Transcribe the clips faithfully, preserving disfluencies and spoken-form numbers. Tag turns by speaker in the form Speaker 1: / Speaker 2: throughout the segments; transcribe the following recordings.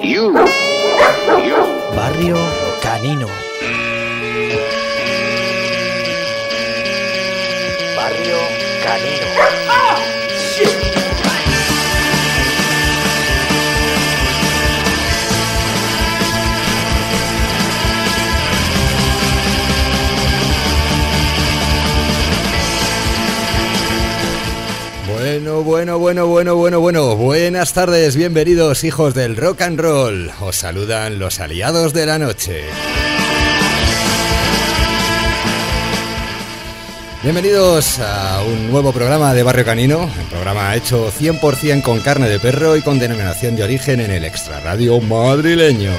Speaker 1: You. You.
Speaker 2: Barrio Canino. Barrio Canino. ¡Ah! ¡Shit!
Speaker 3: Bueno, bueno, bueno, bueno, bueno, bueno. Buenas tardes, bienvenidos, hijos del rock and roll. Os saludan los aliados de la noche. Bienvenidos a un nuevo programa de Barrio Canino, un programa hecho cien por ciento con carne de perro y con denominación de origen en el extrarradio madrileño.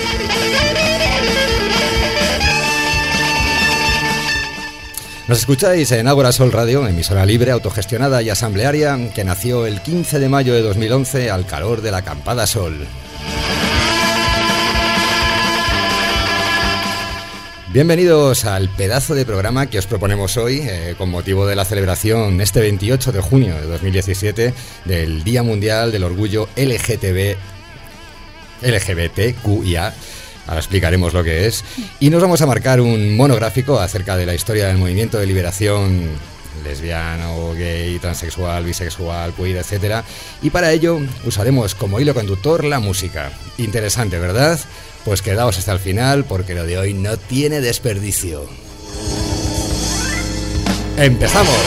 Speaker 3: Nos escucháis en Ágora Sol Radio, emisora libre, autogestionada y asamblearia, que nació el quince de mayo de dos mil once al calor de la acampada Sol. Bienvenidos al pedazo de programa que os proponemos hoy, eh, con motivo de la celebración este veintiocho de junio de dos mil diecisiete del Día Mundial del Orgullo L G B T Q I A. Ahora explicaremos lo que es. Y nos vamos a marcar un monográfico acerca de la historia del movimiento de liberación lesbiano, gay, transexual, bisexual, queer, etcétera. Y para ello usaremos como hilo conductor la música. Interesante, ¿verdad? Pues quedaos hasta el final porque lo de hoy no tiene desperdicio. ¡Empezamos!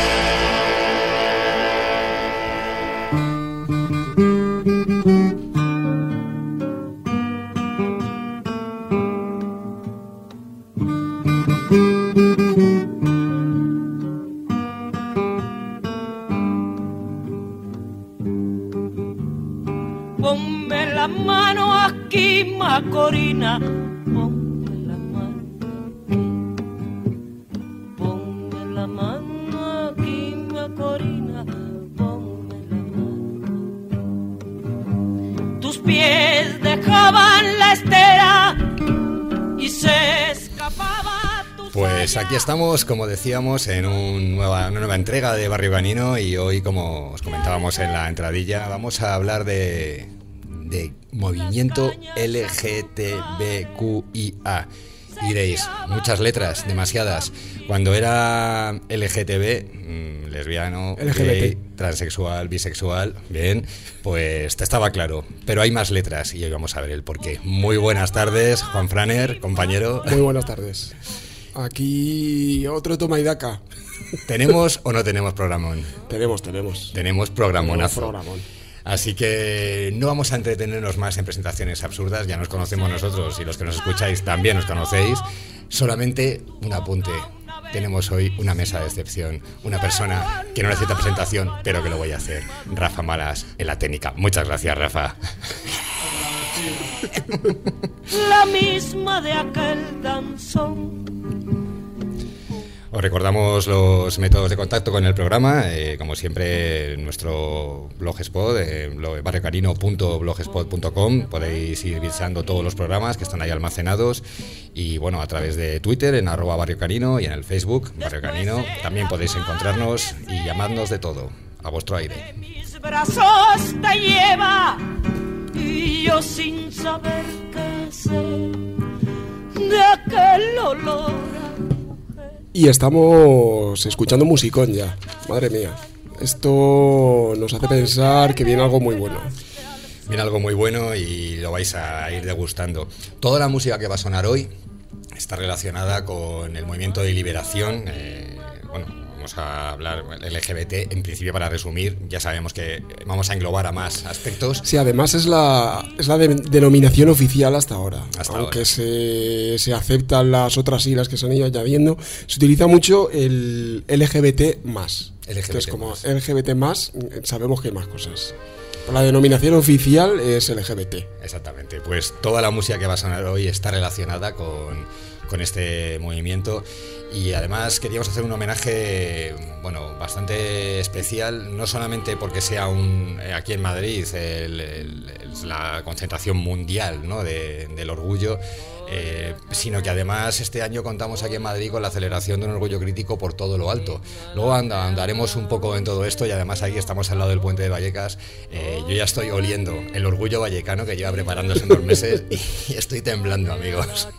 Speaker 4: Corina, ponme la mano aquí, ponme la mano aquí, Macorina, ponme la mano. Tus pies dejaban la estera y se escapaba tu
Speaker 3: Pues aquí estamos, como decíamos, en un nueva, una nueva entrega de Barrio Canino y hoy, como os comentábamos en la entradilla, vamos a hablar de... de movimiento L G T B Q I A. Y diréis, muchas letras, demasiadas. Cuando era L G T B, mmm, lesbiano,
Speaker 5: L G B T,
Speaker 3: gay, transexual, bisexual, bien, pues te estaba claro. Pero hay más letras y hoy vamos a ver el porqué. Muy buenas tardes, Juan Franer, compañero.
Speaker 5: Muy buenas tardes. Aquí otro toma y daca.
Speaker 3: ¿Tenemos o no tenemos programón?
Speaker 5: Tenemos, tenemos.
Speaker 3: Tenemos programonazo.
Speaker 5: Tenemos programón.
Speaker 3: Así que no vamos a entretenernos más en presentaciones absurdas, ya nos conocemos nosotros y los que nos escucháis también nos conocéis. Solamente un apunte, tenemos hoy una mesa de excepción, una persona que no necesita presentación, pero que lo voy a hacer, Rafa Malas en la técnica. Muchas gracias, Rafa.
Speaker 4: La misma de aquel danzón.
Speaker 3: Os recordamos los métodos de contacto con el programa, eh, como siempre en nuestro blogspot, eh, barriocanino punto blogspot punto com, podéis ir visitando todos los programas que están ahí almacenados y bueno, a través de Twitter en arroba barriocanino y en el Facebook Barrio Canino, también podéis encontrarnos y llamadnos de todo, a vuestro aire.
Speaker 4: Mis brazos te lleva y yo sin saber qué hacer de aquel olor.
Speaker 5: Y estamos escuchando musicón ya, madre mía. Esto nos hace pensar que viene algo muy bueno.
Speaker 3: Viene algo muy bueno y lo vais a ir degustando. Toda la música que va a sonar hoy está relacionada con el movimiento de liberación. Eh, bueno, vamos a hablar L G B T, en principio para resumir, ya sabemos que vamos a englobar a más aspectos.
Speaker 5: Sí, además es la, es la de, denominación oficial hasta ahora.
Speaker 3: Hasta
Speaker 5: Aunque
Speaker 3: ahora.
Speaker 5: Se, se aceptan las otras siglas que se han ido añadiendo, se utiliza mucho el L G B T más.
Speaker 3: L G B T
Speaker 5: Entonces, como
Speaker 3: más.
Speaker 5: L G B T más, sabemos que hay más cosas. La denominación oficial es L G B T.
Speaker 3: Exactamente, pues toda la música que va a sonar hoy está relacionada con, con este movimiento. Y además queríamos hacer un homenaje, bueno, bastante especial, no solamente porque sea un aquí en Madrid el, el, el, la concentración mundial, ¿no?, de, del orgullo, eh, sino que además este año contamos aquí en Madrid con la celebración de un orgullo crítico por todo lo alto. Luego anda, andaremos un poco en todo esto y además aquí estamos al lado del puente de Vallecas. Eh, yo ya estoy oliendo el orgullo vallecano que lleva preparándose unos meses y estoy temblando, amigos.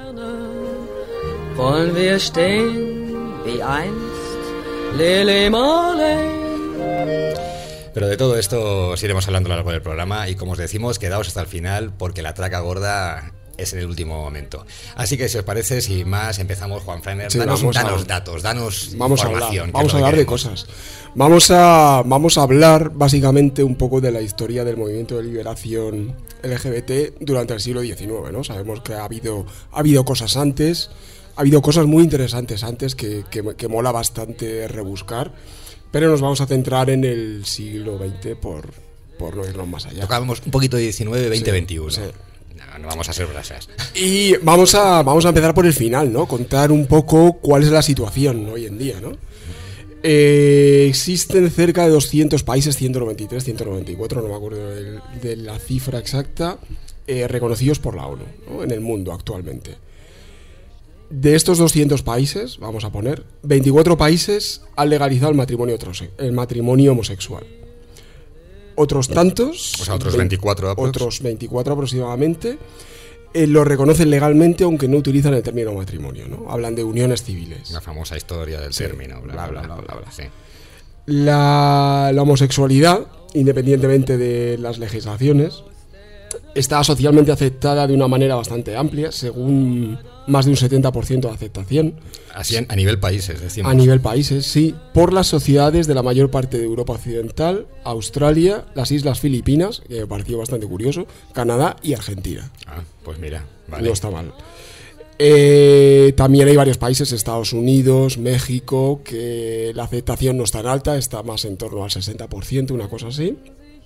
Speaker 4: Wollen wir stehen wie einst Lili Marley.
Speaker 3: Pero de todo esto os iremos hablando a lo largo del programa y como os decimos, quedaos hasta el final porque la traca gorda es en el último momento. Así que si os parece, sin más, empezamos. Juan Freiner,
Speaker 5: sí,
Speaker 3: danos, danos
Speaker 5: a,
Speaker 3: datos, danos
Speaker 5: vamos
Speaker 3: información.
Speaker 5: A hablar, vamos a hablar de
Speaker 3: queremos.
Speaker 5: cosas. Vamos a, vamos a hablar básicamente un poco de la historia del movimiento de liberación L G B T durante el siglo diecinueve, ¿no? Sabemos que ha habido, ha habido cosas antes, ha habido cosas muy interesantes antes que, que, que mola bastante rebuscar, pero nos vamos a centrar en el siglo veinte por, por no irnos más allá.
Speaker 3: Tocábamos un poquito de diecinueve, veinte, veintiuno.
Speaker 5: Sí.
Speaker 3: No, no vamos a ser brasas.
Speaker 5: Y vamos a, vamos a empezar por el final, ¿no? Contar un poco cuál es la situación hoy en día, ¿no? Eh, existen cerca de doscientos países, ciento noventa y tres, ciento noventa y cuatro, no me acuerdo de, de la cifra exacta, eh, reconocidos por la ONU, ¿no?, en el mundo actualmente. De estos doscientos países, vamos a poner, veinticuatro países han legalizado el matrimonio, el matrimonio homosexual. Otros tantos,
Speaker 3: o sea, otros veinticuatro,
Speaker 5: otros veinticuatro aproximadamente, eh, lo reconocen legalmente aunque no utilizan el término matrimonio, ¿no? Hablan de uniones civiles.
Speaker 3: La famosa historia del
Speaker 5: sí,
Speaker 3: término, bla, bla, bla, bla, bla, bla. Sí.
Speaker 5: La, la homosexualidad, independientemente de las legislaciones, está socialmente aceptada de una manera bastante amplia, según más de un setenta por ciento de aceptación.
Speaker 3: Así a nivel países, decimos.
Speaker 5: A nivel países, sí, por las sociedades de la mayor parte de Europa Occidental, Australia, las Islas Filipinas, que me pareció bastante curioso, Canadá y Argentina.
Speaker 3: Ah, pues mira, vale.
Speaker 5: No está mal. Eh, también hay varios países, Estados Unidos, México, que la aceptación no es tan alta, está más en torno al sesenta por ciento, una cosa así.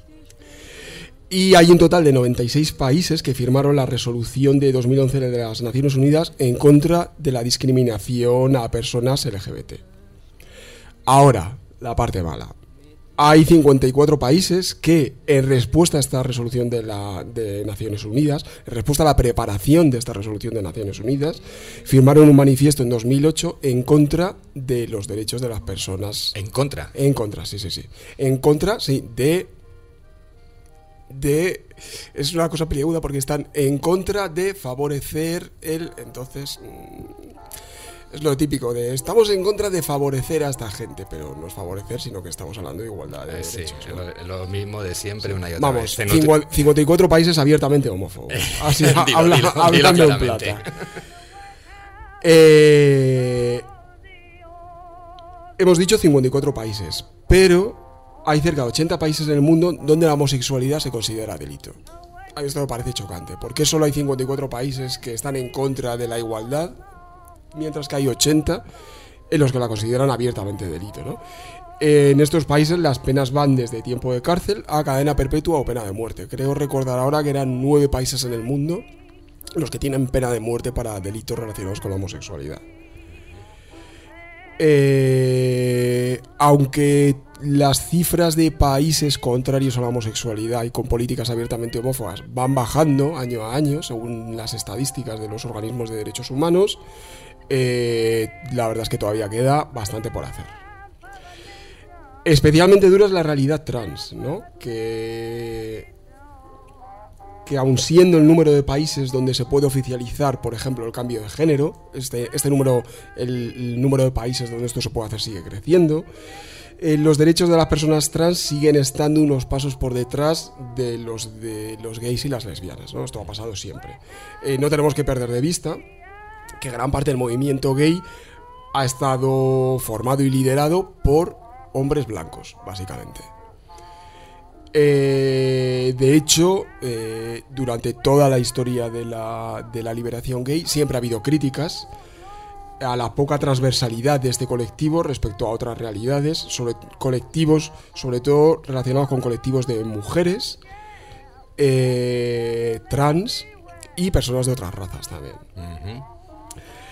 Speaker 5: Y hay un total de noventa y seis países que firmaron la resolución de dos mil once de las Naciones Unidas en contra de la discriminación a personas L G B T. Ahora, la parte mala. Hay cincuenta y cuatro países que, en respuesta a esta resolución de, la, de Naciones Unidas, en respuesta a la preparación de esta resolución de Naciones Unidas, firmaron un manifiesto en dos mil ocho en contra de los derechos de las personas.
Speaker 3: ¿En contra?
Speaker 5: En contra, sí, sí, sí. En contra, sí, de... de es una cosa peliaguda porque están en contra de favorecer el entonces es lo típico de estamos en contra de favorecer a esta gente, pero no es favorecer sino que estamos hablando de igualdad de
Speaker 3: eh, sí,
Speaker 5: derechos, ¿no?
Speaker 3: lo, lo mismo de siempre, una y otra
Speaker 5: vamos
Speaker 3: vez.
Speaker 5: cincuenta y cuatro países abiertamente homófobos así
Speaker 3: dilo,
Speaker 5: habla,
Speaker 3: dilo,
Speaker 5: hablando
Speaker 3: dilo
Speaker 5: en plata. eh, hemos dicho cincuenta y cuatro países, pero hay cerca de ochenta países en el mundo donde la homosexualidad se considera delito. A mí esto me parece chocante. ¿Por qué solo hay cincuenta y cuatro países que están en contra de la igualdad, mientras que hay ochenta en los que la consideran abiertamente delito, ¿no? En estos países las penas van desde tiempo de cárcel a cadena perpetua o pena de muerte. Creo recordar ahora que eran nueve países en el mundo los que tienen pena de muerte para delitos relacionados con la homosexualidad. Eh, aunque las cifras de países contrarios a la homosexualidad y con políticas abiertamente homófobas van bajando año a año, según las estadísticas de los organismos de derechos humanos, eh, la verdad es que todavía queda bastante por hacer. Especialmente dura es la realidad trans, ¿no? Que... que aun siendo el número de países donde se puede oficializar, por ejemplo, el cambio de género, este, este número, el, el número de países donde esto se puede hacer sigue creciendo, eh, los derechos de las personas trans siguen estando unos pasos por detrás de los de los gays y las lesbianas, ¿no? Esto ha pasado siempre. Eh, no tenemos que perder de vista que gran parte del movimiento gay ha estado formado y liderado por hombres blancos, básicamente. Eh, de hecho, eh, durante toda la historia de la, de la liberación gay siempre ha habido críticas a la poca transversalidad de este colectivo respecto a otras realidades, sobre colectivos, sobre todo relacionados con colectivos de mujeres, eh, trans y personas de otras razas también.
Speaker 3: Uh-huh.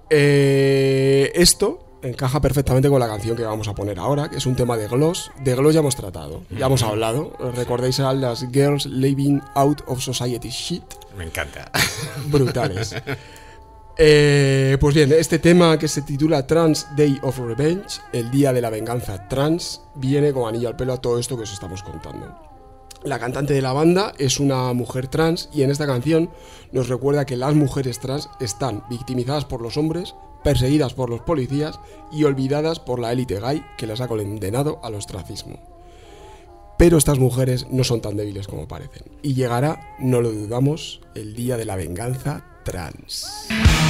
Speaker 5: Eh, esto encaja perfectamente con la canción que vamos a poner ahora, que es un tema de Gloss. De Gloss ya hemos tratado, ya hemos hablado. ¿Recordáis a las Girls Living Out of Society Shit?
Speaker 3: Me encanta.
Speaker 5: Brutales. Eh, pues bien, este tema que se titula Trans Day of Revenge, el día de la venganza trans, viene como anillo al pelo a todo esto que os estamos contando. La cantante de la banda es una mujer trans y en esta canción nos recuerda que las mujeres trans están victimizadas por los hombres, perseguidas por los policías y olvidadas por la élite gay que las ha condenado al ostracismo. Pero estas mujeres no son tan débiles como parecen y llegará, no lo dudamos, el día de la venganza trans.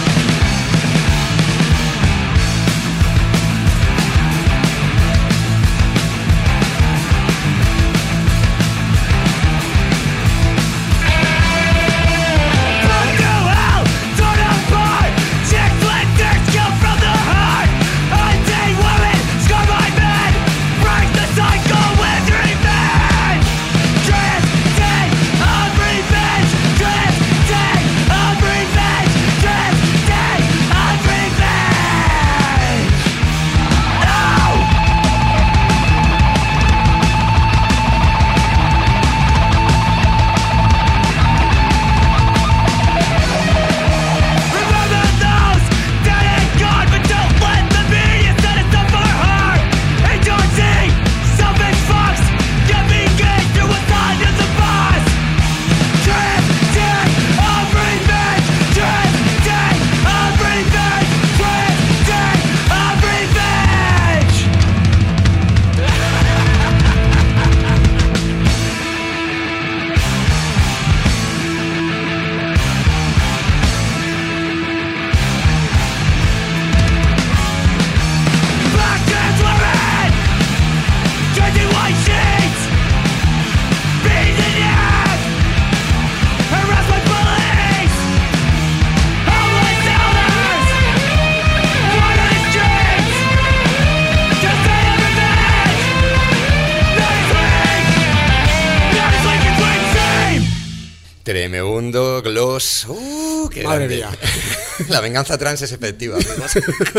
Speaker 3: Tremebundo, Gloss. ¡Uh! ¡Qué
Speaker 5: Madre
Speaker 3: grande!
Speaker 5: mía.
Speaker 3: La venganza trans es efectiva, amigos.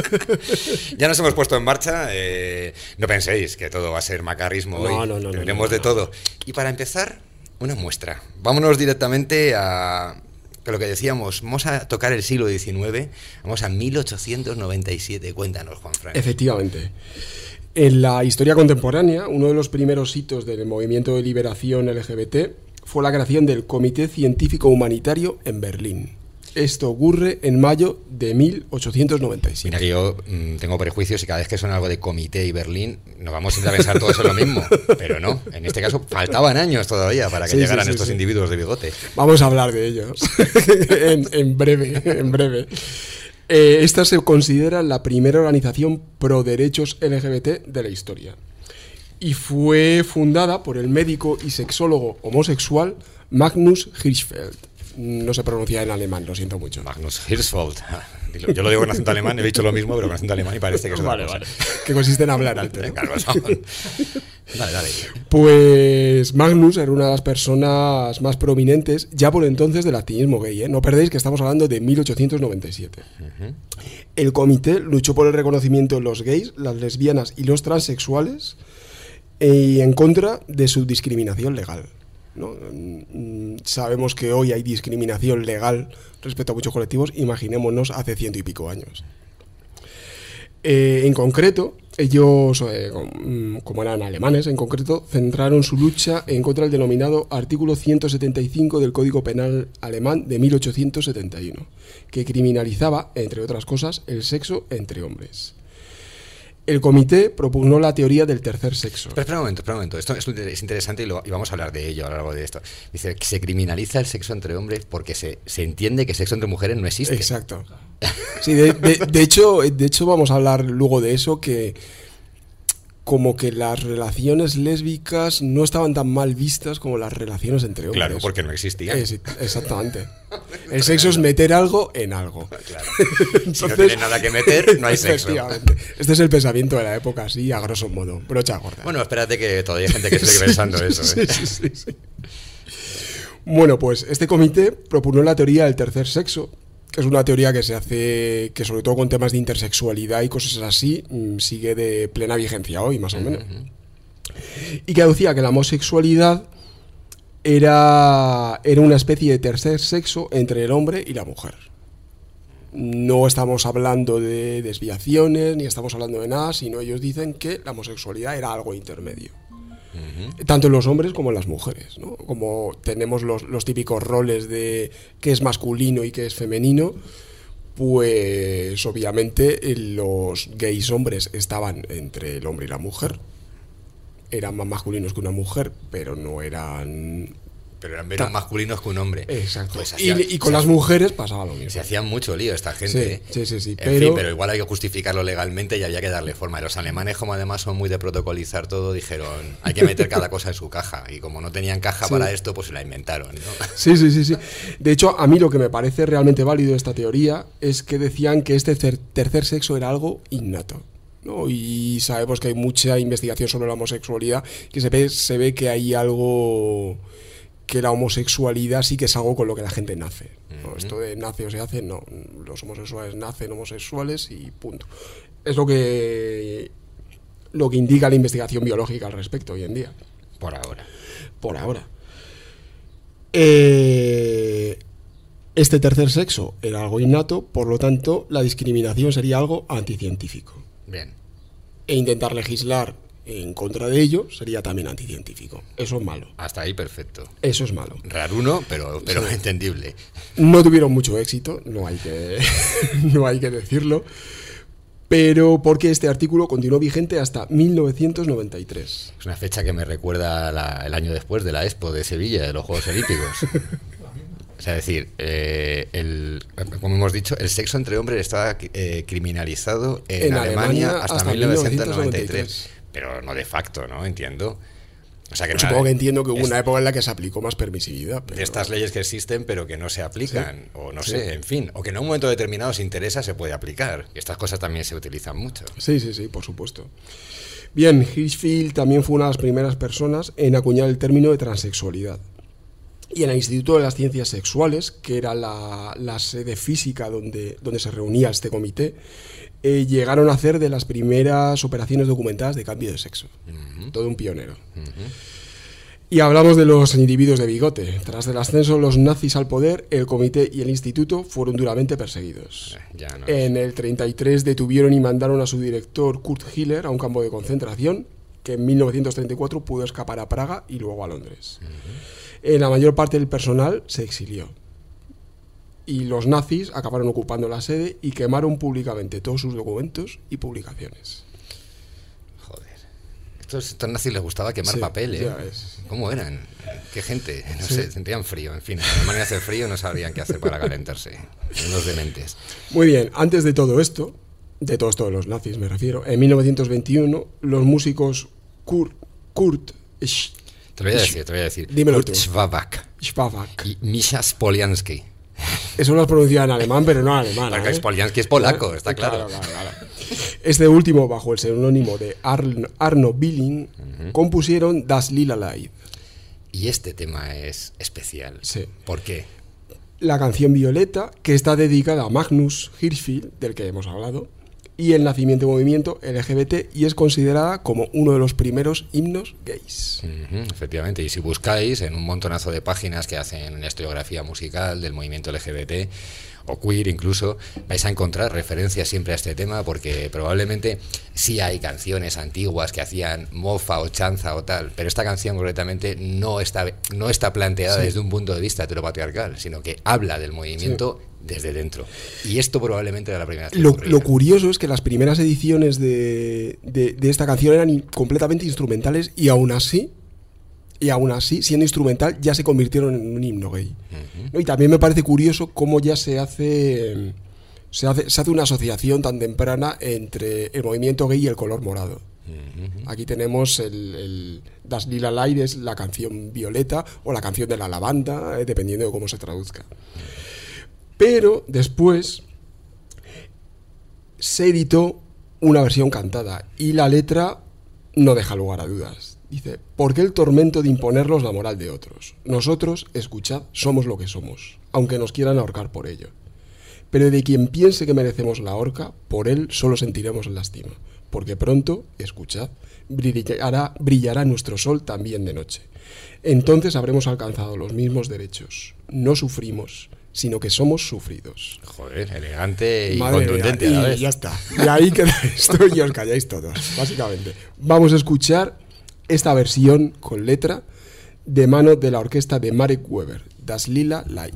Speaker 3: Ya nos hemos puesto en marcha. Eh, no penséis que todo va a ser macarrismo
Speaker 5: No,
Speaker 3: hoy.
Speaker 5: no, no,
Speaker 3: Tendremos
Speaker 5: no, no,
Speaker 3: de
Speaker 5: no.
Speaker 3: todo. Y para empezar, una muestra. Vámonos directamente a que lo que decíamos. Vamos a tocar el siglo diecinueve. Vamos a mil ochocientos noventa y siete. Cuéntanos, Juanfran.
Speaker 5: Efectivamente. En la historia contemporánea, uno de los primeros hitos del movimiento de liberación L G B T fue la creación del Comité Científico Humanitario en Berlín. Esto ocurre en mayo de mil ochocientos noventa y siete.
Speaker 3: Mira que yo mmm, tengo prejuicios y cada vez que suena algo de comité y Berlín, nos vamos siempre a pensar todo eso lo mismo. Pero no, en este caso faltaban años todavía para que
Speaker 5: Sí,
Speaker 3: llegaran
Speaker 5: sí, sí,
Speaker 3: estos
Speaker 5: sí.
Speaker 3: individuos de bigote.
Speaker 5: Vamos a hablar de ellos en, en breve, en breve. Eh, esta se considera la primera organización pro derechos L G B T de la historia. Y fue fundada por el médico y sexólogo homosexual Magnus Hirschfeld. No se pronuncia en alemán, lo siento mucho.
Speaker 3: Magnus Hirschfeld. Yo lo digo con acento alemán, he dicho lo mismo, pero con acento alemán y parece que es otra
Speaker 5: Vale,
Speaker 3: cosa.
Speaker 5: vale. Que consiste en hablar alto, ¿no?
Speaker 3: Venga, razón. Dale, dale.
Speaker 5: Pues Magnus era una de las personas más prominentes ya por entonces del activismo gay, ¿eh? No perdéis que estamos hablando de mil ochocientos noventa y siete. Uh-huh. El comité luchó por el reconocimiento de los gays, las lesbianas y los transexuales y en contra de su discriminación legal, ¿no? Sabemos que hoy hay discriminación legal respecto a muchos colectivos, imaginémonos hace ciento y pico años. Eh, en concreto, ellos, eh, como eran alemanes, en concreto, centraron su lucha en contra del denominado artículo ciento setenta y cinco del Código Penal alemán de mil ochocientos setenta y uno, que criminalizaba, entre otras cosas, el sexo entre hombres. El comité propugnó la teoría del tercer sexo.
Speaker 3: Pero espera un momento, espera un momento. Esto es, es interesante y, lo, y vamos a hablar de ello a lo largo de esto. Dice que se criminaliza el sexo entre hombres porque se, se entiende que sexo entre mujeres no existe.
Speaker 5: Exacto. Sí, de, de, de, hecho, de hecho vamos a hablar luego de eso, que como que las relaciones lésbicas no estaban tan mal vistas como las relaciones entre hombres.
Speaker 3: Claro, porque no existían.
Speaker 5: Es, exactamente. El sexo es meter algo en algo.
Speaker 3: Claro.
Speaker 5: Entonces,
Speaker 3: si no tiene nada que meter, no hay sexo.
Speaker 5: Este es el pensamiento de la época, así, a grosso modo. Brocha gorda.
Speaker 3: Bueno, espérate que todavía hay gente que sigue pensando eso.
Speaker 5: Sí,
Speaker 3: ¿eh?
Speaker 5: sí, sí, sí. Bueno, pues este comité propugnó la teoría del tercer sexo, es una teoría que se hace, que sobre todo con temas de intersexualidad y cosas así, sigue de plena vigencia hoy, más o menos. Y que aducía que la homosexualidad era, era una especie de tercer sexo entre el hombre y la mujer. No estamos hablando de desviaciones, ni estamos hablando de nada, sino ellos dicen que la homosexualidad era algo intermedio. Uh-huh. Tanto en los hombres como en las mujeres, ¿no? Como tenemos los, los típicos roles de qué es masculino y qué es femenino, pues obviamente los gays hombres estaban entre el hombre y la mujer. Eran más masculinos que una mujer, pero no eran...
Speaker 3: Pero eran menos masculinos que un hombre.
Speaker 5: Exacto.
Speaker 3: Pues
Speaker 5: y, hacían, y con las mujeres pasaba lo mismo.
Speaker 3: Se hacían mucho lío esta gente.
Speaker 5: Sí, sí, sí. sí
Speaker 3: en
Speaker 5: pero...
Speaker 3: fin, pero igual hay que justificarlo legalmente y había que darle forma. Los alemanes, como además son muy de protocolizar todo, dijeron, hay que meter cada cosa en su caja. Y como no tenían caja sí. para esto, pues se la inventaron, ¿no?
Speaker 5: Sí, sí, sí, sí. De hecho, a mí lo que me parece realmente válido de esta teoría es que decían que este tercer sexo era algo innato, ¿no? Y sabemos que hay mucha investigación sobre la homosexualidad, que se ve, se ve que hay algo... que la homosexualidad sí que es algo con lo que la gente nace, ¿no? Uh-huh. Esto de nace o se hace, no. Los homosexuales nacen homosexuales y punto. Es lo que lo que indica la investigación biológica al respecto hoy en día.
Speaker 3: Por ahora.
Speaker 5: Por ahora. Eh, este tercer sexo era algo innato, por lo tanto, la discriminación sería algo anticientífico.
Speaker 3: Bien.
Speaker 5: E intentar legislar en contra de ello sería también anticientífico. Eso es malo.
Speaker 3: Hasta ahí perfecto.
Speaker 5: Eso es malo.
Speaker 3: Raruno, pero, pero sí. entendible.
Speaker 5: No tuvieron mucho éxito, no hay que, no hay que decirlo, pero porque este artículo continuó vigente hasta mil novecientos noventa y tres.
Speaker 3: Es una fecha que me recuerda la, el año después de la Expo de Sevilla, de los Juegos Olímpicos. O sea, es decir, eh, el, como hemos dicho, el sexo entre hombres estaba eh, criminalizado en, en Alemania, Alemania hasta, hasta mil novecientos noventa y tres. Pero no de facto, ¿no? Entiendo. O sea, que
Speaker 5: pues supongo que entiendo que hubo es, una época en la que se aplicó más permisividad. Pero...
Speaker 3: de estas leyes que existen, pero que no se aplican. ¿Sí? O no sí. sé, en fin. O que en un momento determinado, si interesa, se puede aplicar. Y estas cosas también se utilizan mucho.
Speaker 5: Sí, sí, sí, por supuesto. Bien, Hirschfeld también fue una de las primeras personas en acuñar el término de transexualidad. Y en el Instituto de las Ciencias Sexuales, que era la, la sede física donde, donde se reunía este comité, eh, llegaron a hacer de las primeras operaciones documentadas de cambio de sexo. Uh-huh. Todo un pionero. Uh-huh. Y hablamos de los individuos de bigote. Tras el ascenso de los nazis al poder, el comité y el instituto fueron duramente perseguidos. Eh, ya no en el treinta y tres detuvieron y mandaron a su director Kurt Hiller a un campo de concentración, que en mil novecientos treinta y cuatro pudo escapar a Praga y luego a Londres. Uh-huh. Eh, la mayor parte del personal se exilió. Y los nazis acabaron ocupando la sede y quemaron públicamente todos sus documentos y publicaciones.
Speaker 3: Joder. Estos, estos nazis les gustaba quemar sí, papel, ¿eh? ¿Cómo eran? ¿Qué gente? No sí. sé, sentían frío. En fin, de manera de hacer frío no sabrían qué hacer para calentarse. Unos dementes.
Speaker 5: Muy bien, antes de todo esto, de todo esto de los nazis me refiero, en mil novecientos veintiuno los músicos Kurt, Kurt Sch,
Speaker 3: te lo voy a decir, te lo voy a decir.
Speaker 5: Dímelo
Speaker 3: Kurt
Speaker 5: tú.
Speaker 3: Schwabach.
Speaker 5: Schwabach.
Speaker 3: Y Misha Spoliansky.
Speaker 5: Eso lo has pronunciado en alemán, pero no en alemán.
Speaker 3: Porque
Speaker 5: ¿eh?
Speaker 3: Spoliansky es polaco, está claro.
Speaker 5: claro, claro, claro. Este último, bajo el seudónimo de Arno, Arno Billing, uh-huh. compusieron Das Lila Lied.
Speaker 3: Y este tema es especial.
Speaker 5: Sí.
Speaker 3: ¿Por qué?
Speaker 5: La canción Violeta, que está dedicada a Magnus Hirschfeld, del que hemos hablado, y el nacimiento del movimiento L G B T, y es considerada como uno de los primeros himnos gays.
Speaker 3: Uh-huh, efectivamente, y si buscáis en un montonazo de páginas que hacen historiografía musical del movimiento L G B T, o queer incluso, vais a encontrar referencias siempre a este tema, porque probablemente sí hay canciones antiguas que hacían mofa o chanza o tal, pero esta canción concretamente no está, no está planteada sí. desde un punto de vista heteropatriarcal, sino que habla del movimiento sí. desde dentro. Y esto probablemente era la primera vez.
Speaker 5: Lo, lo curioso es que las primeras ediciones de, de, de esta canción eran in, completamente instrumentales, y aún así y aún así, siendo instrumental, ya se convirtieron en un himno gay. Uh-huh. ¿No? Y también me parece curioso cómo ya se hace, se hace se hace una asociación tan temprana entre el movimiento gay y el color morado. Uh-huh. Aquí tenemos el, el Das Lila Lied, es la canción violeta o la canción de la lavanda, eh, dependiendo de cómo se traduzca. Uh-huh. Pero después se editó una versión cantada y la letra no deja lugar a dudas. Dice: ¿por qué el tormento de imponernos la moral de otros? Nosotros, escuchad, somos lo que somos, aunque nos quieran ahorcar por ello. pero de quien piense que merecemos la horca, por él solo sentiremos lástima, porque pronto, escuchad, brillará, brillará nuestro sol también de noche. Entonces habremos alcanzado los mismos derechos. No sufrimos, sino que somos sufridos.
Speaker 3: Joder, elegante y
Speaker 5: Madre
Speaker 3: contundente
Speaker 5: mía,
Speaker 3: a la
Speaker 5: y
Speaker 3: vez.
Speaker 5: ya está. Y ahí queda esto y os calláis todos, básicamente. Vamos a escuchar esta versión con letra de mano de la orquesta de Marek Weber, Das Lila Light.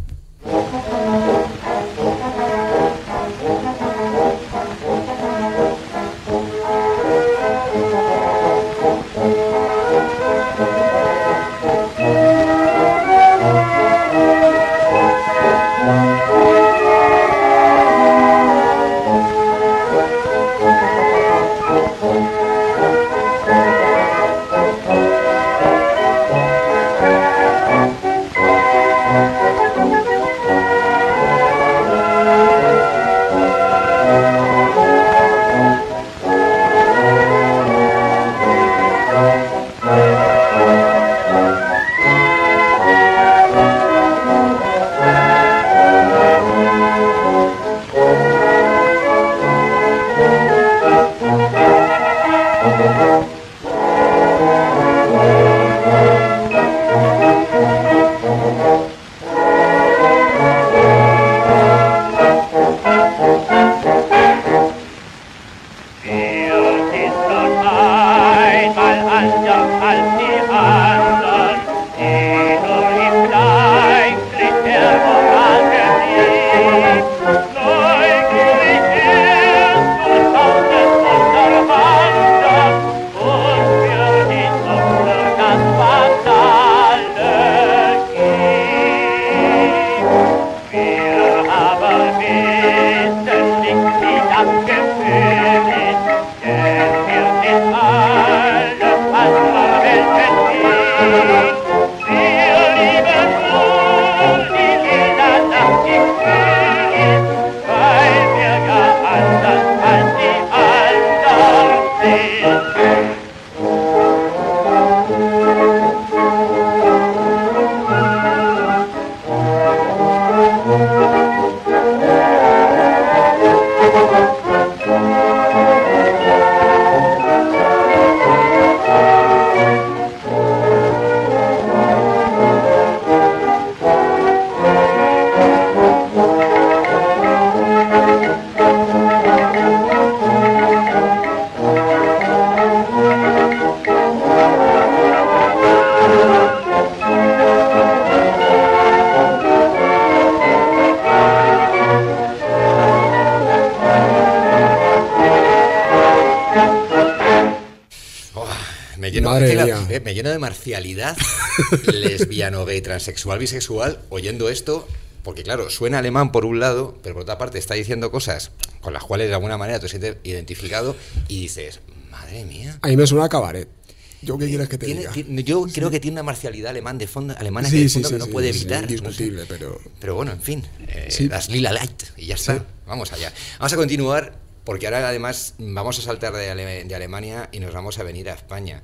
Speaker 3: Me lleno de marcialidad lesbiano, gay, transexual, bisexual oyendo esto, porque claro, suena alemán por un lado, pero por otra parte está diciendo cosas con las cuales de alguna manera te sientes identificado y dices, madre mía.
Speaker 5: A mí me suena a cabaret. ¿Yo qué quieres que te
Speaker 3: tiene,
Speaker 5: diga?
Speaker 3: Tiene, yo
Speaker 5: sí.
Speaker 3: creo que tiene una marcialidad alemán de fondo, alemana
Speaker 5: sí,
Speaker 3: que, de
Speaker 5: sí,
Speaker 3: fondo
Speaker 5: sí,
Speaker 3: que no
Speaker 5: sí,
Speaker 3: puede
Speaker 5: sí,
Speaker 3: evitar.
Speaker 5: indiscutible,
Speaker 3: no sé.
Speaker 5: pero...
Speaker 3: Pero bueno, en fin, eh,
Speaker 5: sí.
Speaker 3: Das Lila Light y ya está.
Speaker 5: Sí.
Speaker 3: Vamos allá. Vamos a continuar porque ahora además vamos a saltar de, Ale- de Alemania y nos vamos a venir a España.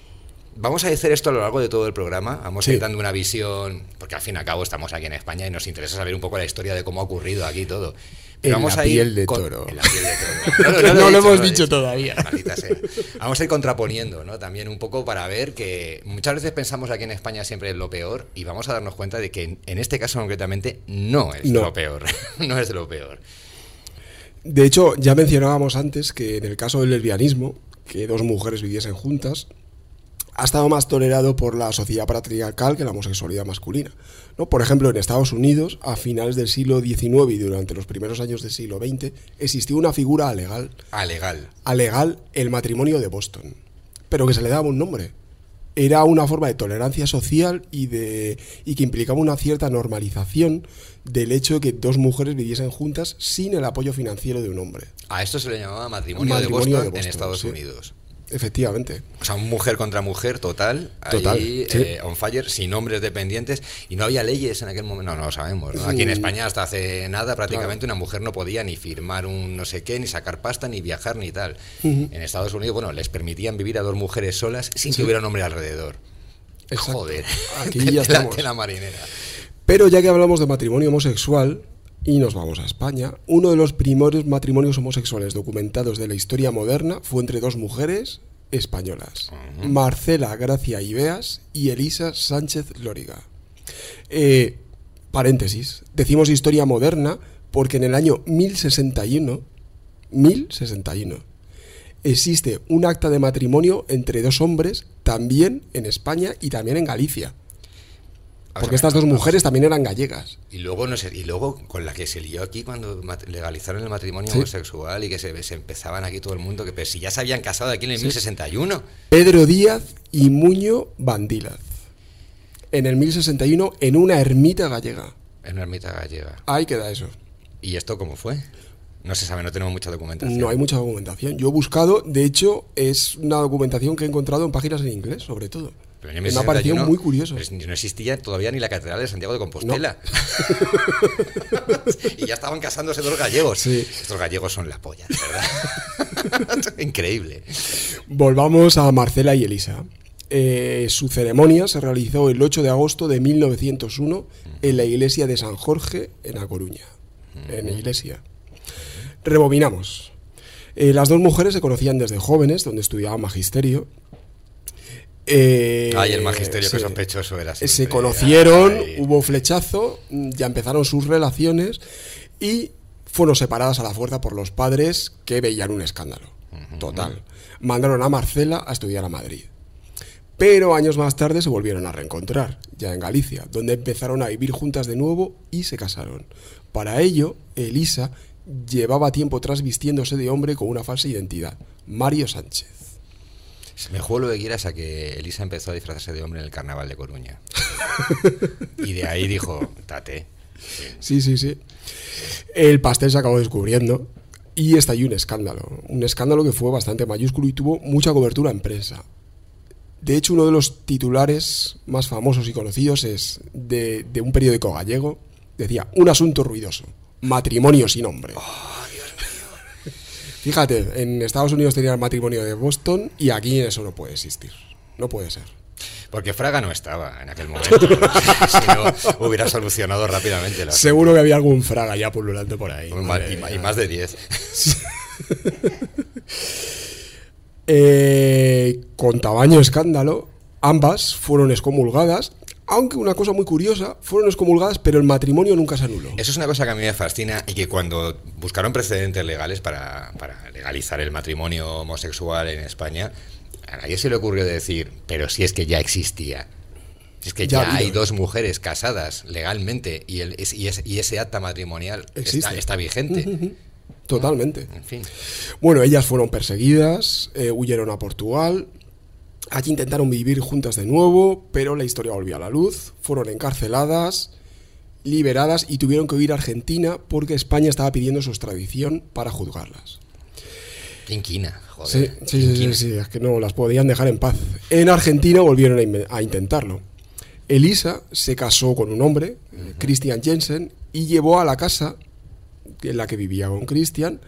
Speaker 3: Vamos a hacer esto a lo largo de todo el programa, vamos
Speaker 5: sí.
Speaker 3: a ir dando una visión, porque al fin y al cabo estamos aquí en España y nos interesa saber un poco la historia de cómo ha ocurrido aquí todo.
Speaker 5: En
Speaker 3: vamos
Speaker 5: la
Speaker 3: a ir
Speaker 5: piel de
Speaker 3: con,
Speaker 5: toro.
Speaker 3: En la piel de toro. No, no, no,
Speaker 5: no
Speaker 3: lo,
Speaker 5: lo
Speaker 3: he dicho,
Speaker 5: hemos
Speaker 3: no
Speaker 5: dicho
Speaker 3: he
Speaker 5: todavía.
Speaker 3: Maldita sea. Vamos a ir contraponiendo, ¿no? También un poco para ver que muchas veces pensamos aquí en España siempre es lo peor y vamos a darnos cuenta de que en este caso concretamente no es
Speaker 5: no.
Speaker 3: lo peor. No es lo peor.
Speaker 5: De hecho, ya mencionábamos antes que en el caso del lesbianismo, que dos mujeres viviesen juntas, ha estado más tolerado por la sociedad patriarcal que la homosexualidad masculina, ¿no? Por ejemplo, en Estados Unidos, a finales del siglo diecinueve y durante los primeros años del siglo veinte, existió una figura alegal.
Speaker 3: Alegal.
Speaker 5: Alegal, el matrimonio de Boston, pero que se le daba un nombre. Era una forma de tolerancia social y, de, y que implicaba una cierta normalización del hecho de que dos mujeres viviesen juntas sin el apoyo financiero de un hombre.
Speaker 3: A esto se le llamaba matrimonio,
Speaker 5: matrimonio
Speaker 3: de, Boston
Speaker 5: de Boston
Speaker 3: en Estados
Speaker 5: sí.
Speaker 3: Unidos.
Speaker 5: Efectivamente.
Speaker 3: O sea, mujer contra mujer, total,
Speaker 5: total
Speaker 3: ahí,
Speaker 5: sí.
Speaker 3: eh, on fire, sin hombres dependientes, y no había leyes en aquel momento, no, no lo sabemos, ¿no? Aquí en España hasta hace nada prácticamente claro. Una mujer no podía ni firmar un no sé qué, ni sacar pasta, ni viajar, ni tal. Uh-huh. En Estados Unidos, bueno, les permitían vivir a dos mujeres solas sin sí. que hubiera un hombre alrededor.
Speaker 5: Exacto.
Speaker 3: Joder,
Speaker 5: aquí ya
Speaker 3: de,
Speaker 5: estamos.
Speaker 3: La, de la marinera.
Speaker 5: Pero ya que hablamos de matrimonio homosexual, Y nos vamos a España. Uno de los primeros matrimonios homosexuales documentados de la historia moderna fue entre dos mujeres españolas, uh-huh. Marcela Gracia Ibeas y Elisa Sánchez Lóriga. Eh, paréntesis, decimos historia moderna porque en el año mil sesenta y uno, mil sesenta y uno existe un acta de matrimonio entre dos hombres también en España y también en Galicia. Porque estas dos mujeres también eran gallegas.
Speaker 3: Y luego no sé, y luego con la que se lió aquí cuando legalizaron el matrimonio
Speaker 5: sí.
Speaker 3: homosexual y que se, se empezaban aquí todo el mundo, que pero si ya se habían casado aquí en el sí. mil sesenta y uno.
Speaker 5: Pedro Díaz y Muño Bandílaz. En el mil sesenta y uno en una ermita gallega.
Speaker 3: En una ermita gallega.
Speaker 5: Ahí queda eso.
Speaker 3: ¿Y esto cómo fue? No se sabe, no tenemos mucha documentación.
Speaker 5: No hay mucha documentación. Yo he buscado, de hecho, es una documentación que he encontrado en páginas en inglés, sobre todo.
Speaker 3: Pero en
Speaker 5: me ha parecido muy curioso.
Speaker 3: No existía todavía ni la Catedral de Santiago de Compostela. No. Y ya estaban casándose dos gallegos.
Speaker 5: Sí.
Speaker 3: Estos gallegos son la polla, ¿verdad? Increíble.
Speaker 5: Volvamos a Marcela y Elisa. Eh, su ceremonia se realizó el ocho de agosto de mil novecientos uno uh-huh. en la iglesia de San Jorge, en A Coruña. Uh-huh. En la iglesia. Rebobinamos. Eh, las dos mujeres se conocían desde jóvenes, donde estudiaban magisterio. Eh,
Speaker 3: Ay, el magisterio, sí, que sospechoso era siempre.
Speaker 5: Se conocieron,
Speaker 3: Ay.
Speaker 5: hubo flechazo, ya empezaron sus relaciones y fueron separadas a la fuerza por los padres que veían un escándalo. Uh-huh. Total. Mandaron a Marcela a estudiar a Madrid. Pero años más tarde se volvieron a reencontrar, ya en Galicia, donde empezaron a vivir juntas de nuevo y se casaron. Para ello, Elisa llevaba tiempo trasvistiéndose de hombre con una falsa identidad, Mario Sánchez.
Speaker 3: Me juego lo que quieras a que Elisa empezó a disfrazarse de hombre en el carnaval de Coruña. Y de ahí dijo, tate.
Speaker 5: Sí, sí, sí. El pastel se acabó descubriendo y estalló un escándalo. Un escándalo que fue bastante mayúsculo y tuvo mucha cobertura en prensa. De hecho, uno de los titulares más famosos y conocidos es de, de un periódico gallego. Decía, un asunto ruidoso, matrimonio sin hombre.
Speaker 3: Oh, Dios mío.
Speaker 5: Fíjate, en Estados Unidos tenía el matrimonio de Boston y aquí eso no puede existir. No puede ser.
Speaker 3: Porque Fraga no estaba en aquel momento. Si no, hubiera solucionado rápidamente la
Speaker 5: Seguro que había algún Fraga ya pululando por ahí.
Speaker 3: Y, y más de diez.
Speaker 5: eh, con tamaño escándalo, ambas fueron excomulgadas. Aunque una cosa muy curiosa, fueron excomulgadas, pero el matrimonio nunca se anuló.
Speaker 3: Eso es una cosa que a mí me fascina y que cuando buscaron precedentes legales para, para legalizar el matrimonio homosexual en España, a nadie se le ocurrió decir, pero si es que ya existía. Si es que ya, ya hay dos mujeres casadas legalmente y, el, y, es, y ese acta matrimonial está, está vigente.
Speaker 5: Totalmente.
Speaker 3: En fin.
Speaker 5: Bueno, ellas fueron perseguidas, eh, huyeron a Portugal. Allí intentaron vivir juntas de nuevo, pero la historia volvió a la luz. Fueron encarceladas, liberadas y tuvieron que huir a Argentina porque España estaba pidiendo su extradición para juzgarlas.
Speaker 3: Qué inquina, joder.
Speaker 5: Sí, sí, sí, sí, sí, es que no las podían dejar en paz. En Argentina volvieron a, in- a intentarlo. Elisa se casó con un hombre, uh-huh. Christian Jensen, y llevó a la casa en la que vivía con Christian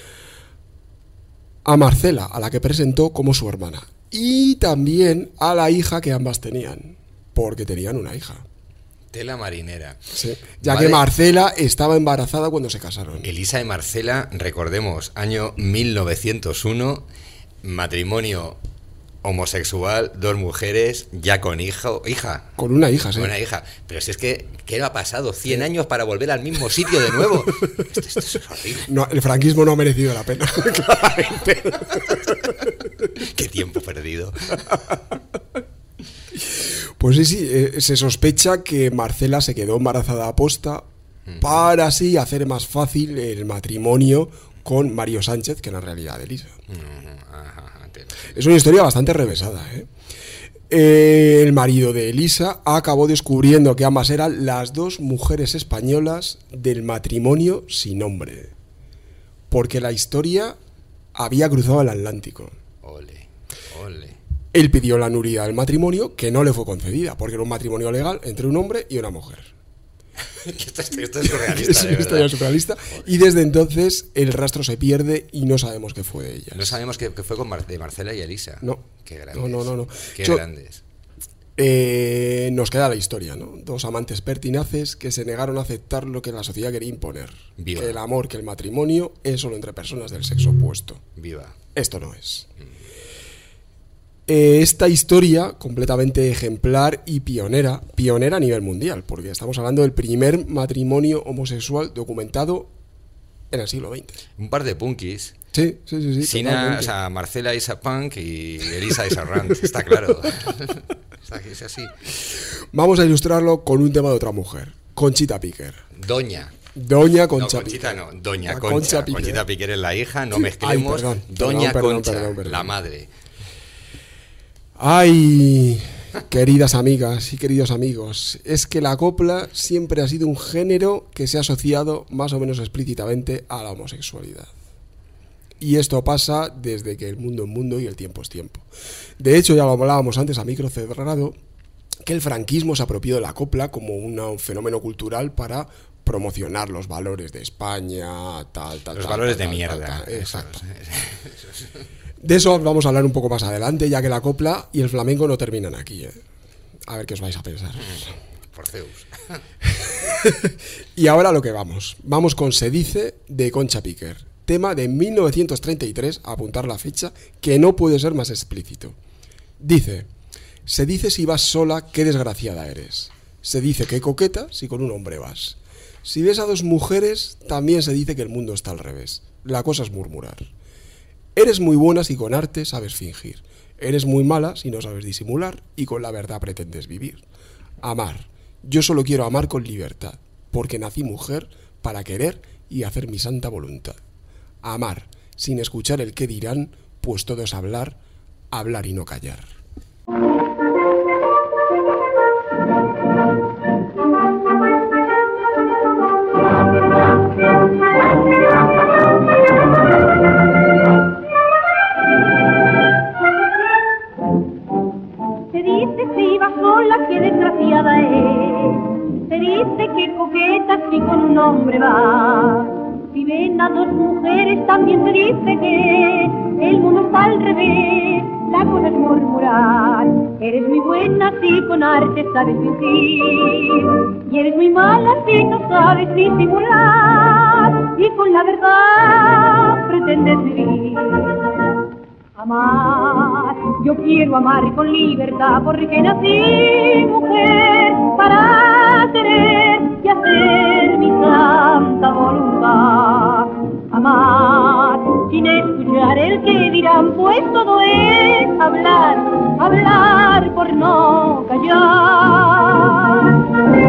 Speaker 5: a Marcela, a la que presentó como su hermana. Y también a la hija que ambas tenían, porque tenían una hija.
Speaker 3: Tela marinera.
Speaker 5: Sí, ya
Speaker 3: vale.
Speaker 5: Que Marcela estaba embarazada cuando se casaron.
Speaker 3: Elisa y Marcela, recordemos, año mil novecientos uno, matrimonio homosexual, dos mujeres, ya con hijo, hija.
Speaker 5: Con una hija, sí.
Speaker 3: Con una hija. Pero si es que, ¿qué ha pasado? ¿cien sí. años para volver al mismo sitio de nuevo? Esto, esto es horrible.
Speaker 5: No, el franquismo no ha merecido la pena, claramente.
Speaker 3: Qué tiempo perdido.
Speaker 5: Pues sí, sí, eh, se sospecha que Marcela se quedó embarazada a posta mm. para así hacer más fácil el matrimonio con Mario Sánchez, que en la realidad Elisa.
Speaker 3: Mm, ajá, ajá,
Speaker 5: es una historia bastante revesada, ¿eh? Eh, el marido de Elisa acabó descubriendo que ambas eran las dos mujeres españolas del matrimonio sin nombre, porque la historia había cruzado el Atlántico.
Speaker 3: Ole, ole.
Speaker 5: Él pidió la nulidad del matrimonio, que no le fue concedida, porque era un matrimonio legal entre un hombre y una mujer.
Speaker 3: esto, es, esto es surrealista,
Speaker 5: es una historia surrealista. Y desde entonces el rastro se pierde y no sabemos qué fue de ellas.
Speaker 3: No sabemos qué, qué fue con Mar- de Marcela y Elisa.
Speaker 5: No.
Speaker 3: Qué grandes.
Speaker 5: No, no, no, no.
Speaker 3: Qué
Speaker 5: Yo,
Speaker 3: grandes.
Speaker 5: Eh, nos queda la historia, ¿no? Dos amantes pertinaces que se negaron a aceptar lo que la sociedad quería imponer.
Speaker 3: Viva.
Speaker 5: Que el amor, que el matrimonio es solo entre personas del sexo opuesto.
Speaker 3: Viva.
Speaker 5: Esto no es. Eh, esta historia, completamente ejemplar y pionera, pionera a nivel mundial, porque estamos hablando del primer matrimonio homosexual documentado en el siglo veinte.
Speaker 3: Un par de punkis.
Speaker 5: Sí, sí, sí. sí
Speaker 3: Sina, o sea, Marcela Isa Punk y Elisa Isa Rand, está claro. Es así.
Speaker 5: Vamos a ilustrarlo con un tema de otra mujer, Conchita Piquer.
Speaker 3: Doña.
Speaker 5: Doña Concha
Speaker 3: no, Conchita
Speaker 5: Piquer.
Speaker 3: no, Doña
Speaker 5: La
Speaker 3: Concha.
Speaker 5: Concha Piquer.
Speaker 3: Conchita Piquer es la hija, no mezclemos.
Speaker 5: Ay, perdón,
Speaker 3: Doña
Speaker 5: perdón,
Speaker 3: Concha,
Speaker 5: perdón, perdón.
Speaker 3: la madre.
Speaker 5: Ay, queridas amigas y queridos amigos, es que la copla siempre ha sido un género que se ha asociado más o menos explícitamente a la homosexualidad. Y esto pasa desde que el mundo es mundo y el tiempo es tiempo. De hecho, ya lo hablábamos antes a micro cerrado, que el franquismo se apropió de la copla como un fenómeno cultural para promocionar los valores de España, tal, tal,
Speaker 3: Los
Speaker 5: tal,
Speaker 3: valores
Speaker 5: tal,
Speaker 3: de
Speaker 5: tal,
Speaker 3: mierda.
Speaker 5: tal, tal. Exacto.
Speaker 3: Eso es.
Speaker 5: De eso vamos a hablar un poco más adelante, ya que la copla y el flamenco no terminan aquí, ¿eh? A ver qué os vais a pensar.
Speaker 3: Por Zeus.
Speaker 5: Y ahora lo que vamos. Vamos con Se dice de Concha Piquer. Tema de mil novecientos treinta y tres, a apuntar la fecha, que no puede ser más explícito. Dice: se dice si vas sola, qué desgraciada eres. Se dice que coqueta si con un hombre vas. Si ves a dos mujeres, también se dice que el mundo está al revés. La cosa es murmurar. Eres muy buena si con arte sabes fingir. Eres muy mala si no sabes disimular y con la verdad pretendes vivir. Amar. Yo solo quiero amar con libertad, porque nací mujer para querer y hacer mi santa voluntad. Amar, sin escuchar el qué dirán, pues todo es hablar, hablar y no callar.
Speaker 1: Se dice si va sola, qué desgraciada es. Se dice que coqueta si con un hombre va. Si ven a dos mujeres también se dice que el mundo está al revés, la cosa es murmurar. Eres muy buena si con arte sabes fingir, y eres muy mala si no sabes disimular, y con la verdad pretendes vivir. Amar, yo quiero amar con libertad, porque nací mujer para querer y hacer mi santa voluntad. Amar, sin escuchar el que dirán, pues todo es hablar, hablar por no callar.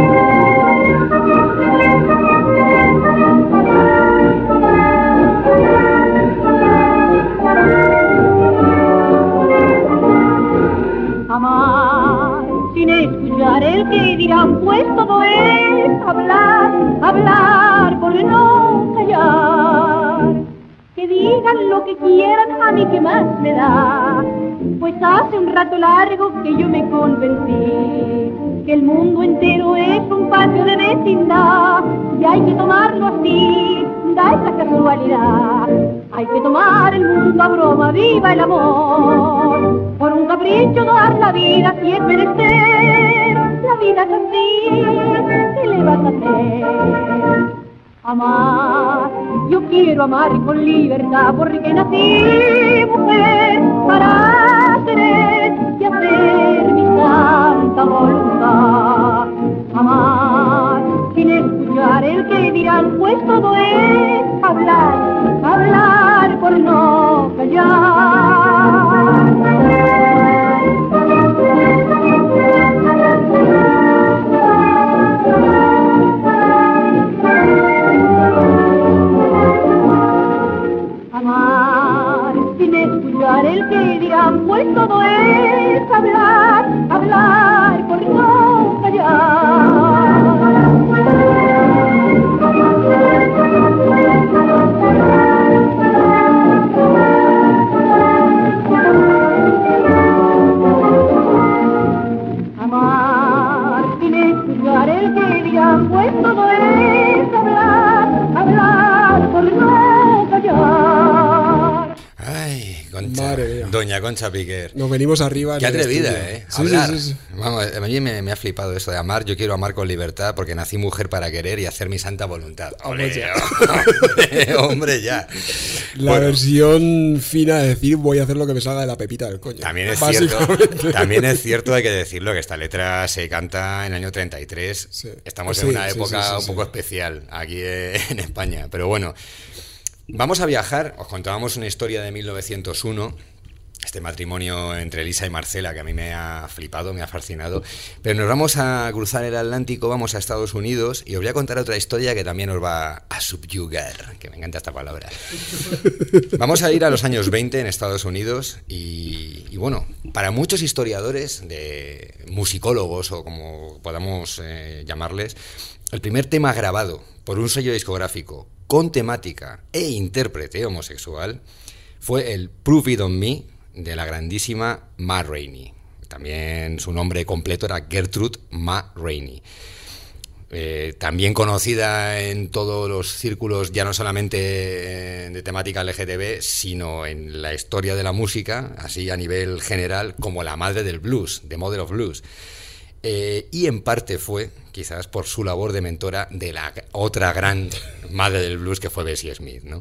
Speaker 1: Amar, sin escuchar el que dirán, pues todo es hablar, hablar por no callar. Que digan lo que quieran, a mí que más me da, pues hace un rato largo que yo me convencí que el mundo entero es un patio de vecindad, y hay que tomarlo así, da esa casualidad. Hay que tomar el mundo a broma, viva el amor, por un capricho dar la vida si es menester. La vida es así, ¿qué le vas a hacer? Amar, yo quiero amar con libertad, porque nací mujer para querer y hacer mi santa voluntad. Amar, sin escuchar el que dirán, pues todo es hablar, hablar por no callar. Amar, sin escuchar el que dirán, pues todo es hablar, hablar por no callar.
Speaker 3: doña Concha Piquer.
Speaker 5: Nos venimos arriba.
Speaker 3: Qué
Speaker 5: en el
Speaker 3: atrevida,
Speaker 5: estudio.
Speaker 3: ¿eh?
Speaker 5: Sí,
Speaker 3: Hablar.
Speaker 5: sí, sí, sí.
Speaker 3: Vamos, a mí me, me ha flipado eso de amar. Yo quiero amar con libertad porque nací mujer para querer y hacer mi santa voluntad.
Speaker 5: Hombre,
Speaker 3: ¡Hombre,
Speaker 5: ya.
Speaker 3: hombre, hombre, ya!
Speaker 5: La
Speaker 3: Bueno,
Speaker 5: versión fina de decir voy a hacer lo que me salga de la pepita del coño.
Speaker 3: también es cierto,
Speaker 5: Básicamente.
Speaker 3: también es cierto, hay que decirlo, que esta letra se canta en el año treinta y tres.
Speaker 5: Sí.
Speaker 3: Estamos
Speaker 5: Sí,
Speaker 3: en una
Speaker 5: sí,
Speaker 3: época
Speaker 5: sí, sí,
Speaker 3: un
Speaker 5: sí.
Speaker 3: poco especial aquí eh, en España. Pero bueno, vamos a viajar. Os contábamos una historia de mil novecientos uno. Este matrimonio entre Elisa y Marcela, que a mí me ha flipado, me ha fascinado. Pero nos vamos a cruzar el Atlántico, vamos a Estados Unidos y os voy a contar otra historia que también os va a subyugar, que me encanta esta palabra. Vamos a ir a los años veinte en Estados Unidos y, y bueno, para muchos historiadores, de musicólogos o como podamos eh, llamarles, el primer tema grabado por un sello discográfico con temática e intérprete homosexual fue el Prove It On Me, de la grandísima Ma Rainey. También su nombre completo era Gertrude Ma Rainey. Eh, también conocida en todos los círculos, ya no solamente de temática L G T B, sino en la historia de la música, así a nivel general, como la madre del blues, The Mother of Blues. Eh, y en parte fue, quizás, por su labor de mentora de la otra gran madre del blues, que fue Bessie Smith, ¿no?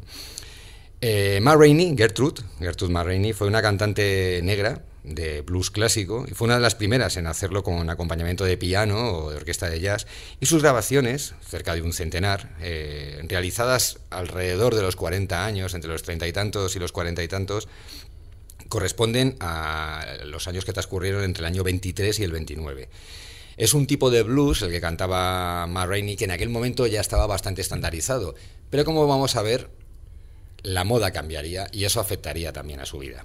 Speaker 3: Eh, Ma Rainey, Gertrude, Gertrude Ma Rainey, fue una cantante negra de blues clásico y fue una de las primeras en hacerlo con acompañamiento de piano o de orquesta de jazz, y sus grabaciones, cerca de un centenar, eh, realizadas alrededor de los cuarenta años, entre los treinta y tantos y los cuarenta y tantos, corresponden a los años que transcurrieron entre el año veintitrés y el veintinueve. Es un tipo de blues el que cantaba Ma Rainey, que en aquel momento ya estaba bastante estandarizado, pero como vamos a ver, la moda cambiaría y eso afectaría también a su vida.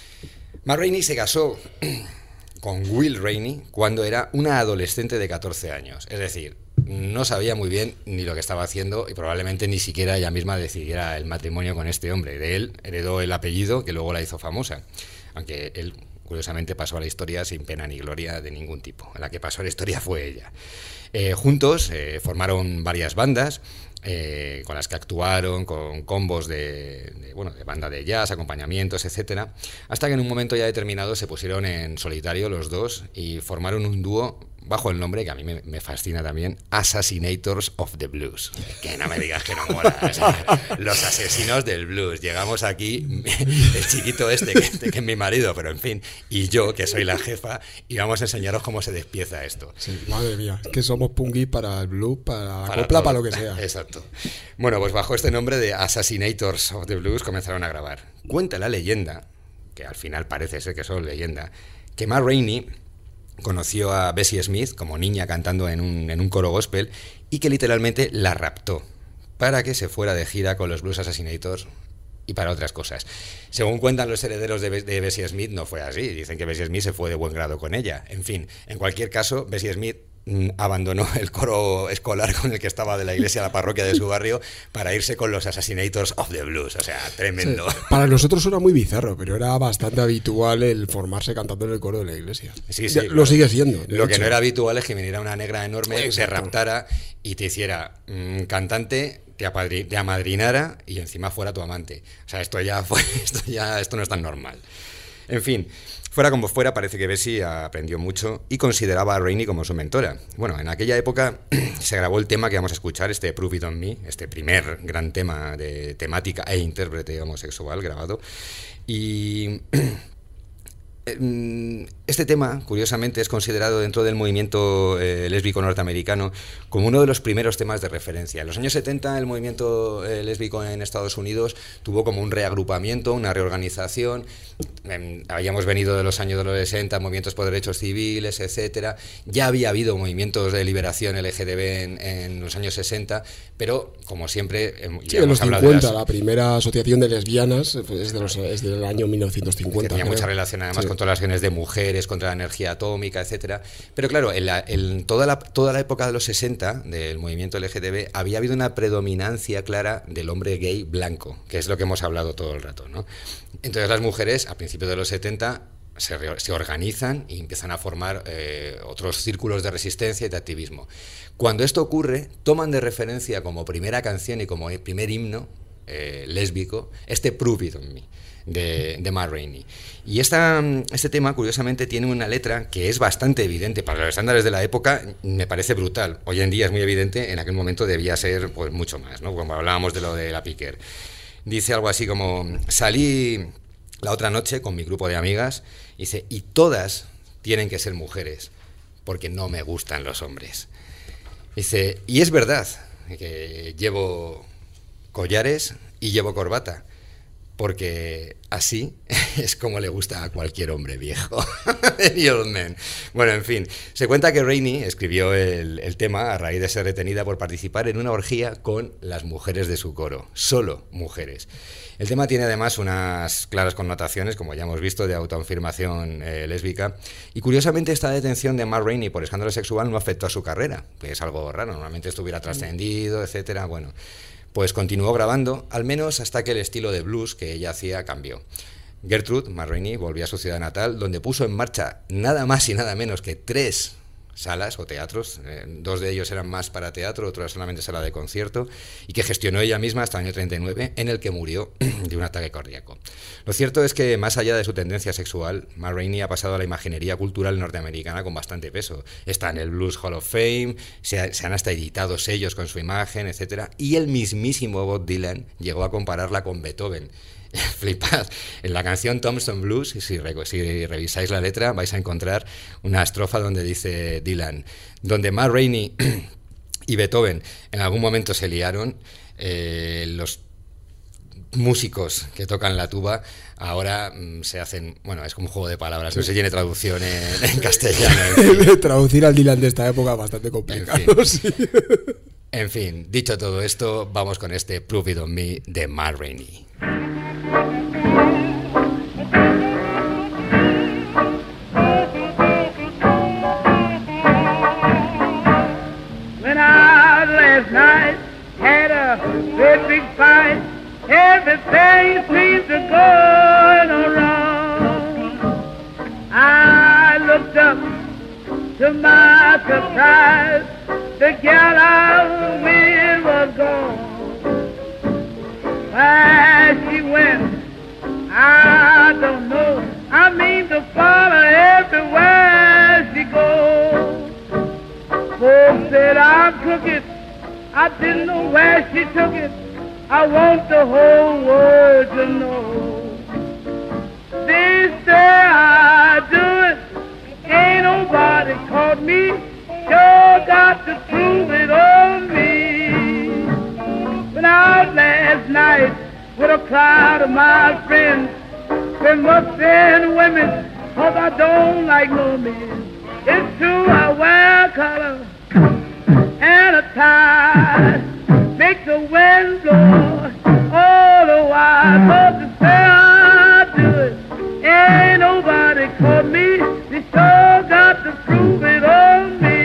Speaker 3: Ma Rainey se casó con Will Rainey cuando era una adolescente de catorce años, es decir, no sabía muy bien ni lo que estaba haciendo y probablemente ni siquiera ella misma decidiera el matrimonio con este hombre. De él heredó el apellido que luego la hizo famosa, aunque él curiosamente pasó a la historia sin pena ni gloria de ningún tipo. La que pasó a la historia fue ella. Eh, juntos eh, formaron varias bandas, Eh, con las que actuaron, con combos de, de, bueno, de banda de jazz, acompañamientos, etcétera, hasta que en un momento ya determinado se pusieron en solitario los dos y formaron un dúo bajo el nombre, que a mí me, me fascina también, Assassinators of the Blues. Que no me digas que no mola. O sea, los asesinos del blues. Llegamos aquí, el chiquito este, que, que es mi marido, pero en fin, y yo, que soy la jefa, y vamos a enseñaros cómo se despieza esto.
Speaker 5: Sí, madre mía, es que somos punky para el blues, para la
Speaker 3: Para
Speaker 5: copla,
Speaker 3: todo.
Speaker 5: para lo que sea.
Speaker 3: Exacto. Bueno, pues bajo este nombre de Assassinators of the Blues comenzaron a grabar. Cuenta la leyenda, que al final parece ser que son leyenda, que Ma Rainey conoció a Bessie Smith como niña cantando en un, en un coro gospel y que literalmente la raptó para que se fuera de gira con los Blues Assassinators y para otras cosas. Según cuentan los herederos de, Be- de Bessie Smith, no fue así. Dicen que Bessie Smith se fue de buen grado con ella. En fin, en cualquier caso, Bessie Smith mm, abandonó el coro escolar con el que estaba de la iglesia a la parroquia de su barrio para irse con los Assassinators of the Blues. O sea, tremendo.
Speaker 5: Sí. Para nosotros suena muy bizarro, pero era bastante habitual el formarse cantando en el coro de la iglesia.
Speaker 3: Sí, sí,
Speaker 5: Ya,
Speaker 3: claro.
Speaker 5: Lo sigue siendo. de
Speaker 3: Lo que
Speaker 5: hecho.
Speaker 3: no era habitual es que viniera una negra enorme, te
Speaker 5: Exacto.
Speaker 3: raptara y te hiciera mmm, cantante, te, apadri- te amadrinara y encima fuera tu amante. O sea, esto ya fue, esto ya, esto no es tan normal. En fin, fuera como fuera, parece que Bessie aprendió mucho y consideraba a Rainey como su mentora. Bueno, en aquella época se grabó el tema que vamos a escuchar, este Prove It On Me, este primer gran tema de temática e intérprete homosexual grabado. Y este tema, curiosamente, es considerado dentro del movimiento eh, lésbico norteamericano como uno de los primeros temas de referencia. En los años setenta el movimiento eh, lésbico en Estados Unidos tuvo como un reagrupamiento, una reorganización. Eh, habíamos venido de los años de los sesenta, movimientos por derechos civiles, etcétera. Ya había habido movimientos de liberación L G B T en, en los años sesenta, pero como siempre, eh,
Speaker 5: Sí,
Speaker 3: ya
Speaker 5: en los
Speaker 3: hemos hablado de
Speaker 5: cincuenta,
Speaker 3: las,
Speaker 5: la primera asociación de lesbianas es, de los, es del año mil novecientos
Speaker 3: que
Speaker 5: cincuenta.
Speaker 3: tenía
Speaker 5: creo.
Speaker 3: mucha relación además
Speaker 5: Sí.
Speaker 3: con todas las acciones de mujeres, contra la energía atómica, etcétera. Pero claro, en, la, en toda, la, toda la época de los sesenta del movimiento L G B T había habido una predominancia clara del hombre gay blanco, que es lo que hemos hablado todo el rato, ¿no? Entonces las mujeres, a principios de los setenta, se, re, se organizan y empiezan a formar eh, otros círculos de resistencia y de activismo. Cuando esto ocurre, toman de referencia como primera canción y como primer himno eh, lésbico, este Prove It On Me, de, de Matt Rainey. Y esta, este tema, curiosamente, tiene una letra que es bastante evidente. Para los estándares de la época me parece brutal. Hoy en día es muy evidente, en aquel momento debía ser pues mucho más, ¿no? Como hablábamos de lo de la Piquer. Dice algo así como, salí la otra noche con mi grupo de amigas, dice, y todas tienen que ser mujeres, porque no me gustan los hombres. Dice, y es verdad que llevo collares y llevo corbata, porque así es como le gusta a cualquier hombre viejo. The Old Man. Bueno, en fin, se cuenta que Rainey escribió el, el tema a raíz de ser retenida por participar en una orgía con las mujeres de su coro, solo mujeres. El tema tiene además unas claras connotaciones, como ya hemos visto, de autoafirmación eh, lésbica, y curiosamente esta detención de Matt Rainey por escándalo sexual no afectó a su carrera, que es algo raro, normalmente estuviera trascendido, etcétera. Bueno, pues continuó grabando, al menos hasta que el estilo de blues que ella hacía cambió. Gertrude, Matt Rainey, volvió a su ciudad natal, donde puso en marcha nada más y nada menos que tres salas o teatros, eh, dos de ellos eran más para teatro, otro solamente sala de concierto, y que gestionó ella misma hasta el año treinta y nueve, en el que murió de un ataque cardíaco. Lo cierto es que, más allá de su tendencia sexual, Matt Rainey ha pasado a la imaginería cultural norteamericana con bastante peso. Está en el Blues Hall of Fame, se, ha, se han hasta editado sellos con su imagen, etcétera, y el mismísimo Bob Dylan llegó a compararla con Beethoven. Flipad. En la canción Tombstone Blues, si, si revisáis la letra, vais a encontrar una estrofa donde dice Dylan, donde Matt Rainey y Beethoven en algún momento se liaron, eh, los músicos que tocan la tuba ahora mm, se hacen, bueno, es como un juego de palabras, no se tiene traducción en, en castellano. En fin.
Speaker 5: Traducir al Dylan de esta época es bastante complicado.
Speaker 3: En fin.
Speaker 5: Sí.
Speaker 3: En fin, dicho todo esto, vamos con este Prove It On Me de Matt Rainey.
Speaker 6: When I last night had a great big fight, everything seemed to go wrong. I looked up, to my surprise, the gal I was with was gone. Where she went, I don't know. I mean to follow everywhere she goes. Folks said I'm crooked, I didn't know where she took it. I want the whole world to know. They say I do it, ain't nobody caught me. Sure got to prove it on me. Went out last night with a crowd of my friends. There must be women, cause I don't like no men. It's true I wear a collar and a tie, make the wind blow all the while. But to say I do it, ain't nobody caught me. They sure got to prove it on me.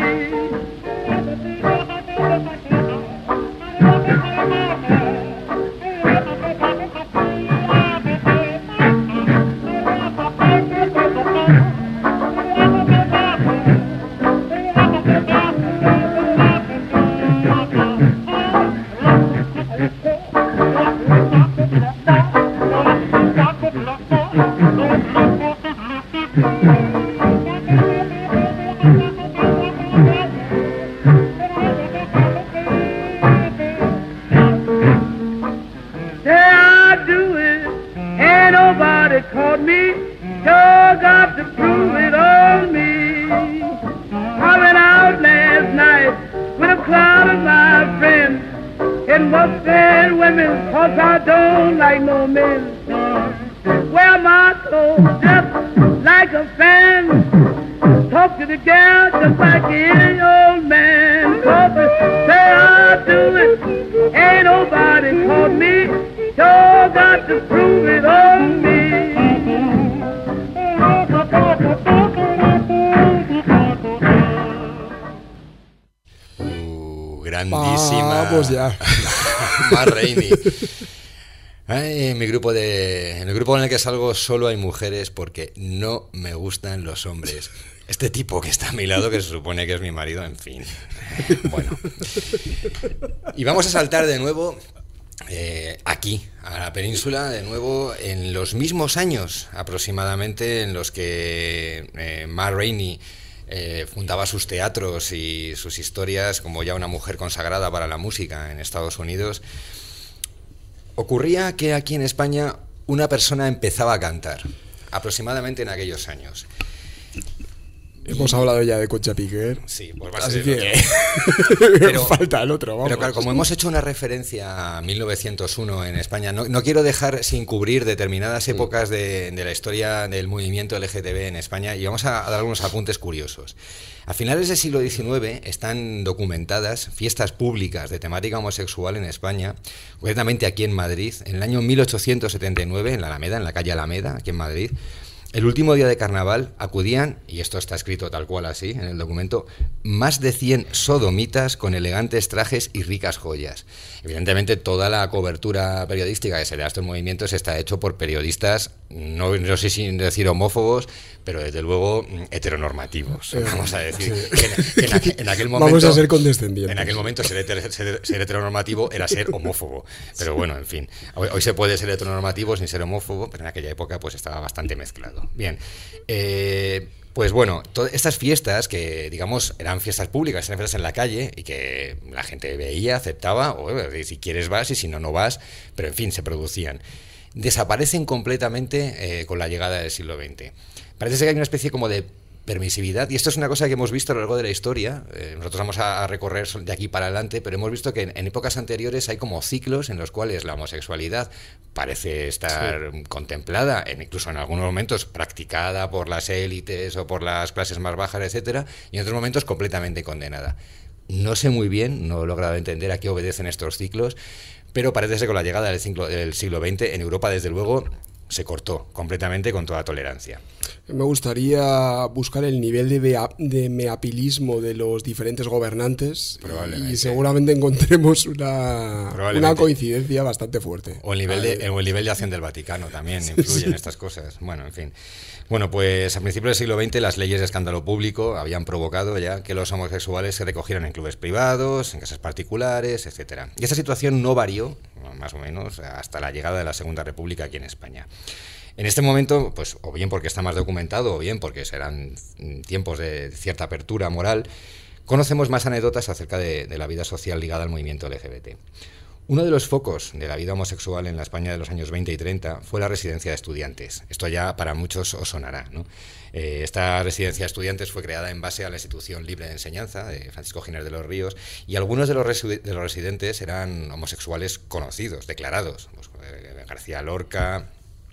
Speaker 3: Matt Rainey. Ay, en mi grupo de, en el grupo en el que salgo solo hay mujeres porque no me gustan los hombres. Este tipo que está a mi lado, que se supone que es mi marido, en fin. Bueno. Y vamos a saltar de nuevo eh, aquí, a la península, de nuevo, en los mismos años aproximadamente en los que eh, Ma Rainey eh, fundaba sus teatros y sus historias como ya una mujer consagrada para la música en Estados Unidos. Ocurría que aquí en España una persona empezaba a cantar, aproximadamente en aquellos años.
Speaker 5: Hemos hablado ya de Concha Piquer.
Speaker 3: Sí, pues va a
Speaker 5: Así
Speaker 3: ser
Speaker 5: que
Speaker 3: pero,
Speaker 5: falta el otro, vamos.
Speaker 3: Pero claro, como hemos hecho una referencia a mil novecientos uno en España, no, no quiero dejar sin cubrir determinadas épocas de, de la historia del movimiento L G T B en España y vamos a, a dar algunos apuntes curiosos. A finales del siglo diecinueve están documentadas fiestas públicas de temática homosexual en España, concretamente aquí en Madrid, en el año mil ochocientos setenta y nueve, en la Alameda, en la calle Alameda, aquí en Madrid. El último día de carnaval acudían, y esto está escrito tal cual así en el documento, más de cien sodomitas con elegantes trajes y ricas joyas. Evidentemente toda la cobertura periodística que se le da a estos movimientos está hecho por periodistas, no, no sé si decir homófobos, pero desde luego heteronormativos. Vamos a decir
Speaker 5: sí.
Speaker 3: que, en, que en, aquel, en aquel momento...
Speaker 5: Vamos a ser condescendientes.
Speaker 3: En aquel momento ser, heter, ser, ser heteronormativo era ser homófobo. Pero bueno, en fin, hoy, hoy se puede ser heteronormativo sin ser homófobo, pero en aquella época pues estaba bastante mezclado. Bien, eh, pues bueno, todas estas fiestas que, digamos, eran fiestas públicas, eran fiestas en la calle y que la gente veía, aceptaba, o si quieres vas y si no, no vas, pero en fin, se producían. Desaparecen completamente eh, con la llegada del siglo veinte. Parece ser que hay una especie como de permisividad, y esto es una cosa que hemos visto a lo largo de la historia. Eh, nosotros vamos a recorrer de aquí para adelante, pero hemos visto que en, en épocas anteriores hay como ciclos en los cuales la homosexualidad parece estar sí. contemplada, en, incluso en algunos momentos practicada por las élites o por las clases más bajas, etcétera, y en otros momentos completamente condenada. No sé muy bien, no he logrado entender a qué obedecen estos ciclos, pero parece ser que con la llegada del siglo, del siglo veinte en Europa, desde luego, se cortó completamente con toda tolerancia.
Speaker 5: Me gustaría buscar el nivel de, bea, de meapilismo de los diferentes gobernantes y seguramente encontremos una, una coincidencia bastante fuerte.
Speaker 3: O el nivel de, o el nivel de acción del Vaticano también sí, influye sí. en estas cosas. Bueno, en fin. Bueno, pues a principios del siglo veinte las leyes de escándalo público habían provocado ya que los homosexuales se recogieran en clubes privados, en casas particulares, etcétera. Y esta situación no varió, más o menos, hasta la llegada de la Segunda República aquí en España. En este momento, pues o bien porque está más documentado, o bien porque serán tiempos de cierta apertura moral, conocemos más anécdotas acerca de, de la vida social ligada al movimiento L G B T. Uno de los focos de la vida homosexual en la España de los años veinte y treinta fue la residencia de estudiantes. Esto ya para muchos os sonará, ¿no? Eh, esta residencia de estudiantes fue creada en base a la Institución Libre de Enseñanza de Francisco Giner de los Ríos, y algunos de los, resi- de los residentes eran homosexuales conocidos, declarados. Pues, eh, García Lorca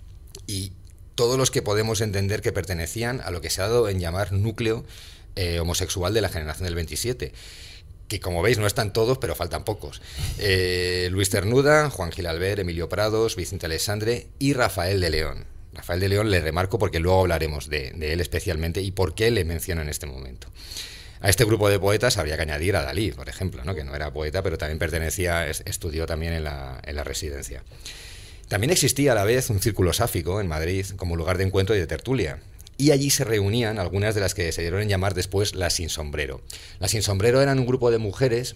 Speaker 3: y todos los que podemos entender que pertenecían a lo que se ha dado en llamar núcleo eh, homosexual de la generación del veintisiete. Que como veis no están todos, pero faltan pocos. Eh, Luis Cernuda, Juan Gil Albert, Emilio Prados, Vicente Alexandre y Rafael de León. Rafael de León le remarco porque luego hablaremos de, de él especialmente y por qué le menciono en este momento. A este grupo de poetas habría que añadir a Dalí, por ejemplo, ¿no? Que no era poeta, pero también pertenecía, estudió también en la, en la residencia. También existía a la vez un círculo sáfico en Madrid como lugar de encuentro y de tertulia. Y allí se reunían algunas de las que se dieron en llamar después las sin sombrero. Las sin sombrero eran un grupo de mujeres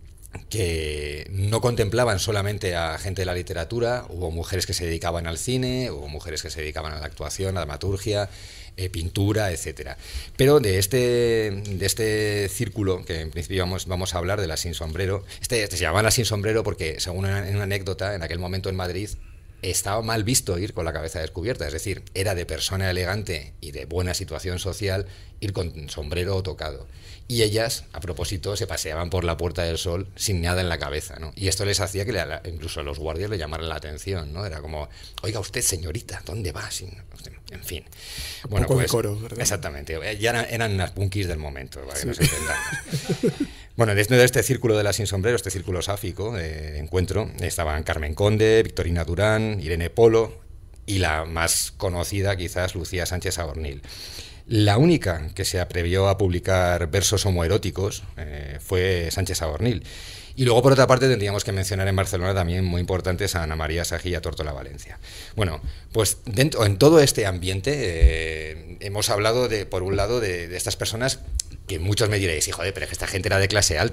Speaker 3: que no contemplaban solamente a gente de la literatura. Hubo mujeres que se dedicaban al cine, hubo mujeres que se dedicaban a la actuación, a la dramaturgia, eh, pintura, etcétera. Pero de este, de este círculo, que en principio vamos, vamos a hablar de las sin sombrero, este, este se llamaban las sin sombrero porque, según una, en una anécdota, en aquel momento en Madrid, estaba mal visto ir con la cabeza descubierta, es decir, era de persona elegante y de buena situación social ir con sombrero tocado. Y ellas, a propósito, se paseaban por la Puerta del Sol sin nada en la cabeza, ¿no? Y esto les hacía que le, incluso los guardias le llamaran la atención, ¿no? Era como, oiga usted, señorita, ¿dónde va? Sin... En fin.
Speaker 5: Un
Speaker 3: bueno,
Speaker 5: poco
Speaker 3: pues,
Speaker 5: de coro, ¿verdad?
Speaker 3: Exactamente. Ya eran, eran las punkis del momento, para que sí. nos entendamos. Bueno, dentro de este círculo de las sin sombrero, este círculo sáfico de encuentro, estaban Carmen Conde, Victorina Durán, Irene Polo y la más conocida quizás Lucía Sánchez Abornil. La única que se atrevió a publicar versos homoeróticos eh, fue Sánchez Abornil. Y luego, por otra parte, tendríamos que mencionar en Barcelona también muy importantes a Ana María Sajilla Tórtola Valencia. Bueno, pues dentro, en todo este ambiente eh, hemos hablado, de, por un lado, de, de estas personas que muchos me diréis, hijo de, pero es que esta gente era de clase alta.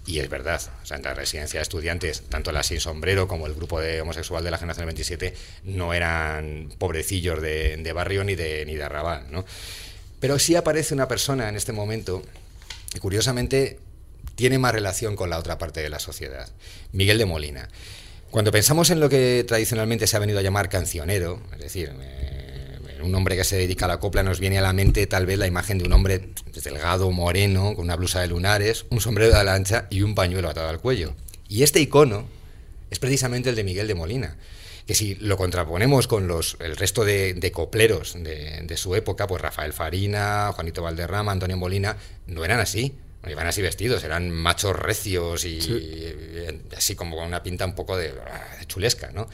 Speaker 3: Y es verdad, o sea, en la residencia de estudiantes, tanto la Sin Sombrero como el grupo de homosexual de la generación del veintisiete no eran pobrecillos de, de barrio ni de, ni de arrabal, ¿no? Pero sí aparece una persona en este momento que curiosamente tiene más relación con la otra parte de la sociedad, Miguel de Molina. Cuando pensamos en lo que tradicionalmente se ha venido a llamar cancionero, es decir, eh, un hombre que se dedica a la copla, nos viene a la mente tal vez la imagen de un hombre delgado, moreno, con una blusa de lunares, un sombrero de ala ancha y un pañuelo atado al cuello. Y este icono es precisamente el de Miguel de Molina, que si lo contraponemos con los, el resto de, de copleros de, de su época, pues Rafael Farina, Juanito Valderrama, Antonio Molina, no eran así, no iban así vestidos, eran machos recios y, sí. y así como con una pinta un poco de, de chulesca, ¿no?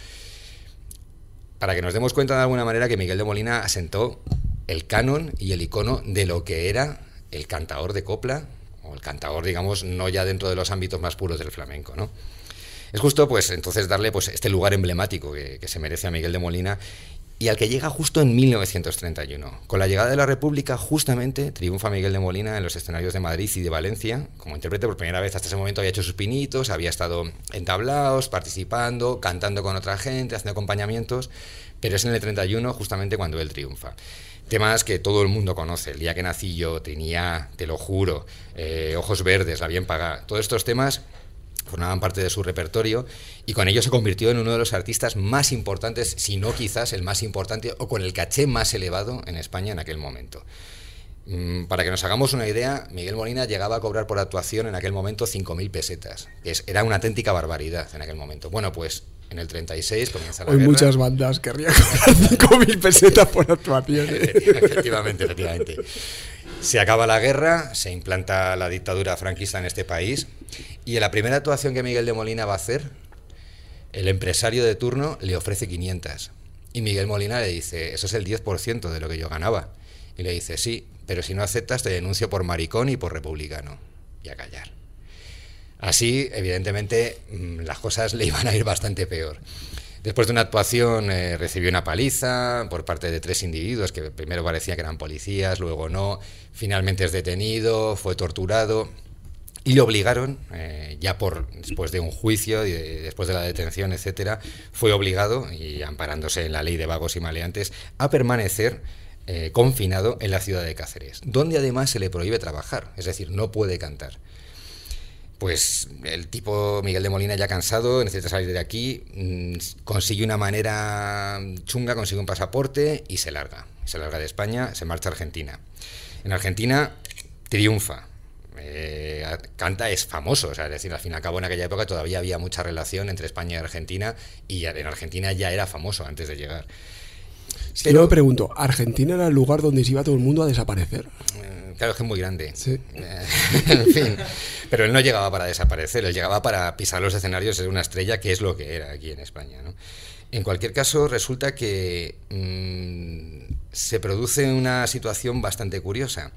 Speaker 3: Para que nos demos cuenta de alguna manera que Miguel de Molina asentó el canon y el icono de lo que era el cantaor de copla, o el cantaor, digamos, no ya dentro de los ámbitos más puros del flamenco, ¿no? Es justo, pues, entonces darle pues este lugar emblemático que, que se merece a Miguel de Molina y al que llega justo en mil novecientos treinta y uno. Con la llegada de la República, justamente, triunfa Miguel de Molina en los escenarios de Madrid y de Valencia. Como intérprete, por primera vez hasta ese momento había hecho sus pinitos, había estado en tablaos, participando, cantando con otra gente, haciendo acompañamientos, pero es en el treinta y uno justamente cuando él triunfa. Temas que todo el mundo conoce, El día que nací yo, tenía, te lo juro, eh, Ojos verdes, La bien pagada, todos estos temas formaban parte de su repertorio y con ello se convirtió en uno de los artistas más importantes, si no quizás el más importante o con el caché más elevado en España en aquel momento. Mm, para que nos hagamos una idea, Miguel Molina llegaba a cobrar por actuación en aquel momento cinco mil pesetas, que es, era una auténtica barbaridad en aquel momento. Bueno, pues en el treinta y seis comienza la
Speaker 5: Hoy
Speaker 3: guerra.
Speaker 5: Muchas bandas querrían cobrar cinco mil pesetas por actuación.
Speaker 3: Efectivamente, efectivamente. Se acaba la guerra, se implanta la dictadura franquista en este país y en la primera actuación que Miguel de Molina va a hacer, el empresario de turno le ofrece quinientas y Miguel Molina le dice, eso es el diez por ciento de lo que yo ganaba. Y le dice, sí, pero si no aceptas te denuncio por maricón y por republicano. Y a callar. Así, evidentemente, las cosas le iban a ir bastante peor. Después de una actuación eh, recibió una paliza por parte de tres individuos que primero parecía que eran policías, luego no, finalmente es detenido, fue torturado y le obligaron, eh, ya por después de un juicio y de, después de la detención, etcétera, fue obligado, y amparándose en la ley de vagos y maleantes, a permanecer eh, confinado en la ciudad de Cáceres, donde además se le prohíbe trabajar, es decir, no puede cantar. Pues el tipo Miguel de Molina, ya cansado, necesita salir de aquí, mmm, consigue una manera chunga, consigue un pasaporte y se larga. Se larga de España, se marcha a Argentina. En Argentina triunfa, eh, canta, es famoso, o sea, es decir, al fin y al cabo en aquella época todavía había mucha relación entre España y Argentina y en Argentina ya era famoso antes de llegar.
Speaker 5: Si Pero yo me pregunto, ¿Argentina era el lugar donde se iba todo el mundo a desaparecer?
Speaker 3: Eh, claro, es que es muy grande.
Speaker 5: Sí.
Speaker 3: Eh, en fin. Pero él no llegaba para desaparecer, él llegaba para pisar los escenarios, ser una estrella, que es lo que era aquí en España, ¿no? En cualquier caso, resulta que mmm, se produce una situación bastante curiosa.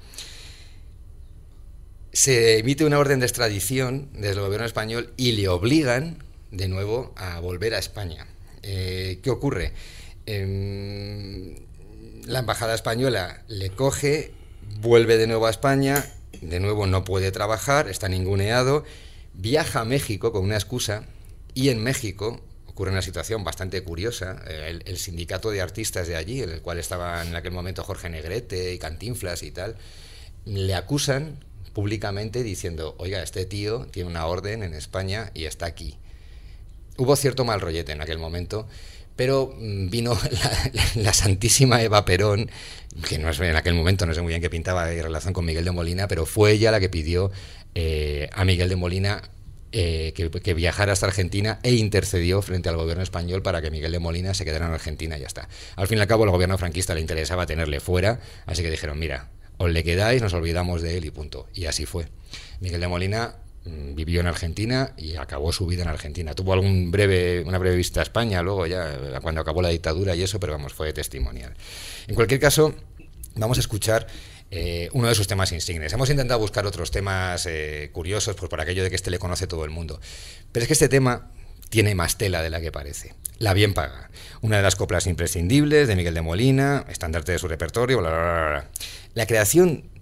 Speaker 3: Se emite una orden de extradición desde el gobierno español y le obligan de nuevo a volver a España. Eh, ¿Qué ocurre? Eh, la embajada española le coge, vuelve de nuevo a España, de nuevo no puede trabajar, está ninguneado, viaja a México con una excusa y en México ocurre una situación bastante curiosa. El, el sindicato de artistas de allí, en el cual estaban en aquel momento Jorge Negrete y Cantinflas y tal, le acusan públicamente diciendo, oiga, este tío tiene una orden en España y está aquí. Hubo cierto mal rollete en aquel momento, pero vino la, la, la santísima Eva Perón, que no es, en aquel momento no sé muy bien qué pintaba en relación con Miguel de Molina, pero fue ella la que pidió eh, a Miguel de Molina eh, que, que viajara hasta Argentina e intercedió frente al gobierno español para que Miguel de Molina se quedara en Argentina y ya está. Al fin y al cabo, al gobierno franquista le interesaba tenerle fuera, así que dijeron, mira, os le quedáis, nos olvidamos de él y punto. Y así fue. Miguel de Molina vivió en Argentina y acabó su vida en Argentina. Tuvo algún breve, una breve visita a España luego ya cuando acabó la dictadura y eso, pero vamos, fue testimonial. En cualquier caso, vamos a escuchar eh, uno de sus temas insignes. Hemos intentado buscar otros temas eh, curiosos, pues por aquello de que este le conoce todo el mundo. Pero es que este tema tiene más tela de la que parece. La bien paga, una de las coplas imprescindibles de Miguel de Molina, estandarte de su repertorio, bla, bla, bla, bla. La creación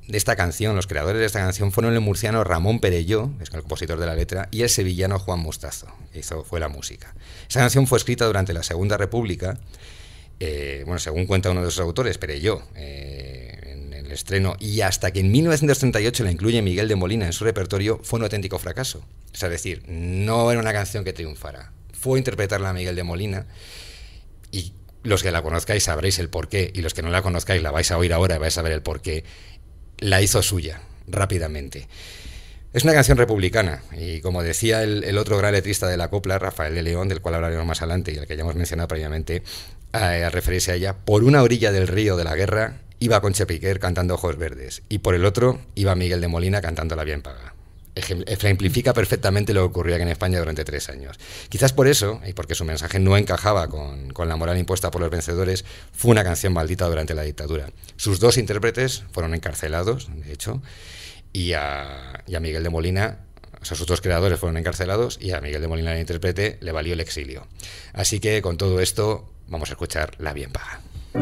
Speaker 3: de esta canción, los creadores de esta canción, fueron el murciano Ramón Perelló, que es el compositor de la letra, y el sevillano Juan Mostazo, que hizo, fue la música. Esta canción fue escrita durante la Segunda República, eh, bueno, según cuenta uno de sus autores, Perelló, eh, en el estreno, y hasta que en mil novecientos treinta y ocho la incluye Miguel de Molina en su repertorio, fue un auténtico fracaso. O sea, es decir, no era una canción que triunfara. Fue interpretarla a Miguel de Molina, y los que la conozcáis sabréis el porqué, y los que no la conozcáis la vais a oír ahora y vais a ver el porqué. La hizo suya, rápidamente. Es una canción republicana, y como decía el, el otro gran letrista de la copla, Rafael de León, del cual hablaremos más adelante y al que ya hemos mencionado previamente, a, a referirse a ella, por una orilla del río de la guerra iba Concha Piquer cantando Ojos Verdes, y por el otro iba Miguel de Molina cantando La Bien Paga. Ejemplifica perfectamente lo que ocurría aquí en España durante tres años. Quizás por eso, y porque su mensaje no encajaba con, con la moral impuesta por los vencedores, fue una canción maldita durante la dictadura. Sus dos intérpretes fueron encarcelados, de hecho, y a, y a Miguel de Molina, o sea, sus dos creadores fueron encarcelados, y a Miguel de Molina, el intérprete, le valió el exilio. Así que con todo esto vamos a escuchar La Bien Paga.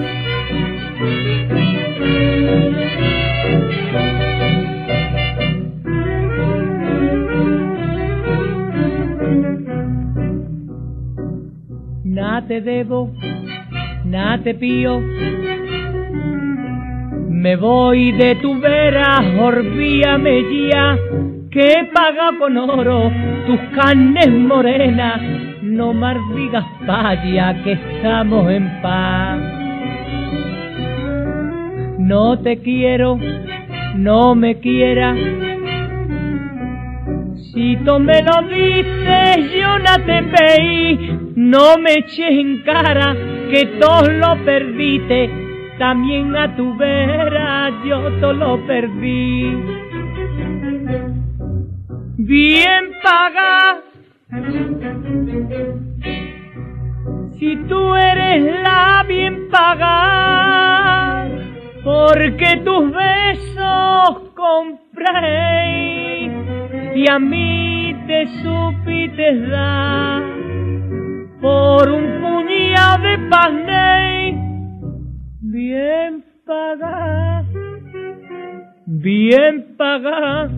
Speaker 7: Nada te debo, nada te pío, me voy de tu vera, olvídame ya, que paga con oro tus carnes morenas, no más digas vaya que estamos en paz. No te quiero, no me quieras, si tú me lo dices yo no te peí, no me eches en cara que todo lo perdiste, también a tu vera yo todo lo perdí. Bien paga, si tú eres la bien paga, porque tus besos compré y a mí te supiste dar por un puñado de pan. Bien paga, bien paga,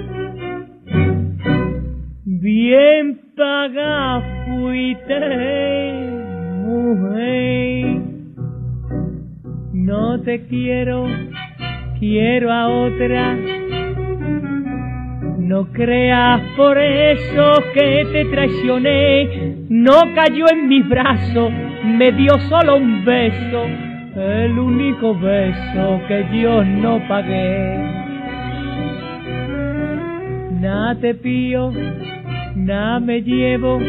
Speaker 7: bien paga fuiste, mujer. No te quiero, quiero a otra. No creas por eso que te traicioné, no cayó en mis brazos, me dio solo un beso, el único beso que yo no pagué. Nada te pío, nada me llevo,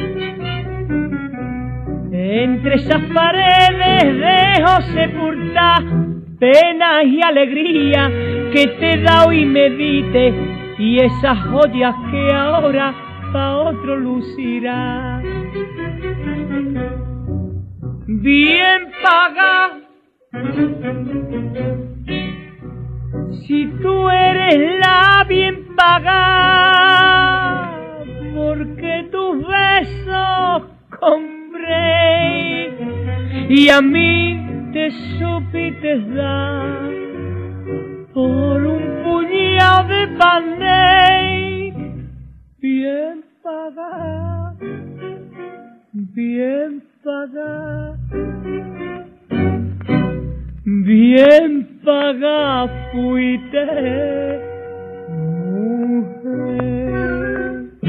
Speaker 7: entre esas paredes dejo sepultar penas y alegría que te he dado y me diste, y esas joyas que ahora pa' otro lucirá. Bien paga, si tú eres la bien paga, porque tus besos compré y a mí te supiste dar por un puñado de pan. Bien paga, bien paga, bien paga fuiste, mujer.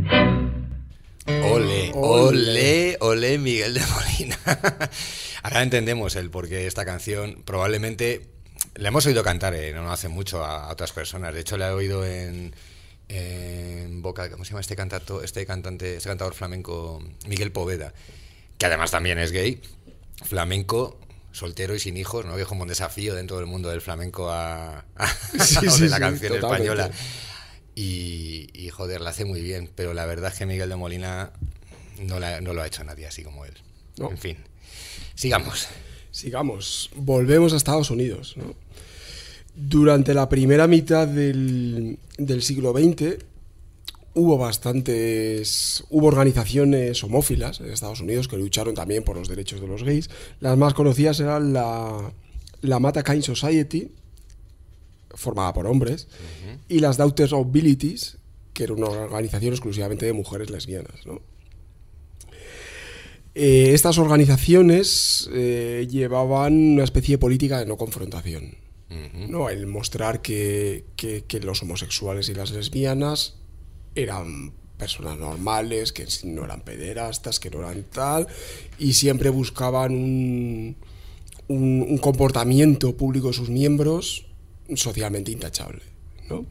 Speaker 3: Ole, ole, ole Miguel de Molina. Ahora entendemos el porqué de esta canción. Probablemente la hemos oído cantar, eh, no hace mucho, a otras personas. De hecho, la he oído en, en boca, ¿cómo se llama este cantato, este cantante, este cantador flamenco, Miguel Poveda, que además también es gay, flamenco, soltero y sin hijos, ¿no? Que es como un desafío dentro del mundo del flamenco a, a,
Speaker 5: sí,
Speaker 3: a
Speaker 5: sí,
Speaker 3: de la
Speaker 5: sí,
Speaker 3: canción
Speaker 5: totalmente.
Speaker 3: española. Y, y joder, la hace muy bien, pero la verdad es que Miguel de Molina no, la, no lo ha hecho nadie así como él.
Speaker 5: No.
Speaker 3: En fin, sigamos.
Speaker 5: Sigamos, volvemos a Estados Unidos, ¿no? Durante la primera mitad del, del siglo veinte hubo bastantes, hubo organizaciones homófilas en Estados Unidos que lucharon también por los derechos de los gays. Las más conocidas eran la, la Mata Kind Society, formada por hombres, uh-huh. y las Daughters of Bilitis, que era una organización exclusivamente de mujeres lesbianas, ¿no? Eh, estas organizaciones eh, llevaban una especie de política de no confrontación, uh-huh. ¿no? El mostrar que, que, que los homosexuales y las lesbianas eran personas normales, que no eran pederastas, que no eran tal, y siempre buscaban un, un, un comportamiento público de sus miembros socialmente intachable, ¿no?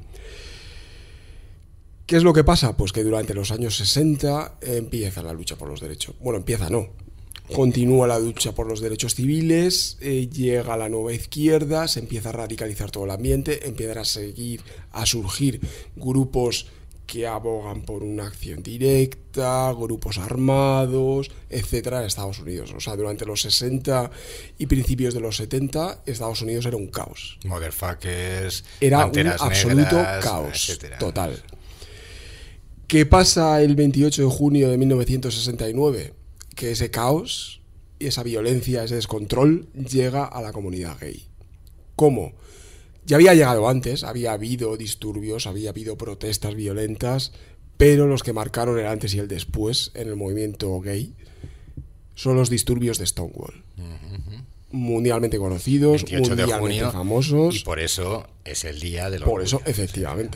Speaker 5: ¿Qué es lo que pasa? Pues que durante los años sesenta empieza la lucha por los derechos. Bueno, empieza no. Continúa la lucha por los derechos civiles, eh, llega la nueva izquierda, se empieza a radicalizar todo el ambiente, empiezan a seguir, a surgir grupos que abogan por una acción directa, grupos armados, etcétera, en Estados Unidos. O sea, durante los sesenta y principios de los setenta, Estados Unidos era un caos.
Speaker 3: Motherfuckers,
Speaker 5: era un absoluto
Speaker 3: negras,
Speaker 5: caos,
Speaker 3: etcétera. Total.
Speaker 5: ¿Qué pasa el veintiocho de junio de mil novecientos sesenta y nueve? Que ese caos, esa violencia, ese descontrol llega a la comunidad gay. ¿Cómo? Ya había llegado antes, había habido disturbios, había habido protestas violentas, pero los que marcaron el antes y el después en el movimiento gay son los disturbios de Stonewall. Uh-huh. Mundialmente conocidos, mundialmente junio, famosos.
Speaker 3: Y por eso es el día de los...
Speaker 5: Por eso, efectivamente.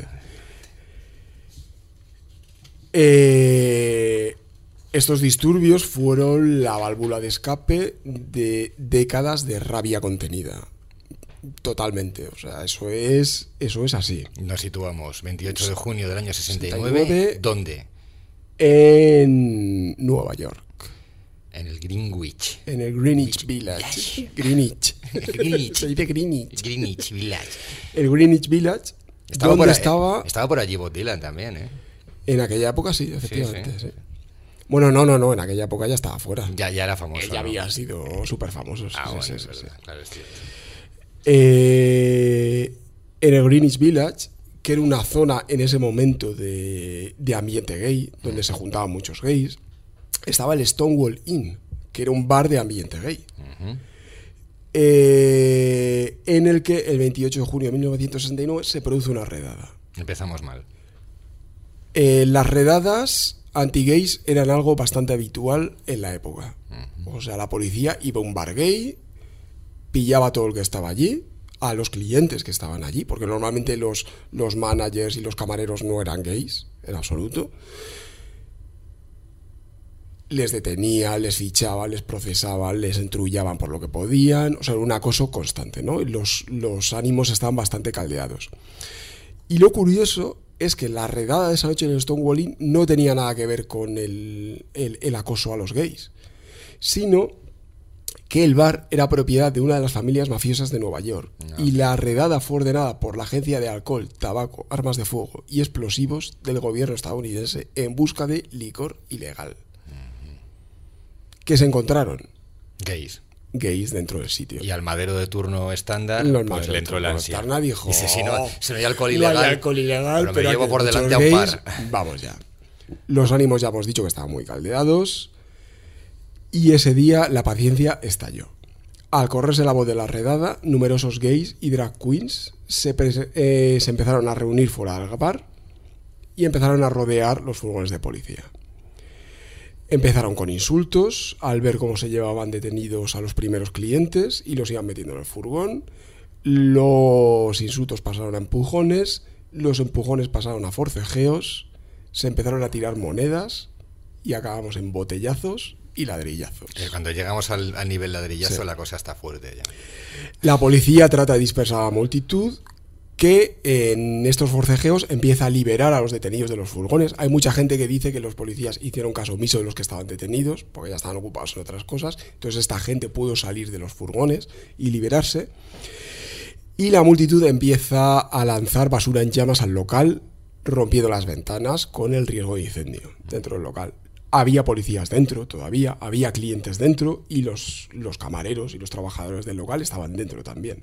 Speaker 5: Eh, estos disturbios fueron la válvula de escape de décadas de rabia contenida. Totalmente, o sea, eso es eso es así.
Speaker 3: Nos situamos veintiocho de junio del año sesenta y nueve. sesenta y nueve, ¿dónde?
Speaker 5: En Nueva York.
Speaker 3: En el Greenwich.
Speaker 5: En el Greenwich Village. Greenwich.
Speaker 3: Greenwich.
Speaker 5: Se dice Greenwich.
Speaker 3: Greenwich Village.
Speaker 5: El Greenwich Village.
Speaker 3: Estaba
Speaker 5: donde
Speaker 3: por,
Speaker 5: estaba.
Speaker 3: Estaba por allí Bob Dylan también, ¿eh?
Speaker 5: En aquella época sí, efectivamente, sí, sí. sí.
Speaker 3: Bueno,
Speaker 5: no, no, no, en aquella época ya estaba fuera.
Speaker 3: Ya, ya era famoso.
Speaker 5: Ya ¿no? había sido súper famoso.
Speaker 3: Ah,
Speaker 5: sí,
Speaker 3: bueno,
Speaker 5: sí,
Speaker 3: es
Speaker 5: sí,
Speaker 3: verdad,
Speaker 5: sí.
Speaker 3: Claro, es cierto.
Speaker 5: Eh, en el Greenwich Village, que era una zona en ese momento de, de ambiente gay, donde se juntaban muchos gays, estaba el Stonewall Inn, que era un bar de ambiente gay. Uh-huh. eh, en el que el veintiocho de junio de mil novecientos sesenta y nueve se produce una redada.
Speaker 3: Empezamos mal.
Speaker 5: Eh, las redadas anti-gays eran algo bastante habitual en la época. Uh-huh. O sea, la policía iba a un bar gay, pillaba a todo el que estaba allí, a los clientes que estaban allí, porque normalmente los, los managers y los camareros no eran gays, en absoluto. Les detenía, les fichaba, les procesaban, les entrullaban por lo que podían. O sea, era un acoso constante, ¿no? Los, los ánimos estaban bastante caldeados. Y lo curioso es que la redada de esa noche en el Stonewall Inn no tenía nada que ver con el, el, el acoso a los gays, sino que el bar era propiedad de una de las familias mafiosas de Nueva York. No. Y la redada fue ordenada por la Agencia de Alcohol, Tabaco, Armas de Fuego y Explosivos del gobierno estadounidense en busca de licor ilegal. Uh-huh. ¿Qué se encontraron?
Speaker 3: Gays.
Speaker 5: Gays dentro del sitio.
Speaker 3: Y al madero de turno estándar,
Speaker 5: Los
Speaker 3: pues le entró el ansia.
Speaker 5: Dijo,
Speaker 3: dice, si no, si no hay alcohol ilegal,
Speaker 5: no hay alcohol ilegal
Speaker 3: pero,
Speaker 5: pero
Speaker 3: me llevo por delante
Speaker 5: gays,
Speaker 3: a un par.
Speaker 5: Vamos ya. Los ánimos ya hemos dicho que estaban muy caldeados. Y ese día la paciencia estalló. Al correrse la voz de la redada, numerosos gays y drag queens se, pre- eh, se empezaron a reunir fuera del bar y empezaron a rodear los furgones de policía. Empezaron con insultos al ver cómo se llevaban detenidos a los primeros clientes y los iban metiendo en el furgón. Los insultos pasaron a empujones, los empujones pasaron a forcejeos, se empezaron a tirar monedas y acabamos en botellazos y ladrillazos.
Speaker 3: Cuando llegamos al, al nivel ladrillazo,
Speaker 5: sí.
Speaker 3: La cosa está fuerte ya.
Speaker 5: La policía trata de dispersar a la multitud, que en estos forcejeos empieza a liberar a los detenidos de los furgones. Hay mucha gente que dice que los policías hicieron caso omiso de los que estaban detenidos, porque ya estaban ocupados en otras cosas. Entonces esta gente pudo salir de los furgones y liberarse. Y la multitud empieza a lanzar basura en llamas al local, rompiendo las ventanas con el riesgo de incendio dentro del local. Había policías dentro todavía, había clientes dentro y los, los camareros y los trabajadores del local estaban dentro también.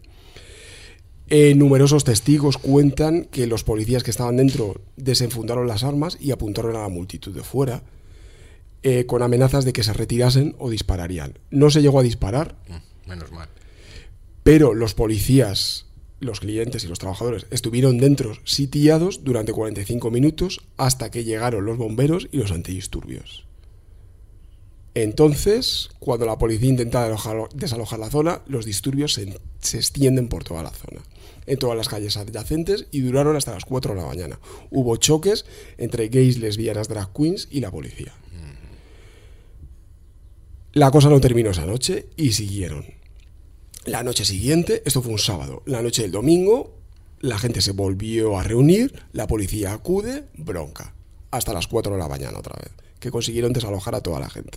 Speaker 5: Eh, numerosos testigos cuentan que los policías que estaban dentro desenfundaron las armas y apuntaron a la multitud de fuera, eh, con amenazas de que se retirasen o dispararían. No se llegó a disparar,
Speaker 3: Menos mal.
Speaker 5: pero los policías los clientes y los trabajadores estuvieron dentro sitiados durante cuarenta y cinco minutos hasta que llegaron los bomberos y los antidisturbios. Entonces, cuando la policía intenta desalojar, desalojar la zona, los disturbios se, se extienden por toda la zona, en todas las calles adyacentes, y duraron hasta las cuatro de la mañana. Hubo choques entre gays, lesbianas, drag queens y la policía. La cosa no terminó esa noche y siguieron. La noche siguiente, esto fue un sábado, la noche del domingo, la gente se volvió a reunir, la policía acude, bronca, hasta las cuatro de la mañana otra vez, que consiguieron desalojar a toda la gente.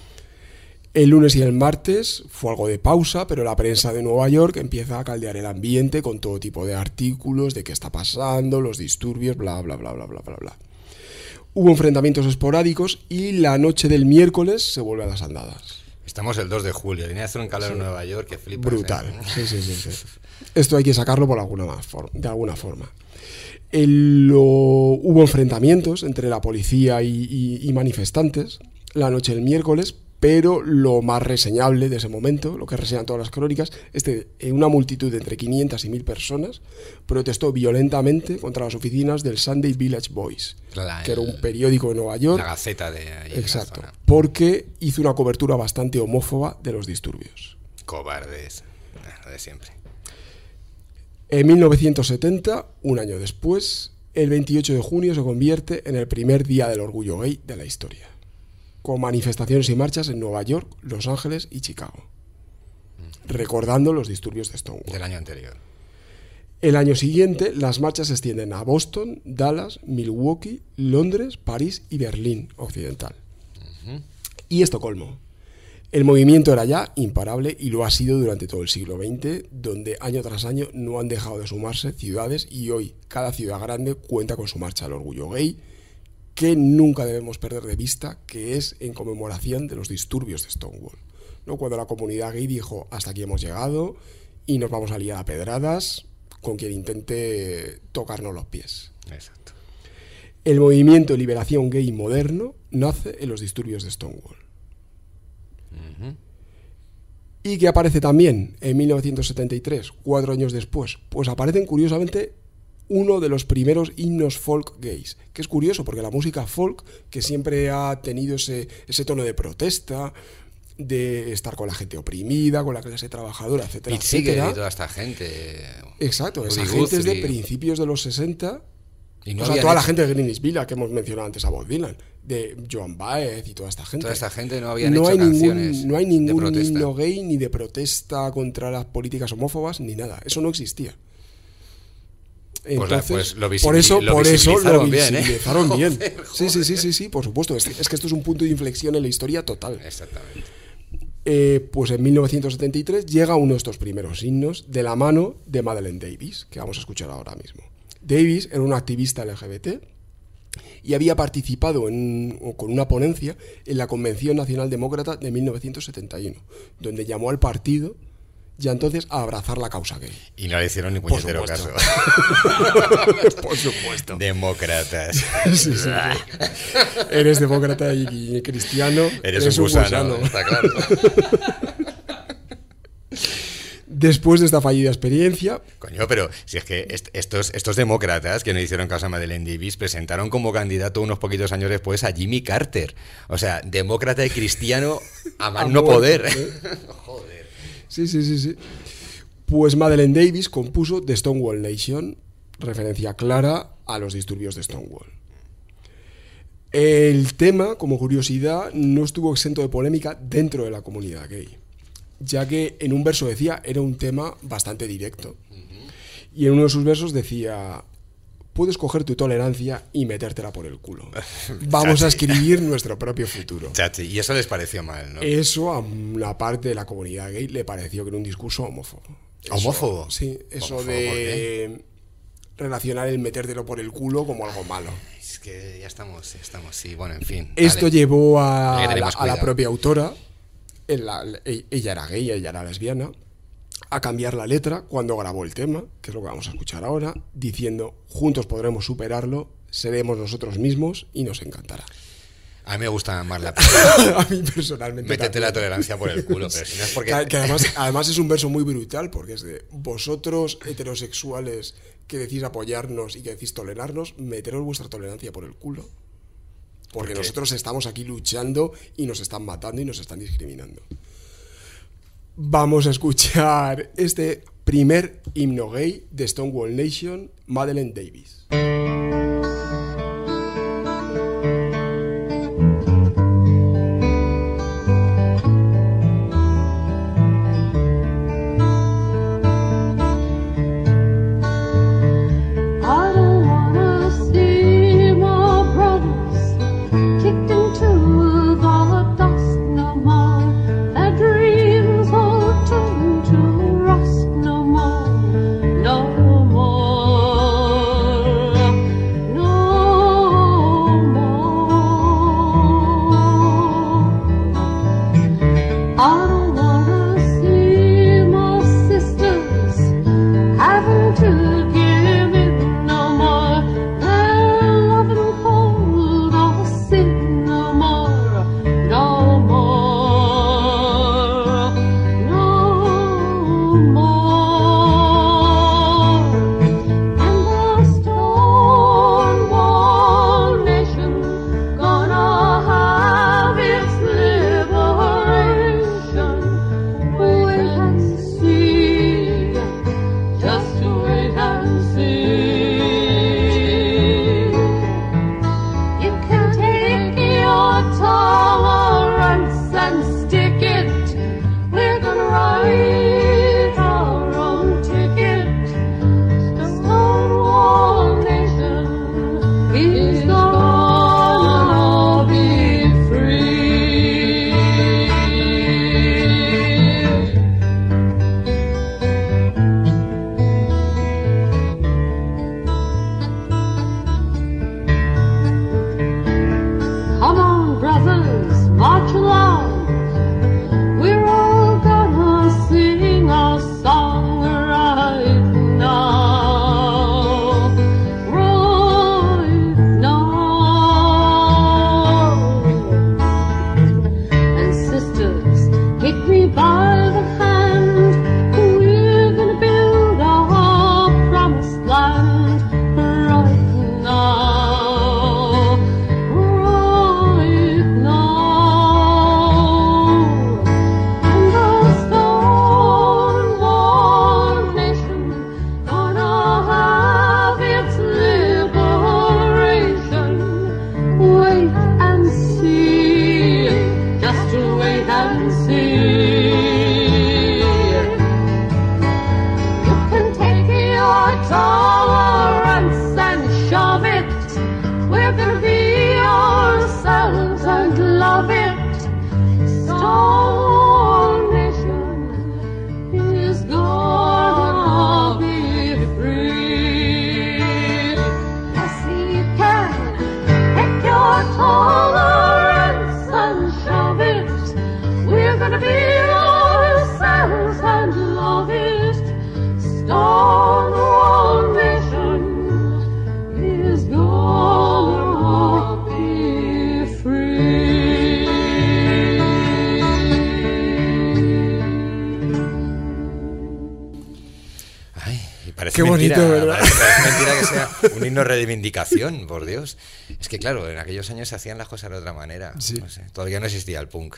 Speaker 5: El lunes y el martes fue algo de pausa, pero la prensa de Nueva York empieza a caldear el ambiente con todo tipo de artículos de qué está pasando, los disturbios, bla, bla, bla, bla, bla, bla, bla. Hubo enfrentamientos esporádicos y la noche del miércoles se vuelve a las andadas.
Speaker 3: Estamos el dos de julio, tenía que hacer un calor sí. en Nueva York que flipas.
Speaker 5: Brutal,
Speaker 3: ¿eh?
Speaker 5: sí, sí, sí, sí. Esto hay que sacarlo por alguna más forma, de alguna forma. El, lo, hubo enfrentamientos entre la policía y, y, y manifestantes la noche del miércoles, pero lo más reseñable de ese momento, lo que reseñan todas las crónicas, es que una multitud de entre quinientas y mil personas protestó violentamente contra las oficinas del Sunday Village Boys, la, que era un periódico de Nueva York.
Speaker 3: La Gaceta de ahí.
Speaker 5: Exacto, porque hizo una cobertura bastante homófoba de los disturbios.
Speaker 3: Cobardes, lo de siempre.
Speaker 5: En mil novecientos setenta, un año después, el veintiocho de junio se convierte en el primer Día del Orgullo Gay de la historia, con manifestaciones y marchas en Nueva York, Los Ángeles y Chicago, recordando los disturbios de Stonewall.
Speaker 3: Del año anterior.
Speaker 5: El año siguiente, las marchas se extienden a Boston, Dallas, Milwaukee, Londres, París y Berlín Occidental. Uh-huh. Y Estocolmo. El movimiento era ya imparable y lo ha sido durante todo el siglo veinte, donde año tras año no han dejado de sumarse ciudades, y hoy cada ciudad grande cuenta con su marcha al orgullo gay, que nunca debemos perder de vista, que es en conmemoración de los disturbios de Stonewall, ¿no? Cuando la comunidad gay dijo, hasta aquí hemos llegado y nos vamos a liar a pedradas con quien intente tocarnos los pies.
Speaker 3: Exacto.
Speaker 5: El movimiento de liberación gay moderno nace en los disturbios de Stonewall. Uh-huh. ¿Y que aparece también en mil novecientos setenta y tres, cuatro años después? Pues aparecen curiosamente uno de los primeros himnos folk gays, que es curioso porque la música folk, que siempre ha tenido ese, ese tono de protesta, de estar con la gente oprimida, con la clase trabajadora, etcétera,
Speaker 3: y sigue
Speaker 5: etcétera.
Speaker 3: Y toda esta gente.
Speaker 5: Exacto, esa gente es de principios de los sesenta.
Speaker 3: Y no
Speaker 5: o sea, toda
Speaker 3: hecho...
Speaker 5: la gente de Greenwich Village, que hemos mencionado antes a Bob Dylan, de Joan Baez y toda esta gente.
Speaker 3: Toda esta gente no habían
Speaker 5: no
Speaker 3: hecho
Speaker 5: hay
Speaker 3: canciones
Speaker 5: ningún, No hay ningún
Speaker 3: de
Speaker 5: himno gay ni de protesta contra las políticas homófobas ni nada. Eso no existía. Entonces,
Speaker 3: pues la, pues
Speaker 5: por eso lo por eso lo
Speaker 3: visibilizaron
Speaker 5: bien, ¿eh?
Speaker 3: Joder,
Speaker 5: bien. Sí, sí, sí, sí, sí, por supuesto. Es, es que esto es un punto de inflexión en la historia total.
Speaker 3: Exactamente.
Speaker 5: Eh, pues en mil novecientos setenta y tres llega uno de estos primeros himnos de la mano de Madeleine Davis, que vamos a escuchar ahora mismo. Davis era una activista L G B T y había participado en, con una ponencia en la Convención Nacional Demócrata de mil novecientos setenta y uno, donde llamó al partido ya entonces a abrazar la causa gay.
Speaker 3: Y no le hicieron ni puñetero caso.
Speaker 5: Por supuesto.
Speaker 3: Demócratas.
Speaker 5: Sí, sí, sí. Eres demócrata y, y cristiano.
Speaker 3: Eres, eres un gusano, un gusano. Está claro.
Speaker 5: Después de esta fallida experiencia...
Speaker 3: Coño, pero si es que est- estos, estos demócratas que no hicieron caso a Madeleine Davis presentaron como candidato unos poquitos años después a Jimmy Carter. O sea, demócrata y cristiano a más no poder. ¿eh? Joder.
Speaker 5: Sí, sí, sí, sí. Pues Madeleine Davis compuso The Stonewall Nation, referencia clara a los disturbios de Stonewall. El tema, como curiosidad, no estuvo exento de polémica dentro de la comunidad gay, ya que en un verso decía, era un tema bastante directo. Y en uno de sus versos decía, puedes coger tu tolerancia y metértela por el culo. Vamos a escribir nuestro propio futuro.
Speaker 3: Chachi, y eso les pareció mal, ¿no?
Speaker 5: Eso a una parte de la comunidad gay le pareció que era un discurso homófobo. Eso,
Speaker 3: ¿Homófobo?
Speaker 5: Sí, eso
Speaker 3: ¿Homófobo
Speaker 5: de relacionar el metértelo por el culo como algo malo.
Speaker 3: Es que ya estamos, ya estamos, sí, bueno, en fin.
Speaker 5: Esto
Speaker 3: vale.
Speaker 5: llevó a,
Speaker 3: la,
Speaker 5: a la propia autora, en la, ella era gay, ella era lesbiana, a cambiar la letra cuando grabó el tema, que es lo que vamos a escuchar ahora, diciendo, juntos podremos superarlo, seremos nosotros mismos y nos encantará.
Speaker 3: A mí me gusta más la
Speaker 5: A mí personalmente
Speaker 3: Métete
Speaker 5: también.
Speaker 3: la tolerancia por el culo, pero si no es porque...
Speaker 5: Que, que además, además es un verso muy brutal, porque es de vosotros heterosexuales que decís apoyarnos y que decís tolerarnos, meteros vuestra tolerancia por el culo. Porque
Speaker 3: ¿Por qué?
Speaker 5: nosotros estamos aquí luchando y nos están matando y nos están discriminando. Vamos a escuchar este primer himno gay de Stonewall Nation, Madeleine Davis.
Speaker 8: I don't wanna see my brothers kicked into the dust no more. Their dreams all turned to rust no more, no more, no more. I don't wanna see my sisters having to give in no more. Their loving cold or sin no more, no more, no more. And the Stonewall Nation gonna have its liberation. Wait and see, just wait and see. You can take your tolerance and stick it. We're gonna write our own ticket. Stonewall Nation is gonna be free. Come on, brothers, march along. We're all gonna sing our song right now. Right now. And sisters, take me by the hand. We're gonna build our promised land right now. Right now. And the Stonewall Nation gonna have its liberation. Wait and see, just wait and see. You can take your tolerance and shove it. We're gonna be ourselves and love it. Stonewall Nation is gonna be free. Yes, you can take your tolerance and shove it. We're gonna be ourselves and love it. Stonewall Nation is gonna be free.
Speaker 3: Ay, y parece
Speaker 5: Qué bonito,
Speaker 3: mentira,
Speaker 5: ¿verdad?
Speaker 3: Parece, parece mentira que sea un himno de reivindicación, por Dios. Es que claro, en aquellos años se hacían las cosas de otra manera.
Speaker 5: Sí.
Speaker 3: No sé, todavía no existía el punk.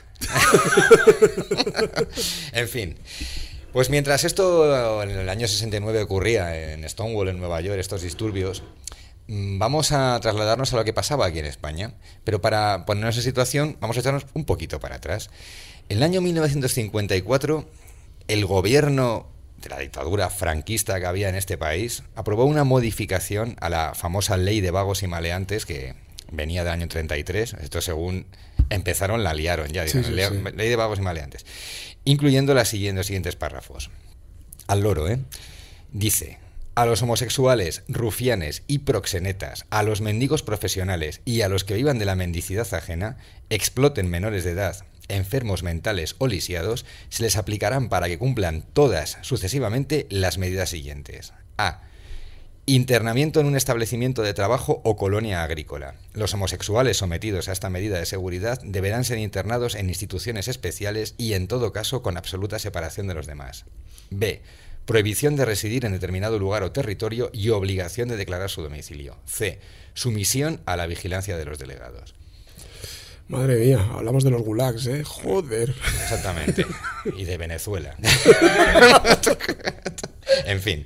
Speaker 3: En fin. Pues mientras esto en el año sesenta y nueve ocurría en Stonewall, en Nueva York, estos disturbios, mm, vamos a trasladarnos a lo que pasaba aquí en España. Pero para ponernos en situación, vamos a echarnos un poquito para atrás. En el año mil novecientos cincuenta y cuatro, el gobierno de la dictadura franquista que había en este país aprobó una modificación a la famosa ley de vagos y maleantes que venía del año treinta y tres. Esto según empezaron la liaron ya,
Speaker 5: Sí,
Speaker 3: dijeron,
Speaker 5: sí,
Speaker 3: ley,
Speaker 5: sí.
Speaker 3: ley de vagos y maleantes, incluyendo las siguientes, los siguientes párrafos. Al loro, ¿eh? Dice: a los homosexuales, rufianes y proxenetas, a los mendigos profesionales y a los que vivan de la mendicidad ajena, exploten menores de edad, enfermos mentales o lisiados, se les aplicarán para que cumplan todas sucesivamente las medidas siguientes. A. Internamiento en un establecimiento de trabajo o colonia agrícola. Los homosexuales sometidos a esta medida de seguridad deberán ser internados en instituciones especiales y, en todo caso, con absoluta separación de los demás. B. Prohibición de residir en determinado lugar o territorio y obligación de declarar su domicilio. C. Sumisión a la vigilancia de los delegados.
Speaker 5: Madre mía, hablamos de los gulags, ¿eh? Joder.
Speaker 3: Exactamente. Y de Venezuela. En fin.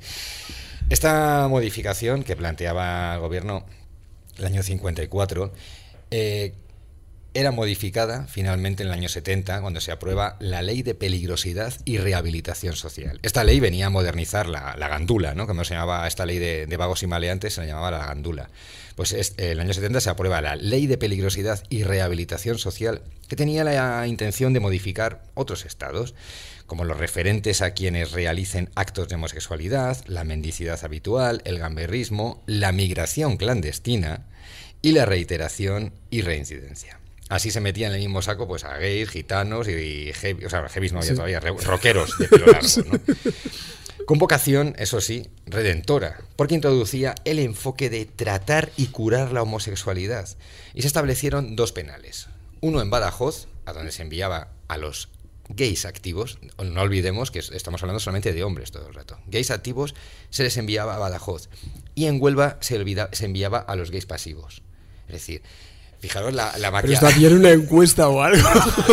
Speaker 3: Esta modificación que planteaba el gobierno el año cincuenta y cuatro eh, era modificada finalmente en el año setenta, cuando se aprueba la Ley de Peligrosidad y Rehabilitación Social. Esta ley venía a modernizar la, la gandula, ¿no? Como se llamaba esta ley de, de vagos y maleantes, se la llamaba la gandula. Pues es, en el año setenta se aprueba la Ley de Peligrosidad y Rehabilitación Social, que tenía la intención de modificar otros estados, como los referentes a quienes realicen actos de homosexualidad, la mendicidad habitual, el gamberrismo, la migración clandestina y la reiteración y reincidencia. Así se metían en el mismo saco pues a gays, gitanos y, y heavy, o sea, heavies no había sí. todavía, rockeros de pelo largo, ¿no? Con vocación, eso sí, redentora, porque introducía el enfoque de tratar y curar la homosexualidad. Y se establecieron dos penales. Uno en Badajoz, a donde se enviaba a los gays activos, no olvidemos que estamos hablando solamente de hombres todo el rato. Gays activos se les enviaba a Badajoz. Y en Huelva se, olvida, se enviaba a los gays pasivos. Es decir, fijaros la, la maquia...
Speaker 5: ¿Pero hacían una encuesta o algo?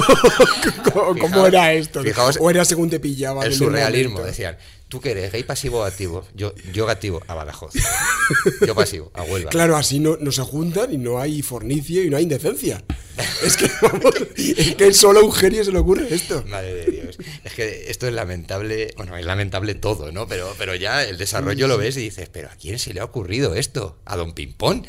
Speaker 5: ¿Cómo,
Speaker 3: fijaos,
Speaker 5: ¿Cómo era esto?
Speaker 3: Fijaos,
Speaker 5: ¿O era según te pillaban?
Speaker 3: El surrealismo, decían, ¿tú qué eres? ¿Gay pasivo o activo? Yo, yo activo, a Badajoz. Yo pasivo, a Huelva.
Speaker 5: Claro, así no, no se juntan y no hay fornicio y no hay indecencia. Es que, vamos, es que solo a un genio se le ocurre esto.
Speaker 3: Madre de Dios. Es que esto es lamentable, bueno, es lamentable todo, ¿no? Pero, pero ya el desarrollo lo ves y dices, ¿pero a quién se le ha ocurrido esto? ¿A Don Pimpón?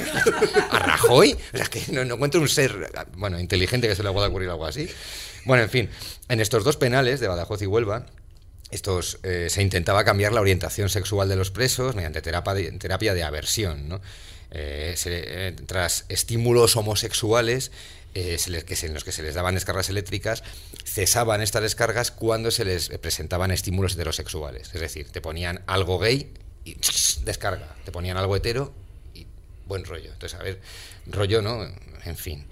Speaker 3: ¿A Rajoy? O sea, es que no, no encuentro un ser, bueno, inteligente que se le pueda ocurrir algo así. Bueno, en fin, en estos dos penales de Badajoz y Huelva, estos, eh, se intentaba cambiar la orientación sexual de los presos mediante terapia de, terapia de aversión, ¿no? Eh, se, eh, tras estímulos homosexuales eh, se les, que se, en los que se les daban descargas eléctricas, cesaban estas descargas cuando se les presentaban estímulos heterosexuales. Es decir, te ponían algo gay y descarga, te ponían algo hetero y buen rollo. Entonces, a ver, rollo, ¿no? En fin.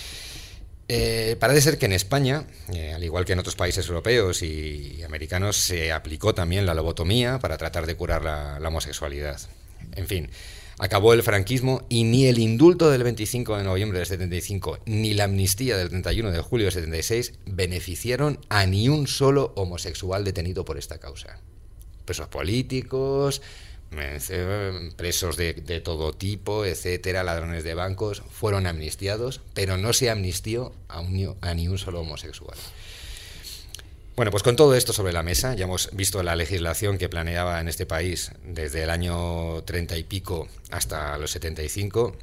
Speaker 3: Eh, parece ser que en España, eh, al igual que en otros países europeos y, y americanos, se aplicó también la lobotomía para tratar de curar la, la homosexualidad. En fin, acabó el franquismo y ni el indulto del veinticinco de noviembre del setenta y cinco ni la amnistía del treinta y uno de julio del setenta y seis beneficiaron a ni un solo homosexual detenido por esta causa. Presos políticos, presos de, de todo tipo, etcétera, ladrones de bancos, fueron amnistiados, pero no se amnistió a, un, a ni un solo homosexual. Bueno, pues con todo esto sobre la mesa, ya hemos visto la legislación que planeaba en este país desde el año treinta y pico hasta los setenta y cinco.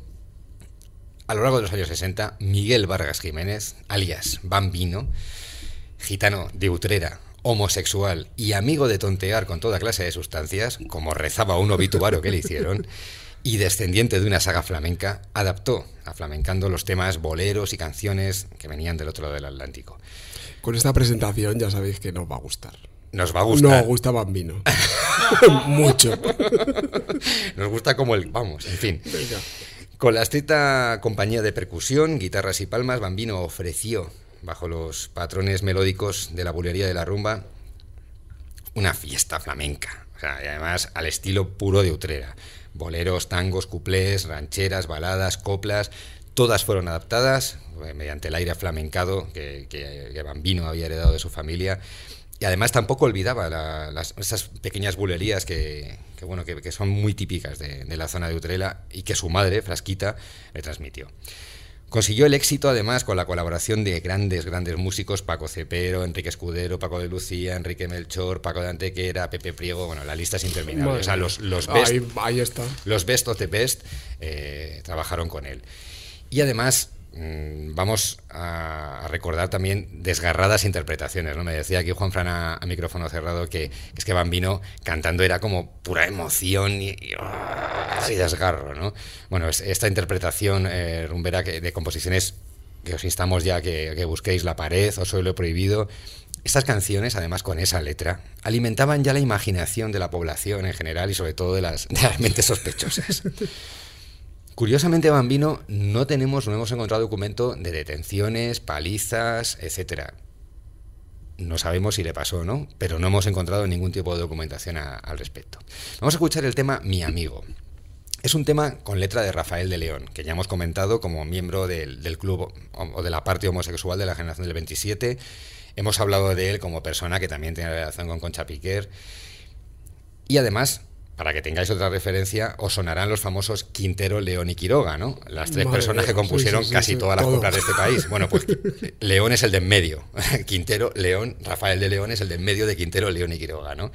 Speaker 3: A lo largo de los años sesenta, Miguel Vargas Jiménez, alias Bambino, gitano de Utrera, homosexual y amigo de tontear con toda clase de sustancias, como rezaba un obituario que le hicieron, y descendiente de una saga flamenca, adaptó aflamencando los temas boleros y canciones que venían del otro lado del Atlántico.
Speaker 5: Con esta presentación ya sabéis que nos va a gustar.
Speaker 3: Nos va a gustar.
Speaker 5: Nos gusta Bambino. Mucho.
Speaker 3: Nos gusta como el... Vamos, en fin.
Speaker 5: Venga.
Speaker 3: Con la estricta compañía de percusión, guitarras y palmas, Bambino ofreció, bajo los patrones melódicos de la bulería de la rumba, una fiesta flamenca. O sea, y además al estilo puro de Utrera. Boleros, tangos, cuplés, rancheras, baladas, coplas... Todas fueron adaptadas mediante el aire flamencado que, que, que Bambino había heredado de su familia. Y además tampoco olvidaba la, las, esas pequeñas bulerías que, que, bueno, que, que son muy típicas de, de la zona de Utrera y que su madre, Frasquita, le transmitió. Consiguió el éxito además con la colaboración de grandes, grandes músicos, Paco Cepero, Enrique Escudero, Paco de Lucía, Enrique Melchor, Paco de Antequera, Pepe Priego, bueno, la lista es interminable. Bueno, o sea, los, los, best,
Speaker 5: ahí, ahí está.
Speaker 3: los best of the best eh, trabajaron con él. Y además mmm, vamos a, a recordar también desgarradas interpretaciones, ¿no? Me decía aquí Juan Fran a, a micrófono cerrado que, que es que Bambino cantando era como pura emoción y, y, y desgarro, ¿no? Bueno, es, esta interpretación eh, rumbera que, de composiciones que os instamos ya que, que busquéis La Pared o Soy lo Prohibido, Estas canciones, además con esa letra, alimentaban ya la imaginación de la población en general y sobre todo de las, de las mentes sospechosas. Curiosamente, Bambino, no tenemos, no hemos encontrado documento de detenciones, palizas, etcétera. No sabemos si le pasó o no, pero no hemos encontrado ningún tipo de documentación a, al respecto. Vamos a escuchar el tema Mi Amigo. Es un tema con letra de Rafael de León, que ya hemos comentado como miembro del, del club o de la parte homosexual de la generación del veintisiete. Hemos hablado de él como persona que también tiene relación con Concha Piquer. Y además, para que tengáis otra referencia, os sonarán los famosos Quintero, León y Quiroga, ¿no? Las tres Madre personas que compusieron sí, sí, sí, casi sí, todas las coplas de este país. Bueno, pues León es el de en medio. Quintero, León, Rafael de León es el de en medio de Quintero, León y Quiroga, ¿no?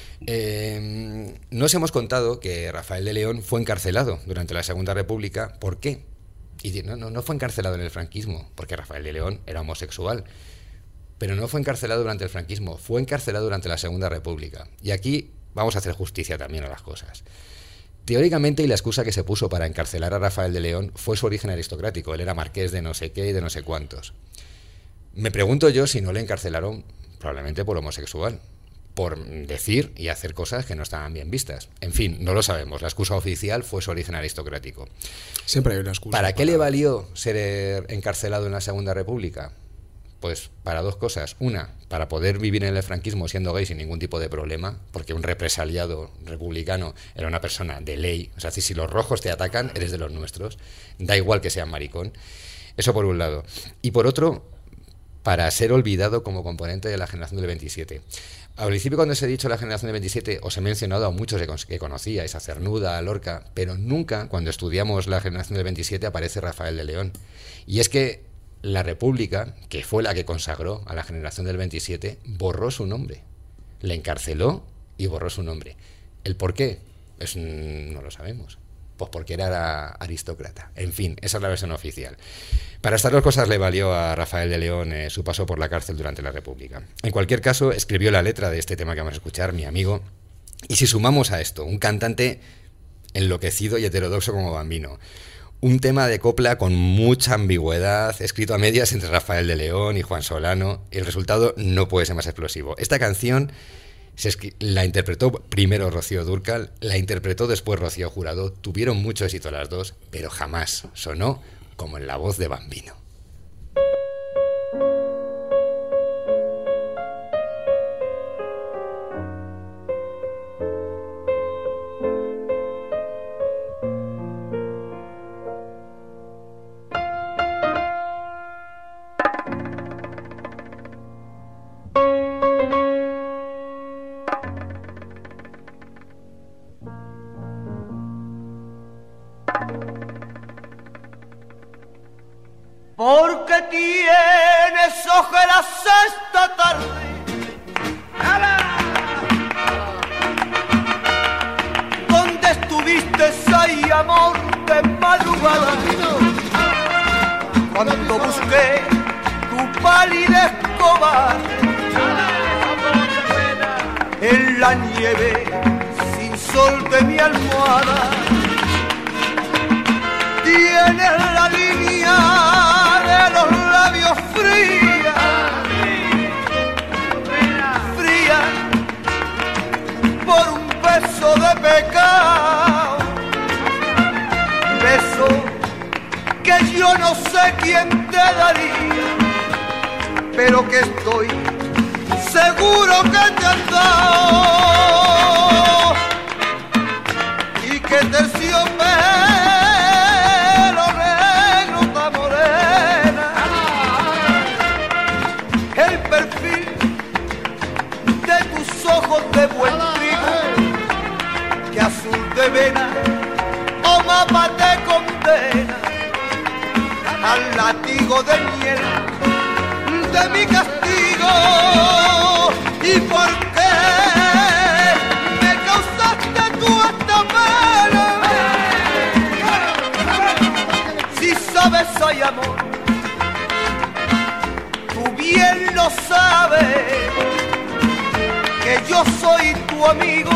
Speaker 3: Eh, nos hemos contado que Rafael de León fue encarcelado durante la Segunda República. ¿Por qué? Y no, no, no fue encarcelado en el franquismo, porque Rafael de León era homosexual. Pero no fue encarcelado durante el franquismo, fue encarcelado durante la Segunda República. Y aquí vamos a hacer justicia también a las cosas. Teóricamente, y la excusa que se puso para encarcelar a Rafael de León fue su origen aristocrático. Él era marqués de no sé qué y de no sé cuántos. Me pregunto yo si no le encarcelaron probablemente por homosexual, por decir y hacer cosas que no estaban bien vistas. En fin, no lo sabemos. La excusa oficial fue su origen aristocrático.
Speaker 5: Siempre hay una excusa.
Speaker 3: ¿Para qué para... le valió ser encarcelado en la Segunda República? Pues para dos cosas. Una, para poder vivir en el franquismo siendo gay sin ningún tipo de problema, porque un represaliado republicano era una persona de ley. O sea, si los rojos te atacan, eres de los nuestros. Da igual que sean maricón. Eso por un lado. Y por otro, para ser olvidado como componente de la generación del veintisiete. Al principio, cuando os he dicho la generación del veintisiete, os he mencionado a muchos que conocíais, a Cernuda, a Lorca, pero nunca, cuando estudiamos la generación del veintisiete, aparece Rafael de León. Y es que la República, que fue la que consagró a la generación del veintisiete, borró su nombre. Le encarceló y borró su nombre. ¿El por qué? Pues no lo sabemos. Pues porque era aristócrata. En fin, esa es la versión oficial. Para estas dos cosas le valió a Rafael de León eh, su paso por la cárcel durante la República. En cualquier caso, escribió la letra de este tema que vamos a escuchar, Mi Amigo. Y si sumamos a esto un cantante enloquecido y heterodoxo como Bambino, un tema de copla con mucha ambigüedad, escrito a medias entre Rafael de León y Juan Solano, el resultado no puede ser más explosivo. Esta canción se la interpretó primero Rocío Dúrcal, la interpretó después Rocío Jurado, tuvieron mucho éxito las dos, pero jamás sonó como en la voz de Bambino.
Speaker 9: Porque tienes ojeras esta tarde. ¿Dónde estuviste, ay amor de madrugada? Cuando busqué tu pálida cobarde en la nieve sin sol de mi almohada, tienes la línea de los labios fría, fría, por un beso de pecado, beso que yo no sé quién te daría, pero que estoy seguro que te han dado, y que terciopelo de buen trigo, que azul de vena o mapa te condena al látigo de miel de mi castigo. ¿Y por qué me causaste tú esta pena? Si sabes, ay amor, tú bien lo sabes, que yo soy tu amigo,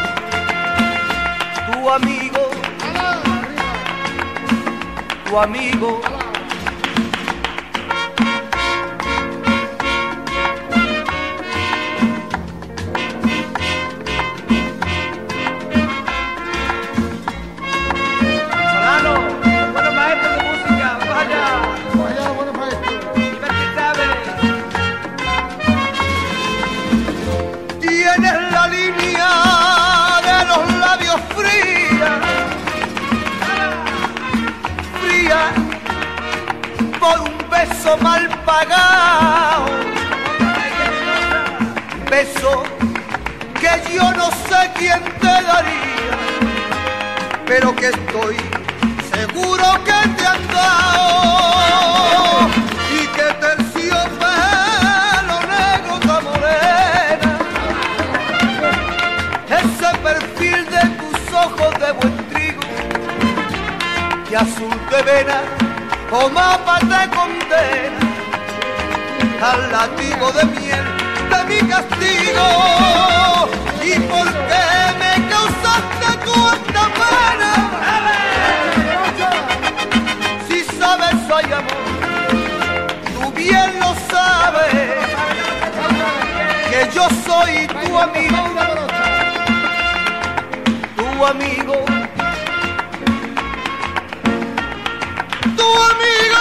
Speaker 9: tu amigo, tu amigo. beso mal pagado, beso que yo no sé quién te daría, pero que estoy seguro que te han dado, y que terciopelo negro de morena, ese perfil de tus ojos de buen trigo, y azul de vena o mapa te condena al latigo de miel de mi castigo. ¿Y por qué me causaste tú esta pena? Si sabes hay amor, tú bien lo sabes, que yo soy tu amigo, tu amigo, tu amigo.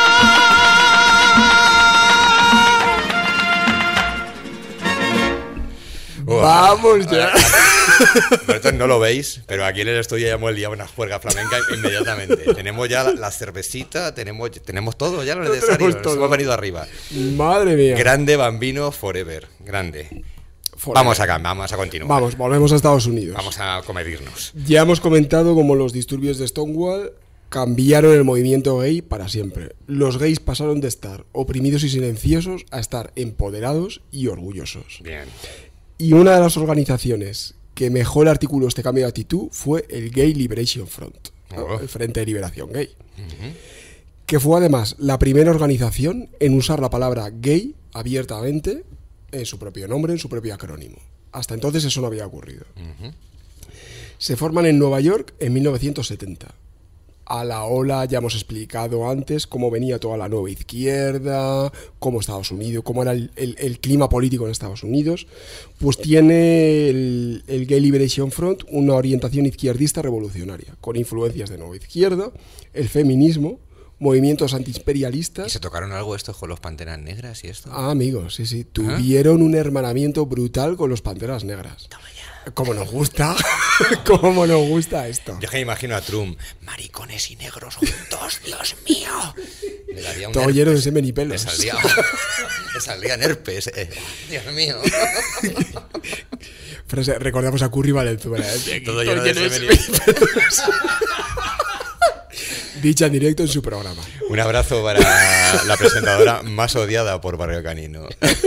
Speaker 5: Vamos ya.
Speaker 3: Vosotros no lo veis, pero aquí en el estudio ya hemos el día una juerga flamenca inmediatamente. Tenemos ya la, la cervecita, tenemos, tenemos todo, ya lo
Speaker 5: Lo
Speaker 3: necesario.
Speaker 5: tenemos
Speaker 3: Nos
Speaker 5: todo.
Speaker 3: hemos venido arriba.
Speaker 5: Madre mía.
Speaker 3: Grande Bambino Forever, grande.
Speaker 5: Forever.
Speaker 3: Vamos acá, vamos a continuar.
Speaker 5: Vamos, volvemos a Estados Unidos.
Speaker 3: Vamos a comedirnos.
Speaker 5: Ya hemos comentado cómo los disturbios de Stonewall cambiaron el movimiento gay para siempre. Los gays pasaron de estar oprimidos y silenciosos a estar empoderados y orgullosos.
Speaker 3: Bien.
Speaker 5: Y una de las organizaciones que mejor articuló este cambio de actitud fue el Gay Liberation Front, ¿no?
Speaker 3: Oh.
Speaker 5: El Frente de Liberación Gay,
Speaker 3: Uh-huh.
Speaker 5: que fue además la primera organización en usar la palabra gay abiertamente en su propio nombre, en su propio acrónimo. Hasta entonces eso no había ocurrido.
Speaker 3: Uh-huh.
Speaker 5: Se forman en Nueva York en mil novecientos setenta. A la ola ya hemos explicado antes cómo venía toda la nueva izquierda, cómo Estados Unidos, cómo era el, el- el clima político en Estados Unidos. Pues tiene el, el Gay Liberation Front una orientación izquierdista revolucionaria, con influencias de nueva izquierda, el feminismo, movimientos
Speaker 3: ¿Y
Speaker 5: antiimperialistas.
Speaker 3: se tocaron algo estos con los Panteras Negras y esto?
Speaker 5: Ah, amigos, sí, sí, tuvieron un hermanamiento brutal con los Panteras Negras. Como nos gusta, como nos gusta esto.
Speaker 3: Yo que me imagino a Trump, maricones y negros juntos, Dios mío. Le daría un
Speaker 5: Todo
Speaker 3: herpes.
Speaker 5: lleno de semen y
Speaker 3: Le
Speaker 5: pelos.
Speaker 3: saldría, le saldrían herpes. eh. Dios mío.
Speaker 5: Frase- recordamos a Curry Valenzuela. ¿eh?
Speaker 3: Todo lleno de semen y
Speaker 5: Dicha en directo en su programa.
Speaker 3: Un abrazo para la presentadora más odiada por Barrio Canino.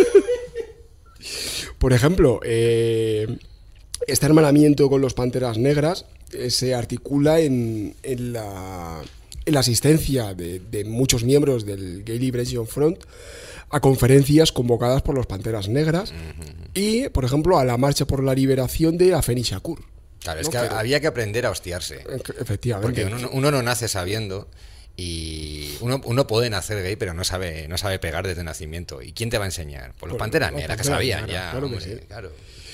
Speaker 5: Por ejemplo, eh, este hermanamiento con los Panteras Negras eh, se articula en, en la, en la asistencia de, de muchos miembros del Gay Liberation Front a conferencias convocadas por los Panteras Negras y, por ejemplo, a la marcha por la liberación de Afeni Shakur.
Speaker 3: Claro, es
Speaker 5: ¿no?
Speaker 3: que
Speaker 5: Pero-
Speaker 3: había que aprender a hostiarse.
Speaker 5: Efectivamente.
Speaker 3: Porque uno, uno no nace sabiendo y uno, uno puede nacer gay, pero no sabe, no sabe pegar desde nacimiento. ¿Y quién te va a enseñar? Pues los
Speaker 5: Pues
Speaker 3: Panteras
Speaker 5: los
Speaker 3: Negras, que
Speaker 5: Panteras
Speaker 3: sabían
Speaker 5: Negras,
Speaker 3: ya.
Speaker 5: claro que
Speaker 3: hombre,
Speaker 5: sí.
Speaker 3: claro.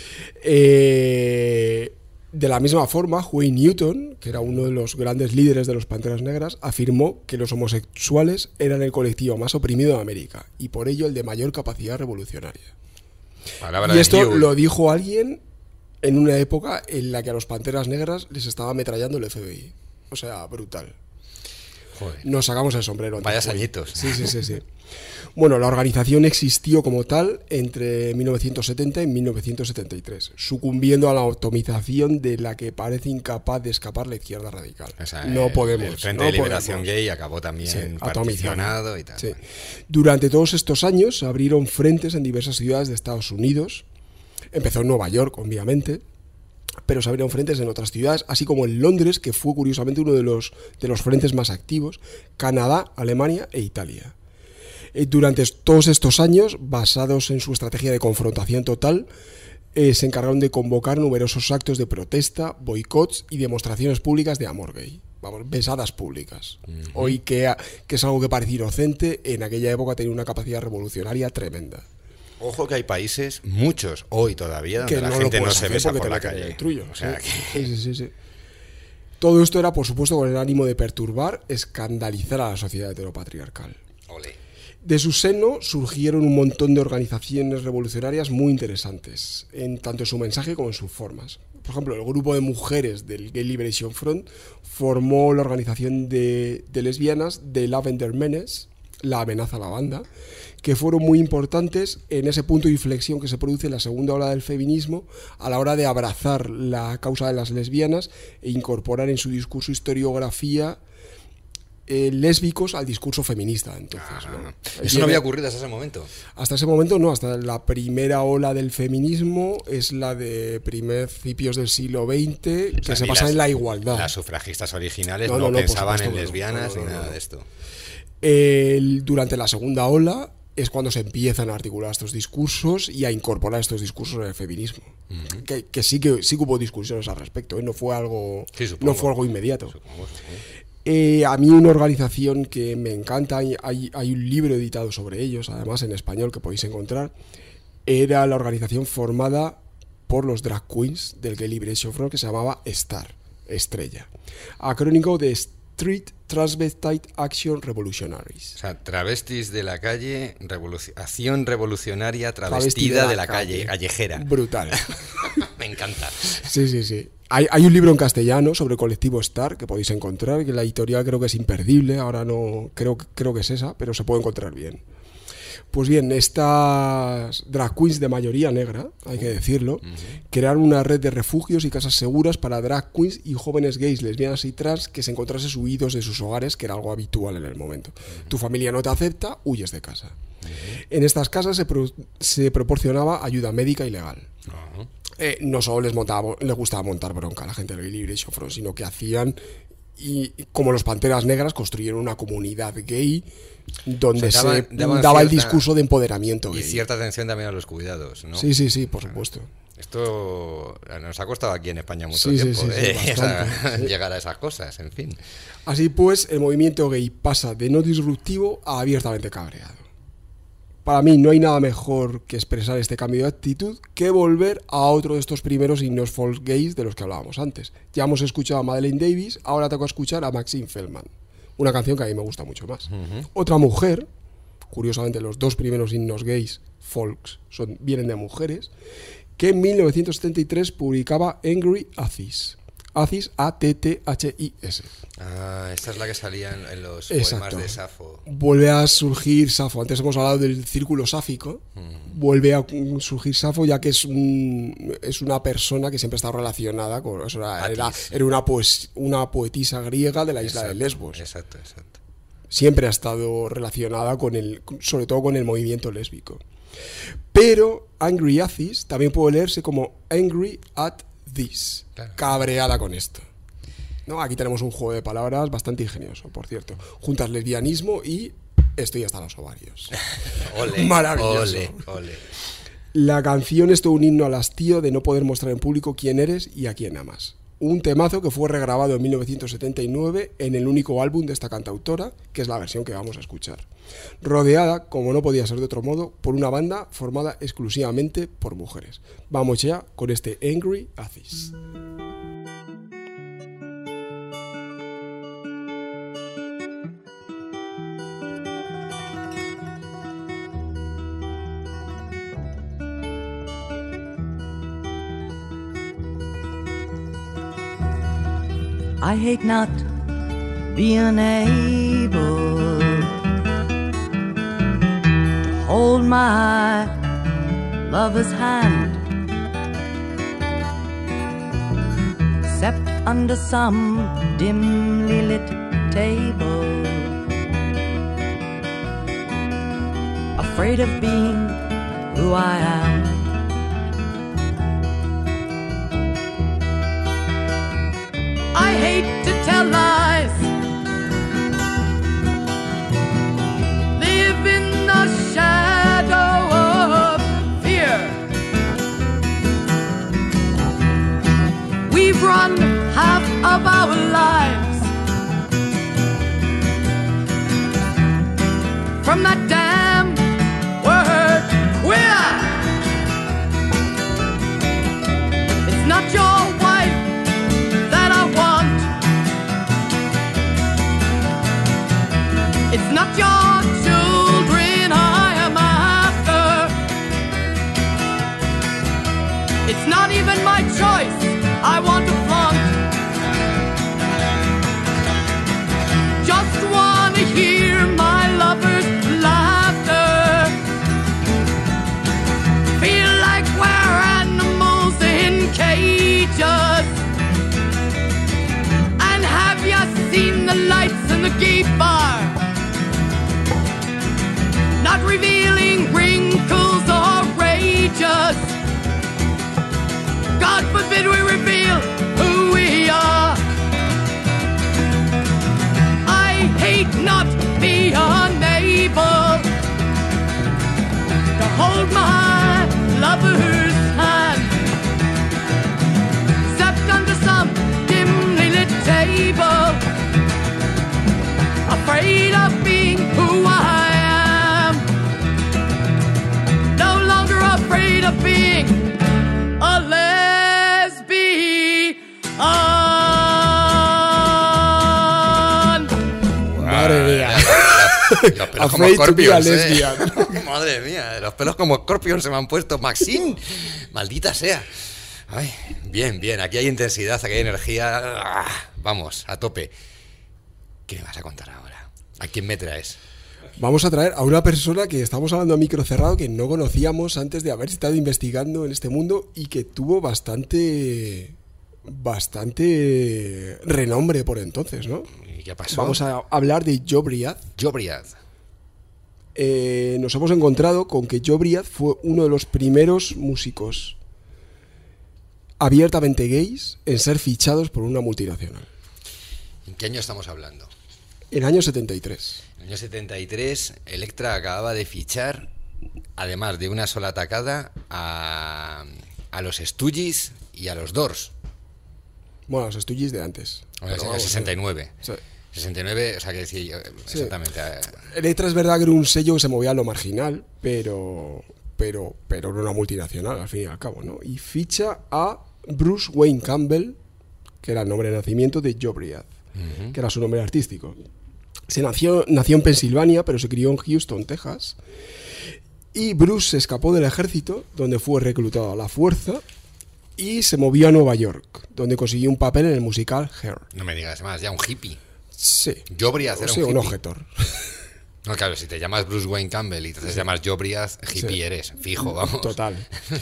Speaker 5: Eh, de la misma forma, Huey Newton, que era uno de los grandes líderes de los Panteras Negras, afirmó que los homosexuales eran el colectivo más oprimido de América y por ello el de mayor capacidad revolucionaria.
Speaker 3: Palabra
Speaker 5: Y
Speaker 3: de
Speaker 5: esto
Speaker 3: Newell.
Speaker 5: lo dijo alguien en una época en la que a los Panteras Negras les estaba ametrallando el F B I. O sea, brutal.
Speaker 3: Joder.
Speaker 5: Nos sacamos el sombrero. ante
Speaker 3: Vaya
Speaker 5: Huey.
Speaker 3: añitos.
Speaker 5: Sí, sí, sí, sí. Bueno, la organización existió como tal entre mil novecientos setenta y mil novecientos setenta y tres, sucumbiendo a la atomización de la que parece incapaz de escapar la izquierda radical.
Speaker 3: O sea,
Speaker 5: no
Speaker 3: el-
Speaker 5: podemos.
Speaker 3: El Frente
Speaker 5: no
Speaker 3: de Liberación
Speaker 5: podemos.
Speaker 3: Gay acabó también
Speaker 5: Sí,
Speaker 3: particionado y tal.
Speaker 5: Sí. Durante todos estos años se abrieron frentes en diversas ciudades de Estados Unidos. Empezó en Nueva York, obviamente, pero se abrieron frentes en otras ciudades, así como en Londres, que fue curiosamente uno de los, de los frentes más activos, Canadá, Alemania e Italia. Eh, Durante todos estos años, basados en su estrategia de confrontación total, eh, se encargaron de convocar numerosos actos de protesta, boicots y demostraciones públicas de amor gay. Vamos, besadas públicas. Hoy que, a- que es algo que parece inocente, en aquella época tenía una capacidad revolucionaria tremenda.
Speaker 3: Ojo que hay países, muchos hoy todavía, donde
Speaker 5: Que
Speaker 3: la
Speaker 5: no lo
Speaker 3: gente no
Speaker 5: puedes
Speaker 3: se
Speaker 5: hacer
Speaker 3: besa
Speaker 5: porque
Speaker 3: por
Speaker 5: te
Speaker 3: la
Speaker 5: meten en
Speaker 3: calle.
Speaker 5: el trullo,
Speaker 3: O sea,
Speaker 5: sí.
Speaker 3: que-
Speaker 5: Sí, sí, sí, sí. Todo esto era, por supuesto, con el ánimo de perturbar, escandalizar a la sociedad heteropatriarcal.
Speaker 3: Ole.
Speaker 5: De su seno surgieron un montón de organizaciones revolucionarias muy interesantes, en tanto en su mensaje como en sus formas. Por ejemplo, el grupo de mujeres del Gay Liberation Front formó la organización de, de lesbianas de Lavender Menace, La amenaza a la banda, que fueron muy importantes en ese punto de inflexión que se produce en la segunda ola del feminismo a la hora de abrazar la causa de las lesbianas e incorporar en su discurso historiografía eh, lésbicos al discurso feminista. Entonces,
Speaker 3: ah,
Speaker 5: ¿no?
Speaker 3: Eso
Speaker 5: Viene,
Speaker 3: no había ocurrido hasta ese momento.
Speaker 5: Hasta ese momento no, hasta la primera ola del feminismo es la de principios del siglo veinte, que o sea, se basa las, en la igualdad.
Speaker 3: Las sufragistas originales no, no, no pensaban en lesbianas no, no, no, ni nada no, no. de esto.
Speaker 5: El, durante la segunda ola es cuando se empiezan a articular estos discursos y a incorporar estos discursos en el feminismo. Uh-huh. que, que sí que sí que hubo discusiones al respecto, ¿eh? no fue algo sí, no fue algo inmediato. Supongo, supongo. Eh, a mí una organización que me encanta, hay, hay, hay un libro editado sobre ellos, además en español, que podéis encontrar, era la organización formada por los drag queens del Gay Liberation Front, que se llamaba STAR, Estrella, acrónimo de Street Transvestite Action Revolutionaries.
Speaker 3: O sea, travestis de la calle, revoluci- acción revolucionaria travestida, travestida de, la de la calle, calle, callejera.
Speaker 5: Brutal.
Speaker 3: Me encanta.
Speaker 5: Sí, sí, sí. Hay, hay un libro en castellano sobre el colectivo STAR que podéis encontrar, que la editorial creo que es imperdible, ahora no, creo, creo que es esa, pero se puede encontrar bien. Pues bien, estas drag queens de mayoría negra, hay que decirlo, uh-huh. crearon una red de refugios y casas seguras para drag queens y jóvenes gays, lesbianas y trans que se encontrasen huidos de sus hogares, que era algo habitual en el momento. Uh-huh. Tu familia no te acepta, huyes de casa. Uh-huh. En estas casas se, pro- se proporcionaba ayuda médica y legal. Uh-huh. Eh, no solo les, montaba, les gustaba montar bronca a la gente del Gay Liberation Front, sino que hacían, y como los Panteras Negras, construyeron una comunidad gay donde o sea, daban, se daban daba cierta, el discurso de empoderamiento gay.
Speaker 3: Y cierta atención también a los cuidados, ¿no?
Speaker 5: Sí, sí, sí, por supuesto.
Speaker 3: Esto nos ha costado aquí en España mucho
Speaker 5: sí,
Speaker 3: tiempo
Speaker 5: sí, sí,
Speaker 3: eh,
Speaker 5: sí, bastante,
Speaker 3: sí.
Speaker 5: sí.
Speaker 3: llegar a esas cosas, en fin.
Speaker 5: Así pues, el movimiento gay pasa de no disruptivo a abiertamente cabreado. Para mí no hay nada mejor que expresar este cambio de actitud que volver a otro de estos primeros himnos folk gays de los que hablábamos antes. Ya hemos escuchado a Madeleine Davis, ahora toca escuchar a Maxine Feldman, una canción que a mí me gusta mucho más. Uh-huh. Otra mujer, curiosamente los dos primeros himnos gays folks son, vienen de mujeres, que en mil novecientos setenta y tres publicaba Angry Athis. Athis, A T T H I S.
Speaker 3: Ah, esta es la que salía en, en los
Speaker 5: Exacto.
Speaker 3: poemas de Safo.
Speaker 5: Vuelve a surgir Safo. Antes hemos hablado del círculo sáfico. Mm. Vuelve a surgir Safo, ya que es un, es una persona que siempre está relacionada con... O sea, era, era una, pues, una poetisa griega de la isla
Speaker 3: exacto,
Speaker 5: de Lesbos.
Speaker 3: Exacto, exacto.
Speaker 5: Siempre ha estado relacionada con el, sobre todo con el movimiento lésbico. Pero Angry Athis también puede leerse como Angry at This, claro. Cabreada con esto. ¿No? Aquí tenemos un juego de palabras bastante ingenioso, por cierto. Juntas lesbianismo y estoy hasta los ovarios.
Speaker 3: Ole,
Speaker 5: maravilloso.
Speaker 3: Ole, ole.
Speaker 5: La canción es todo un himno al hastío de no poder mostrar en público quién eres y a quién amas. Un temazo que fue regrabado en mil novecientos setenta y nueve en el único álbum de esta cantautora, que es la versión que vamos a escuchar. Rodeada, como no podía ser de otro modo, por una banda formada exclusivamente por mujeres. Vamos ya con este Angry Athis.
Speaker 10: I hate not being able to hold my lover's hand, except under some dimly lit table, afraid of being who I am. I hate to tell lies, live in the shadow of fear. We've run half of our lives from that damn word queer. It's not your wife that I want, it's not your children I am after, it's not even my choice I want to flaunt. Just wanna hear my lover's not revealing wrinkles outrageous. God forbid we reveal who we are. I hate not being unable to hold my lover's hand, except under some dimly lit table, afraid of being who I am, no longer afraid of being a lesbian.
Speaker 5: Madre mía.
Speaker 3: Los pelos como
Speaker 5: Afraid to be a
Speaker 3: Scorpions, ¿eh?
Speaker 5: lesbian.
Speaker 3: Madre mía, los pelos como Scorpions se me han puesto. Maxine, maldita sea. Ay, bien, bien, aquí hay intensidad, aquí hay energía. Ah, vamos, a tope. ¿Qué me vas a contar ahora? ¿A quién me traes?
Speaker 5: Vamos a traer a una persona que estamos hablando a micro cerrado, que no conocíamos antes de haber estado investigando en este mundo y que tuvo bastante bastante renombre por entonces, ¿no?
Speaker 3: ¿Y qué pasó?
Speaker 5: Vamos a hablar de Jobriath.
Speaker 3: Jobriath.
Speaker 5: Eh, nos hemos encontrado con que Jobriath fue uno de los primeros músicos abiertamente gays en ser fichados por una multinacional.
Speaker 3: ¿En qué año estamos hablando?
Speaker 5: En el año setenta y tres.
Speaker 3: En el año setenta y tres, Elektra acababa de fichar, además de una sola tacada, a, a los Stooges y a los Doors.
Speaker 5: Bueno, los Stooges de antes.
Speaker 3: En el
Speaker 5: vamos,
Speaker 3: sesenta y nueve.
Speaker 5: Sí.
Speaker 3: sesenta y nueve, o sea, que decir yo,
Speaker 5: Sí.
Speaker 3: exactamente.
Speaker 5: Elektra es verdad que era un sello que se movía a lo marginal, pero, pero, pero era una multinacional, al fin y al cabo, ¿no? Y ficha a Bruce Wayne Campbell, que era el nombre de nacimiento de Jobriath,
Speaker 3: Uh-huh.
Speaker 5: que era su nombre artístico. Se nació, nació en Pensilvania, pero se crió en Houston, Texas. Y Bruce se escapó del ejército, donde fue reclutado a la fuerza, y se movió a Nueva York, donde consiguió un papel en el musical Hair.
Speaker 3: No me digas más, ya un hippie.
Speaker 5: Sí.
Speaker 3: Jobriath era
Speaker 5: Sí,
Speaker 3: un
Speaker 5: un
Speaker 3: hippie.
Speaker 5: objetor.
Speaker 3: No, claro, si te llamas Bruce Wayne Campbell y te llamas Jobriath, hippie
Speaker 5: Sí.
Speaker 3: eres, fijo, vamos.
Speaker 5: Total.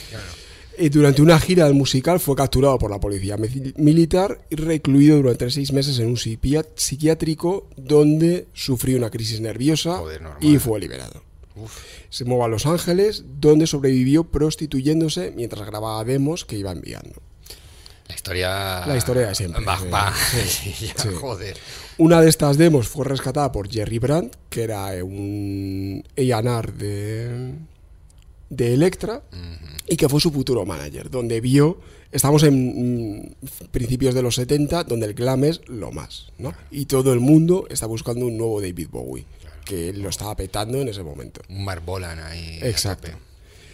Speaker 5: Y durante una gira del musical fue capturado por la policía mi- militar y recluido durante seis meses en un psiquia- psiquiátrico donde sufrió una crisis nerviosa.
Speaker 3: Joder, normal.
Speaker 5: Y fue liberado.
Speaker 3: Uf.
Speaker 5: Se mueve a Los Ángeles, donde sobrevivió prostituyéndose mientras grababa demos que iba enviando.
Speaker 3: La historia...
Speaker 5: La historia de siempre.
Speaker 3: Va,
Speaker 5: Sí,
Speaker 3: va.
Speaker 5: sí,
Speaker 3: Sí, ya,
Speaker 5: sí.
Speaker 3: joder.
Speaker 5: Una de estas demos fue rescatada por Jerry Brandt, que era un A and R de, de Elektra, y que fue su futuro manager, donde vio, estamos en mm, principios de los setenta, donde el glam es lo más, ¿no? Y todo el mundo está buscando un nuevo David Bowie, que él lo estaba petando en ese momento.
Speaker 3: Un Mark Bolan ahí.
Speaker 5: Exacto.
Speaker 3: a tope.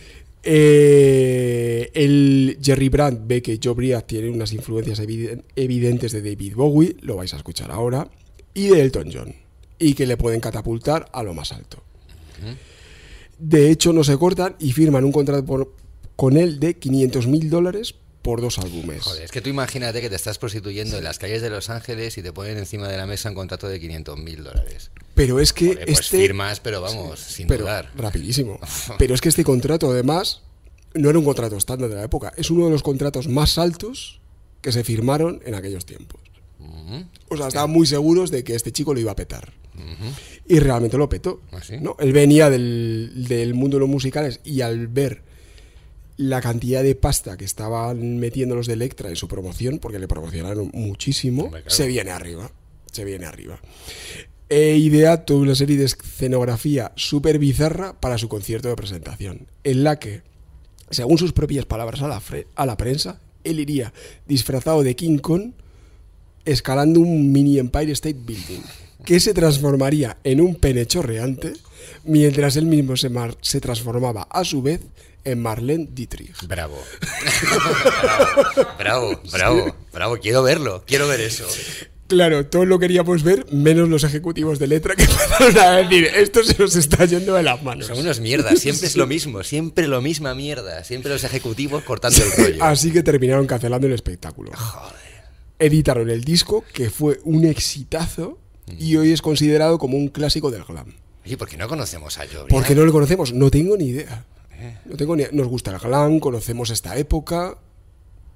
Speaker 5: Eh, el Jerry Brandt ve que Jobriath tiene unas influencias eviden- evidentes de David Bowie, lo vais a escuchar ahora, y de Elton John, y que le pueden catapultar a lo más alto. De hecho, no se cortan y firman un contrato por- con él de quinientos mil dólares por dos álbumes.
Speaker 3: Joder, es que tú imagínate que te estás prostituyendo en las calles de Los Ángeles y te ponen encima de la mesa un contrato de quinientos mil dólares.
Speaker 5: Pero es que
Speaker 3: Joder, pues
Speaker 5: este...
Speaker 3: firmas, pero vamos, sin
Speaker 5: pero
Speaker 3: dudar.
Speaker 5: rapidísimo. Pero es que este contrato, además, no era un contrato estándar de la época. Es uno de los contratos más altos que se firmaron en aquellos tiempos.
Speaker 3: Ujú.
Speaker 5: O sea, estaban muy seguros de que este chico lo iba a petar.
Speaker 3: Ujú.
Speaker 5: Y realmente lo petó.
Speaker 3: ¿Ah, sí?
Speaker 5: ¿No? Él venía del, del mundo de los musicales y al ver la cantidad de pasta que estaban metiendo los de Elektra en su promoción, porque le promocionaron muchísimo,
Speaker 3: Hombre, claro.
Speaker 5: se viene arriba. Se viene arriba. E idea toda una serie de escenografía súper bizarra para su concierto de presentación, en la que, según sus propias palabras a la, fre- a la prensa, él iría disfrazado de King Kong escalando un mini Empire State Building, que se transformaría en un pene chorreante, mientras él mismo se, mar- se transformaba a su vez en Marlene Dietrich.
Speaker 3: Bravo. bravo, bravo, bravo, bravo. Quiero verlo, quiero ver eso.
Speaker 5: Claro, todos lo queríamos ver, menos los ejecutivos de Elektra, que empezaron a decir, esto se nos está yendo de las manos.
Speaker 3: Son unos mierdas, siempre es lo mismo, siempre lo misma mierda, siempre los ejecutivos cortando el rollo.
Speaker 5: Así que terminaron cancelando el espectáculo.
Speaker 3: Joder.
Speaker 5: Editaron el disco, que fue un exitazo, y hoy es considerado como un clásico del glam.
Speaker 3: Oye, ¿por qué no conocemos a Jobriath?
Speaker 5: ¿Por qué no lo conocemos? No tengo ni idea. No tengo ni Nos gusta el glam, conocemos esta época,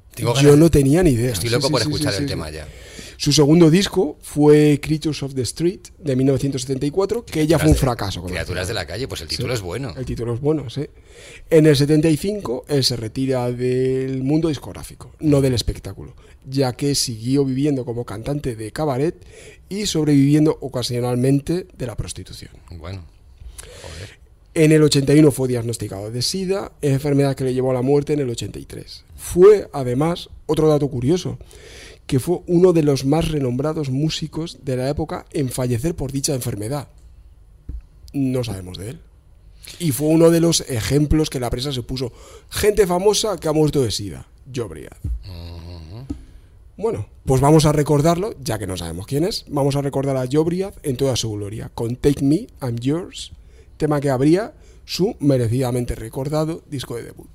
Speaker 3: Tengo
Speaker 5: Yo
Speaker 3: ganas-
Speaker 5: no tenía ni idea.
Speaker 3: Estoy
Speaker 5: Sí,
Speaker 3: loco
Speaker 5: sí,
Speaker 3: por
Speaker 5: sí,
Speaker 3: escuchar
Speaker 5: sí,
Speaker 3: el
Speaker 5: sí,
Speaker 3: tema
Speaker 5: sí.
Speaker 3: ya.
Speaker 5: Su segundo disco fue Creatures of the Street de mil novecientos setenta y cuatro, que ya fue un fracaso. comercial.
Speaker 3: Criaturas de la calle, pues el título
Speaker 5: Sí,
Speaker 3: es bueno.
Speaker 5: El título es bueno, sí. En el setenta y cinco él se retira del mundo discográfico, no del espectáculo, ya que siguió viviendo como cantante de cabaret y sobreviviendo ocasionalmente de la prostitución.
Speaker 3: Bueno, joder.
Speaker 5: En el ochenta y uno fue diagnosticado de SIDA, enfermedad que le llevó a la muerte en el ochenta y tres. Fue, además, otro dato curioso, que fue uno de los más renombrados músicos de la época en fallecer por dicha enfermedad. No sabemos de él. Y fue uno de los ejemplos que la prensa se puso. Gente famosa que ha muerto de SIDA. Joe Briat. Bueno, pues vamos a recordarlo, ya que no sabemos quién es. Vamos a recordar a Joe Briat en toda su gloria, con Take Me, I'm Yours, tema que abría su merecidamente recordado disco de debut.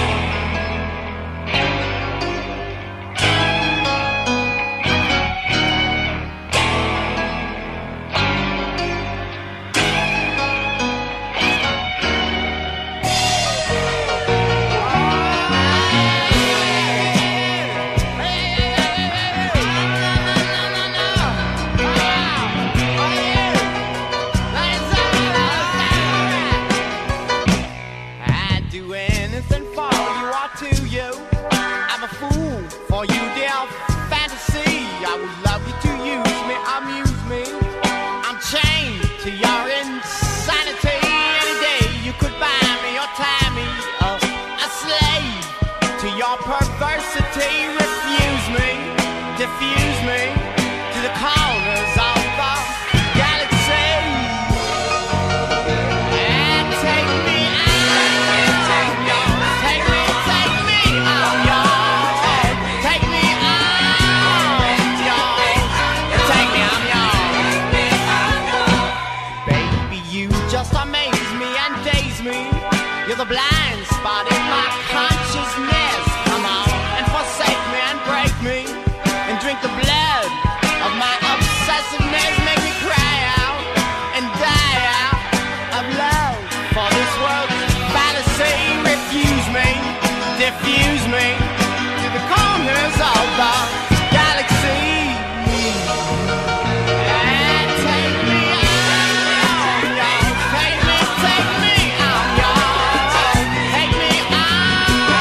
Speaker 10: I'd do anything for you or to you. I'm a fool for you, dear fantasy. I would love you to use me, amuse me. I'm chained to your insanity. Any day you could buy me or tie me, uh, a slave to your perversity. Refuse me, diffuse me to the corners of the galaxy. And take me out, take me, take me, take me out, y'all. Take me out, y'all. Take me out, y'all. Baby, you just amaze me and daze me. You're the blind spot in my consciousness. Come on and forsake me and break me and drink the blood of my obsessiveness. Make me cry out and die out of love for this world's fantasy. Refuse me, diffuse me to the corners of the galaxy. And take me out, y'all. Take me, take me out, y'all. Take me out,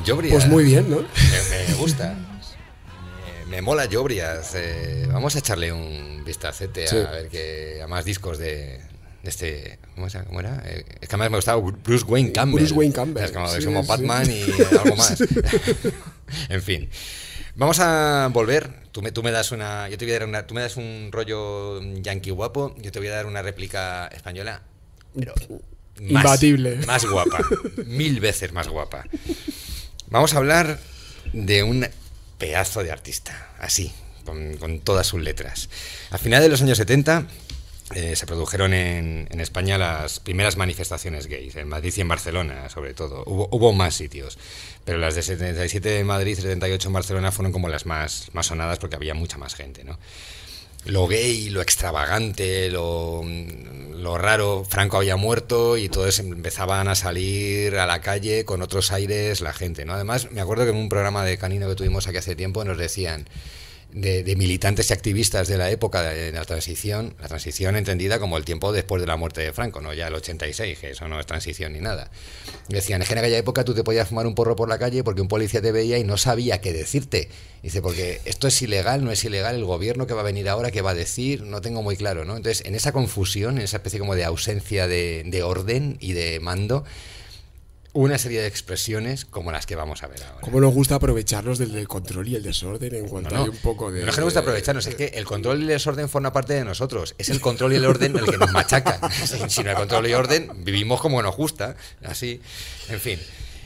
Speaker 3: Llobrias.
Speaker 5: Pues muy bien, ¿no?
Speaker 3: Me, me gusta. Me, me mola Llobrias. Eh, vamos a echarle un vistacete
Speaker 5: Sí.
Speaker 3: a ver que a más discos de, de este. ¿Cómo, se, ¿Cómo era? Eh, es que además me gustaba Bruce Wayne Campbell.
Speaker 5: Bruce Wayne Campbell.
Speaker 3: Es como,
Speaker 5: Sí,
Speaker 3: es como
Speaker 5: sí.
Speaker 3: Batman y algo más. En fin. Vamos a volver. Tú me, tú me das una. Yo te voy a dar una. Tú me das un rollo yankee guapo. Yo te voy a dar una réplica española. Pero más,
Speaker 5: Imbatible.
Speaker 3: Más guapa. Mil veces más guapa. Vamos a hablar de un pedazo de artista. Así, con, con todas sus letras. A finales de los años setenta. Eh, se produjeron en, en España las primeras manifestaciones gays, en Madrid y en Barcelona, sobre todo. Hubo, hubo más sitios, pero las de setenta y siete en Madrid y setenta y ocho en Barcelona fueron como las más, más sonadas porque había mucha más gente, ¿no? Lo gay, lo extravagante, lo, lo raro. Franco había muerto y todos empezaban a salir a la calle con otros aires la gente, ¿no? Además, me acuerdo que en un programa de Canino que tuvimos aquí hace tiempo nos decían... De, de militantes y activistas de la época de la transición, la transición entendida como el tiempo después de la muerte de Franco, no ya el ochenta y seis, que eso no es transición ni nada. Decían, es que en aquella época tú te podías fumar un porro por la calle porque un policía te veía y no sabía qué decirte. Dice, porque esto es ilegal, no es ilegal, el gobierno que va a venir ahora, qué va a decir, no tengo muy claro, ¿no? Entonces, en esa confusión, en esa especie como de ausencia de, de orden y de mando, una serie de expresiones como las que vamos a ver ahora.
Speaker 5: Cómo nos gusta aprovecharnos del, del control y el desorden en cuanto
Speaker 3: No, no.
Speaker 5: hay un poco de...
Speaker 3: No es que nos gusta aprovecharnos, es que el control y el desorden forma parte de nosotros. Es el control y el orden el que nos machaca. Si no hay control y orden, vivimos como nos gusta. Así, en fin.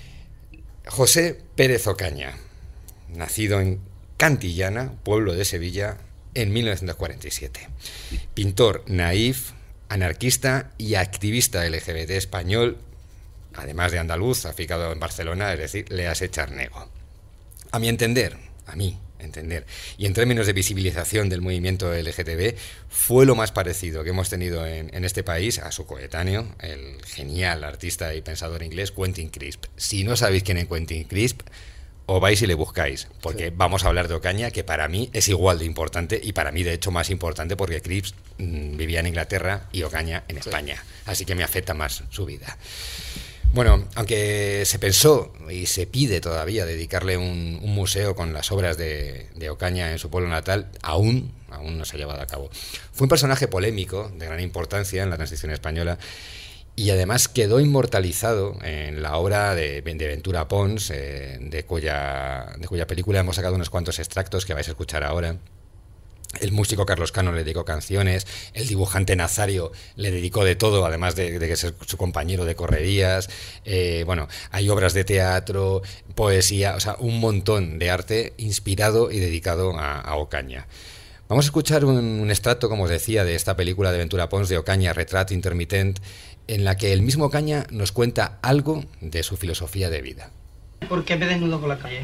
Speaker 3: José Pérez Ocaña, nacido en Cantillana, pueblo de Sevilla, en mil novecientos cuarenta y siete. Pintor naif, anarquista y activista L G B T español, además de andaluz, aficado en Barcelona, es decir, le has echarnego. A mi entender, a mí entender, y en términos de visibilización del movimiento L G T B, fue lo más parecido que hemos tenido en, en este país a su coetáneo, el genial artista y pensador inglés Quentin Crisp. Si no sabéis quién es Quentin Crisp, o vais y le buscáis, porque sí. Vamos a hablar de Ocaña, que para mí es igual de importante, y para mí de hecho más importante, porque Crisp mmm, vivía en Inglaterra y Ocaña en España, sí. Así que me afecta más su vida. Bueno, aunque se pensó y se pide todavía dedicarle un, un museo con las obras de, de Ocaña en su pueblo natal, aún, aún no se ha llevado a cabo. Fue un personaje polémico, de gran importancia en la transición española, y además quedó inmortalizado en la obra de, de Ventura Pons, eh, de, cuya, de cuya película hemos sacado unos cuantos extractos que vais a escuchar ahora. El músico Carlos Cano le dedicó canciones, el dibujante Nazario le dedicó de todo, además de, de ser su compañero de correrías. Eh, bueno, hay obras de teatro, poesía, o sea, un montón de arte inspirado y dedicado a, a Ocaña. Vamos a escuchar un, un extracto, como os decía, de esta película de Ventura Pons de Ocaña, Retrat Intermittent, en la que el mismo Ocaña nos cuenta algo de su filosofía de vida.
Speaker 11: ¿Por qué me desnudo por la calle?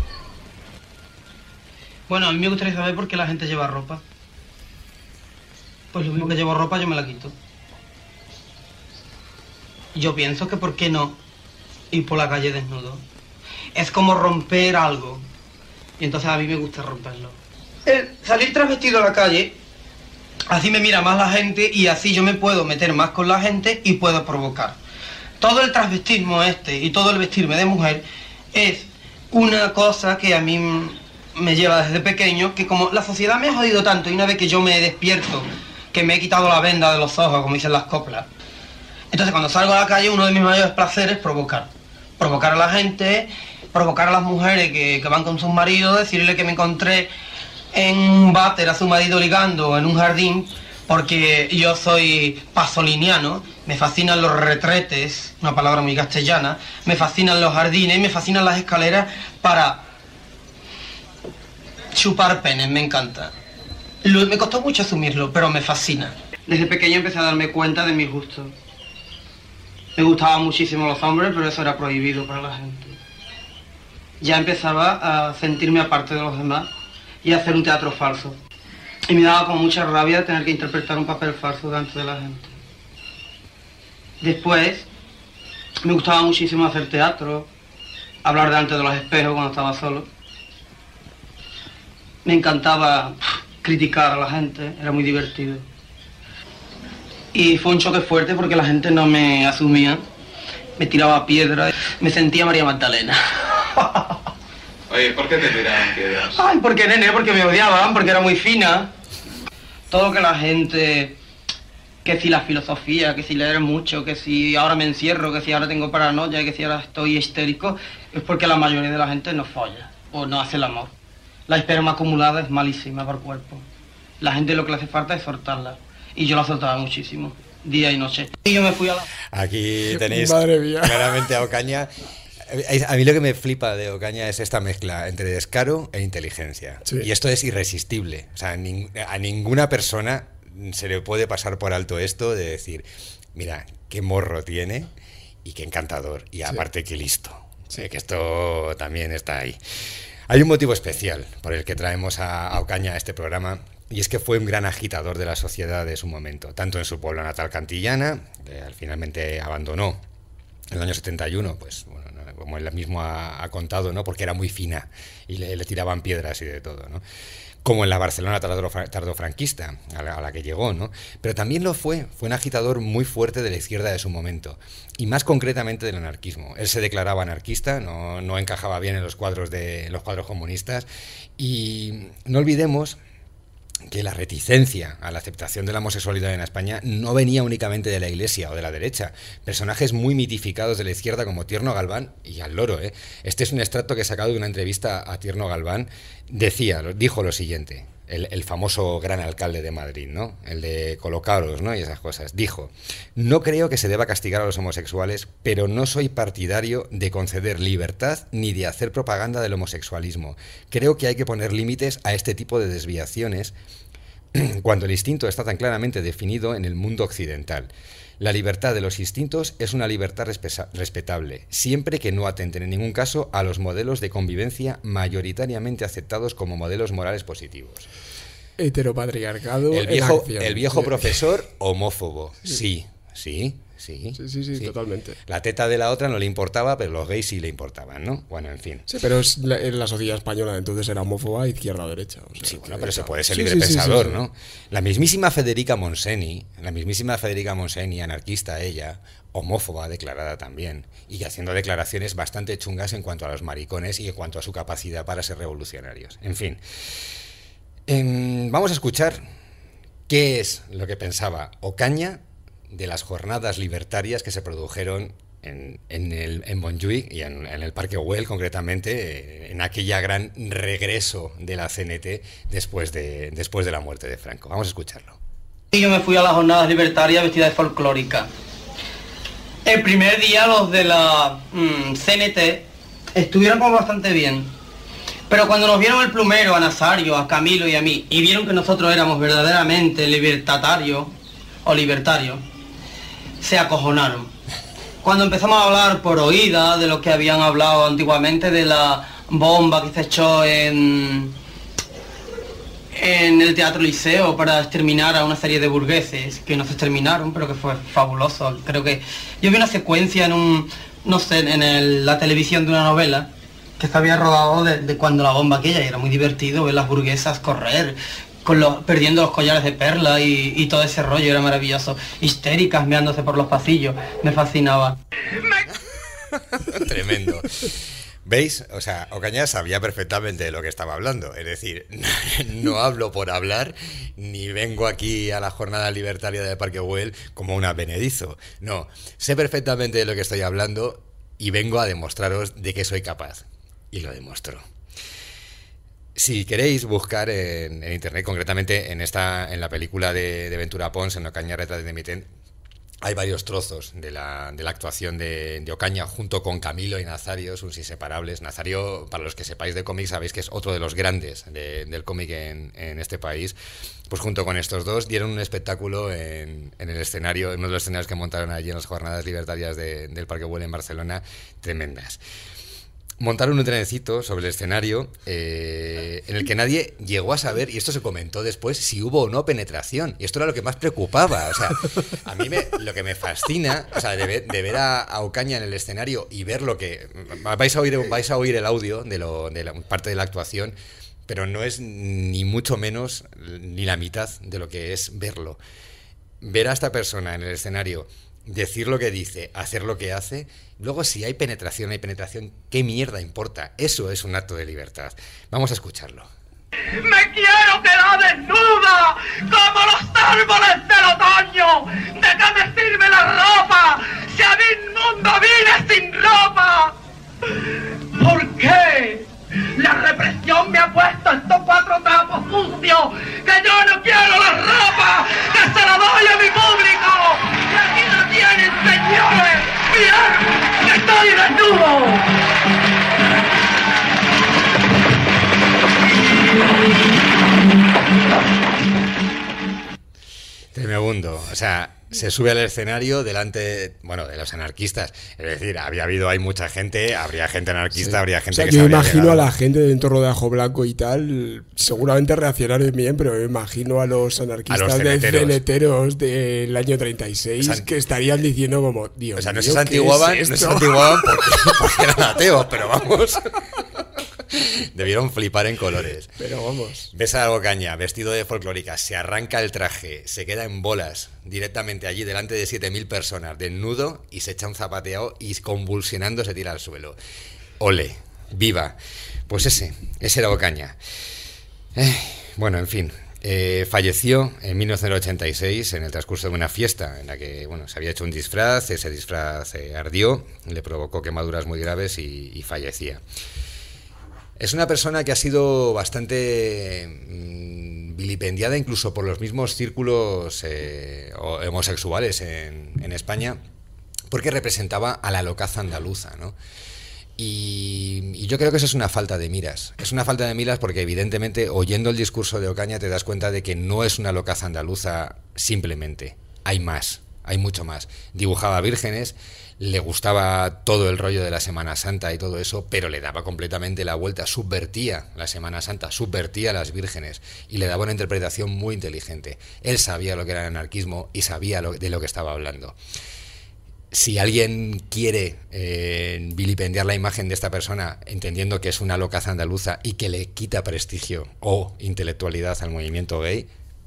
Speaker 11: Bueno, a mí me gustaría saber por qué la gente lleva ropa. Pues lo mismo que llevo ropa, yo me la quito. Yo pienso que por qué no ir por la calle desnudo. Es como romper algo. Y entonces a mí me gusta romperlo. El salir transvestido a la calle, así me mira más la gente y así yo me puedo meter más con la gente y puedo provocar. Todo el transvestismo este y todo el vestirme de mujer es una cosa que a mí me lleva desde pequeño, que como la sociedad me ha jodido tanto y una vez que yo me despierto, que me he quitado la venda de los ojos, como dicen las coplas, entonces cuando salgo a la calle uno de mis mayores placeres es provocar. Provocar a la gente, provocar a las mujeres que, que van con sus maridos, decirle que me encontré en un váter a su marido ligando en un jardín, porque yo soy pasoliniano, me fascinan los retretes, una palabra muy castellana, me fascinan los jardines, me fascinan las escaleras para chupar penes, me encanta. Lo, me costó mucho asumirlo, pero me fascina. Desde pequeño empecé a darme cuenta de mis gustos. Me gustaban muchísimo los hombres, pero eso era prohibido para la gente. Ya empezaba a sentirme aparte de los demás y a hacer un teatro falso. Y me daba como mucha rabia tener que interpretar un papel falso delante de la gente. Después, me gustaba muchísimo hacer teatro, hablar delante de los espejos cuando estaba solo. Me encantaba criticar a la gente, era muy divertido. Y fue un choque fuerte porque la gente no me asumía, me tiraba piedras, me sentía María Magdalena.
Speaker 12: Oye, ¿por qué te tiraban piedras?
Speaker 11: Ay, porque nene, porque me odiaban, porque era muy fina. Todo que la gente, que si la filosofía, que si leer mucho, que si ahora me encierro, que si ahora tengo paranoia, que si ahora estoy histérico, es porque la mayoría de la gente no folla o no hace el amor. La esperma acumulada es malísima para el cuerpo. La gente lo que le hace falta es soltarla. Y yo la soltaba muchísimo, día y noche. Y yo me fui a la...
Speaker 3: Aquí tenéis
Speaker 5: Madre mía.
Speaker 3: claramente a Ocaña. A mí lo que me flipa de Ocaña es esta mezcla entre descaro e inteligencia.
Speaker 5: Sí.
Speaker 3: Y esto es irresistible. O sea, ning- a ninguna persona se le puede pasar por alto esto de decir, mira, qué morro tiene y qué encantador. Y aparte, qué listo. Sí, que esto también está ahí. Hay un motivo especial por el que traemos a, a Ocaña a este programa. Y es que fue un gran agitador de la sociedad de su momento, tanto en su pueblo natal Cantillana, que al finalmente abandonó en el año setenta y uno, pues bueno, como él mismo ha, ha contado, ¿no? Porque era muy fina y le, le tiraban piedras y de todo, ¿no? Como en la Barcelona tardofra- tardofranquista, a la, a la que llegó, ¿no? Pero también lo fue, fue un agitador muy fuerte de la izquierda de su momento, y más concretamente del anarquismo. Él se declaraba anarquista, no, no encajaba bien en los cuadros, de, en los cuadros comunistas, y no olvidemos que la reticencia a la aceptación de la homosexualidad en España no venía únicamente de la Iglesia o de la derecha. Personajes muy mitificados de la izquierda como Tierno Galván, y al loro, ¿eh? Este es un extracto que he sacado de una entrevista a Tierno Galván. Decía, dijo lo siguiente, el, el famoso gran alcalde de Madrid, ¿no? El de colocaros, ¿no? Y esas cosas. Dijo, no creo que se deba castigar a los homosexuales, pero no soy partidario de conceder libertad ni de hacer propaganda del homosexualismo. Creo que hay que poner límites a este tipo de desviaciones cuando el instinto está tan claramente definido en el mundo occidental. La libertad de los instintos es una libertad respesa- respetable, siempre que no atenten en ningún caso a los modelos de convivencia mayoritariamente aceptados como modelos morales positivos.
Speaker 5: Heteropatriarcado.
Speaker 3: El
Speaker 5: en
Speaker 3: viejo,
Speaker 5: acción.
Speaker 3: el viejo
Speaker 5: Sí.
Speaker 3: profesor homófobo, sí, sí. Sí,
Speaker 5: sí, sí, sí,
Speaker 3: sí,
Speaker 5: totalmente.
Speaker 3: La teta de la otra no le importaba, pero los gays sí le importaban, ¿no? Bueno, en fin.
Speaker 5: Sí, pero es la, en la sociedad española entonces era homófoba izquierda o derecha. O sea,
Speaker 3: sí, bueno, pero se puede ser
Speaker 5: sí,
Speaker 3: libre
Speaker 5: sí, sí,
Speaker 3: pensador,
Speaker 5: sí, sí.
Speaker 3: ¿no? La mismísima Federica Monseni, la mismísima Federica Monseni, anarquista ella, homófoba declarada también, y haciendo declaraciones bastante chungas en cuanto a los maricones y en cuanto a su capacidad para ser revolucionarios. En fin. En, vamos a escuchar qué es lo que pensaba Ocaña de las jornadas libertarias que se produjeron en, en, el, en Montjuïc y en, en el Parque Güell, concretamente, en aquella gran regreso de la C N T después de, después de la muerte de Franco. Vamos a escucharlo.
Speaker 11: Y yo me fui a las jornadas libertarias vestida de folclórica. El primer día los de la mm, C N T estuvieron como bastante bien. Pero cuando nos vieron el plumero, a Nazario, a Camilo y a mí, y vieron que nosotros éramos verdaderamente libertatarios o libertarios, se acojonaron. Cuando empezamos a hablar por oída de lo que habían hablado antiguamente, de la bomba que se echó en, en el Teatro Liceo para exterminar a una serie de burgueses, que no se exterminaron, pero que fue fabuloso. Creo que yo vi una secuencia en un, no sé, en el- la televisión de una novela que se había rodado de, de cuando la bomba aquella, y era muy divertido ver las burguesas correr, con los, perdiendo los collares de perla y, y todo ese rollo, era maravilloso. Histéricas meándose por los pasillos, me fascinaba.
Speaker 3: Tremendo. ¿Veis? O sea, Ocaña sabía perfectamente de lo que estaba hablando. Es decir, no hablo por hablar, ni vengo aquí a la jornada libertaria del Parque Güell como un advenedizo. No, sé perfectamente de lo que estoy hablando y vengo a demostraros de que soy capaz. Y lo demuestro. Si queréis buscar en, en internet, concretamente en esta en la película de, de Ventura Pons, en Ocaña Retrato de Mitén, hay varios trozos de la, de la actuación de, de Ocaña junto con Camilo y Nazario, sus inseparables. Nazario, para los que sepáis de cómics, sabéis que es otro de los grandes de, del cómic en, en este país. Pues junto con estos dos dieron un espectáculo en, en el escenario, en uno de los escenarios que montaron allí en las jornadas libertarias de, del Parque Güell en Barcelona, tremendas. Montaron un trenecito sobre el escenario eh, en el que nadie llegó a saber, y esto se comentó después, si hubo o no penetración. Y esto era lo que más preocupaba. O sea, a mí me, lo que me fascina, o sea, de ver, de ver a, a Ocaña en el escenario y ver lo que... Vais a oír, vais a oír el audio de, lo, de la parte de la actuación, pero no es ni mucho menos ni la mitad de lo que es verlo. Ver a esta persona en el escenario decir lo que dice, hacer lo que hace. Luego, si hay penetración, hay penetración, ¿qué mierda importa? Eso es un acto de libertad. Vamos a escucharlo.
Speaker 6: Me quiero quedar desnuda como los árboles del otoño. ¿De qué me sirve la ropa si a mi mundo vine sin ropa? ¿Por qué? La represión me ha puesto estos cuatro trapos sucios, que yo no quiero la ropa, que se la doy a mi público. Y aquí la tienen, señores. Mirad, que estoy desnudo.
Speaker 3: Tremendo. O sea, se sube al escenario delante, bueno, de los anarquistas. Es decir, había habido, hay mucha gente, habría gente anarquista,
Speaker 5: Sí.
Speaker 3: habría gente
Speaker 5: O sea,
Speaker 3: que
Speaker 5: yo
Speaker 3: se habría
Speaker 5: imagino
Speaker 3: llegado.
Speaker 5: a la gente de entorno de Ajo Blanco y tal, seguramente reaccionaron bien, pero me imagino a los anarquistas
Speaker 3: A los
Speaker 5: de
Speaker 3: ceneteros.
Speaker 5: ceneteros del año treinta y seis
Speaker 3: O sea,
Speaker 5: que estarían diciendo como, Dios
Speaker 3: O sea, no
Speaker 5: mío,
Speaker 3: se
Speaker 5: ¿qué
Speaker 3: santiguaban,
Speaker 5: es
Speaker 3: no se
Speaker 5: esto?
Speaker 3: santiguaban porque, porque eran ateos, pero vamos. Debieron flipar en colores.
Speaker 5: Pero vamos.
Speaker 3: Ves a Ocaña, vestido de folclórica, se arranca el traje, se queda en bolas directamente allí delante de siete mil personas, desnudo, y se echa un zapateado y convulsionando se tira al suelo. Ole, viva. Pues ese, ese era Ocaña. Eh, bueno, en fin. Eh, falleció en mil novecientos ochenta y seis en el transcurso de una fiesta en la que bueno, se había hecho un disfraz, ese disfraz eh, ardió, le provocó quemaduras muy graves y, y fallecía. Es una persona que ha sido bastante mmm, vilipendiada incluso por los mismos círculos eh, homosexuales en, en España, porque representaba a la locaza andaluza, ¿no? Y, y yo creo que eso es una falta de miras. Es una falta de miras porque evidentemente oyendo el discurso de Ocaña te das cuenta de que no es una locaza andaluza simplemente. Hay más, hay mucho más. Dibujaba vírgenes, le gustaba todo el rollo de la Semana Santa y todo eso, pero le daba completamente la vuelta, subvertía la Semana Santa, subvertía a las vírgenes y le daba una interpretación muy inteligente. Él sabía lo que era el anarquismo y sabía lo, de lo que estaba hablando. Si alguien quiere eh, vilipendiar la imagen de esta persona entendiendo que es una locaza andaluza y que le quita prestigio o intelectualidad al movimiento gay,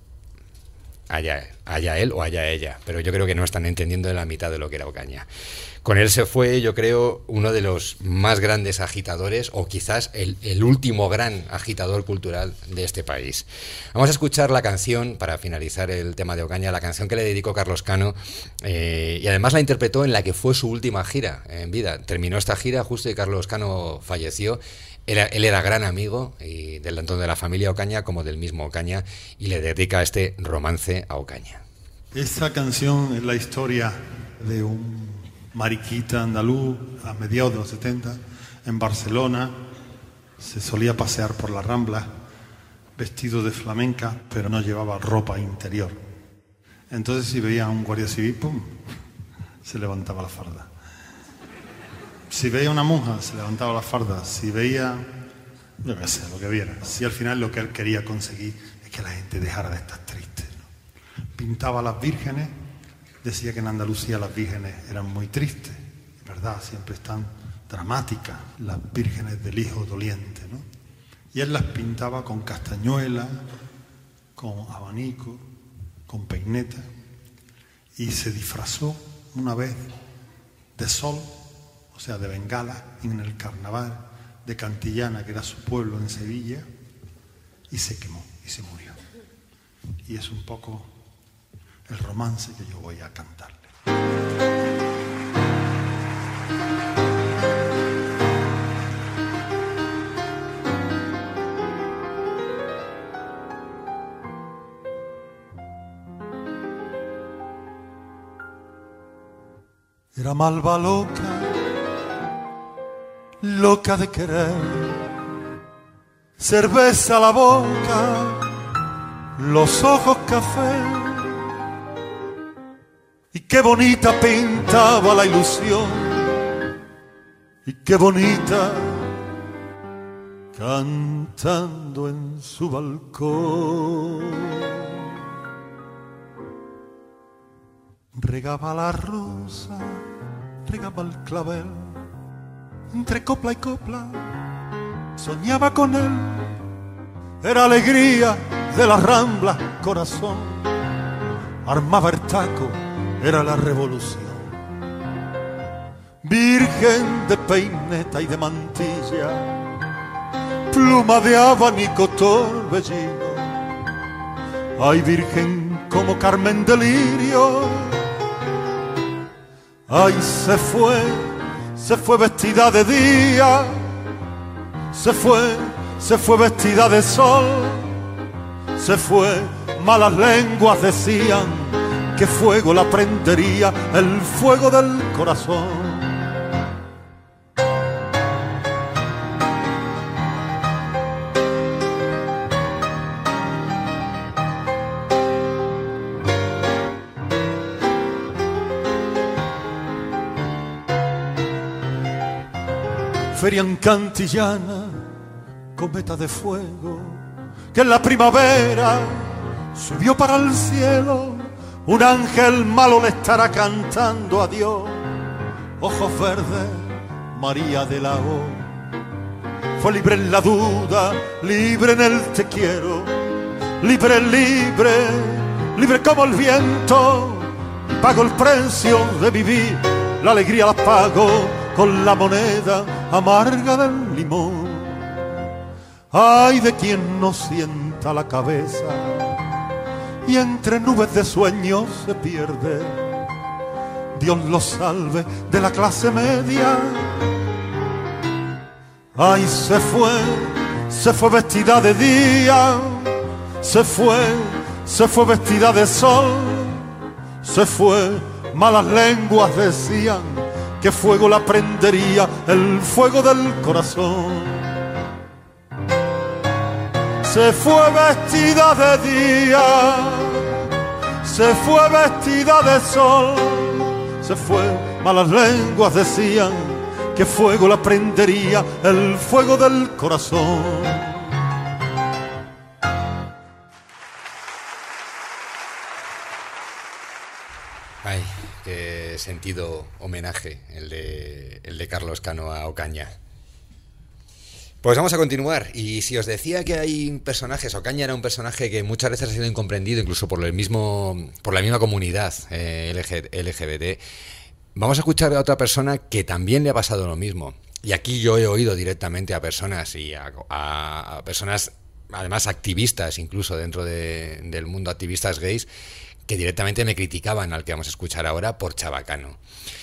Speaker 3: allá, allá él o allá ella, pero yo creo que no están entendiendo la mitad de lo que era Ocaña. Con él se fue, yo creo, uno de los más grandes agitadores, o quizás el, el último gran agitador cultural de este país. Vamos a escuchar la canción, para finalizar el tema de Ocaña, la canción que le dedicó Carlos Cano, eh, y además la interpretó en la que fue su última gira en vida. Terminó esta gira justo y Carlos Cano falleció. Era, él era gran amigo y del tanto de la familia Ocaña como del mismo Ocaña, y le dedica este romance a Ocaña.
Speaker 13: Esta canción es la historia de un mariquita andaluz a mediados de los setenta en Barcelona. Se solía pasear por la Rambla vestido de flamenca, pero no llevaba ropa interior. Entonces si veía a un guardia civil, ¡pum!, se levantaba la farda. Si veía a una monja, se levantaba la farda. Si veía, yo qué sé, lo que viera. Si al final lo que él quería conseguir es que la gente dejara de estar triste, ¿no? Pintaba a las vírgenes, decía que en Andalucía las vírgenes eran muy tristes, ¿verdad? Siempre están dramáticas las vírgenes del hijo doliente, ¿no? Y él las pintaba con castañuelas, con abanico, con peineta, y se disfrazó una vez de sol, o sea, de bengala, en el carnaval de Cantillana, que era su pueblo en Sevilla, y se quemó y se murió. Y es un poco el romance que yo voy a cantarle. Era malva loca, loca de querer, cerveza a la boca, los ojos café, y qué bonita pintaba la ilusión, y qué bonita cantando en su balcón. Regaba la rosa, regaba el clavel, entre copla y copla soñaba con él. Era alegría de la Rambla, corazón. Armaba el taco era la revolución. Virgen de peineta y de mantilla, pluma de abanico torbellino. Ay, virgen como Carmen de Lirio. Ay, se fue, se fue vestida de día, se fue, se fue vestida de sol, se fue, malas lenguas decían que fuego la prendería, el fuego del corazón. Feria en Cantillana, cometa de fuego, que en la primavera subió para el cielo. Un ángel malo le estará cantando a Dios. Ojos verdes, María de la O. Fue libre en la duda, libre en el te quiero. Libre, libre, libre como el viento. Y pago el precio de vivir, la alegría la pago con la moneda amarga del limón. Ay, de quien no sienta la cabeza y entre nubes de sueños se pierde. Dios lo salve de la clase media. Ay, se fue, se fue vestida de día, se fue, se fue vestida de sol, se fue, malas lenguas decían que fuego la prendería, el fuego del corazón. Se fue vestida de día, se fue vestida de sol, se fue, malas lenguas decían que fuego la prendería, el fuego del corazón.
Speaker 3: Ay, qué sentido homenaje el de, el de Carlos Cano a Ocaña. Pues vamos a continuar. Y si os decía que hay personajes, Ocaña era un personaje que muchas veces ha sido incomprendido, incluso por el mismo, por la misma comunidad eh, L G B T, vamos a escuchar a otra persona que también le ha pasado lo mismo. Y aquí yo he oído directamente a personas y a, a, a personas, además activistas, incluso dentro de, del mundo activistas gays, que directamente me criticaban al que vamos a escuchar ahora por chabacano.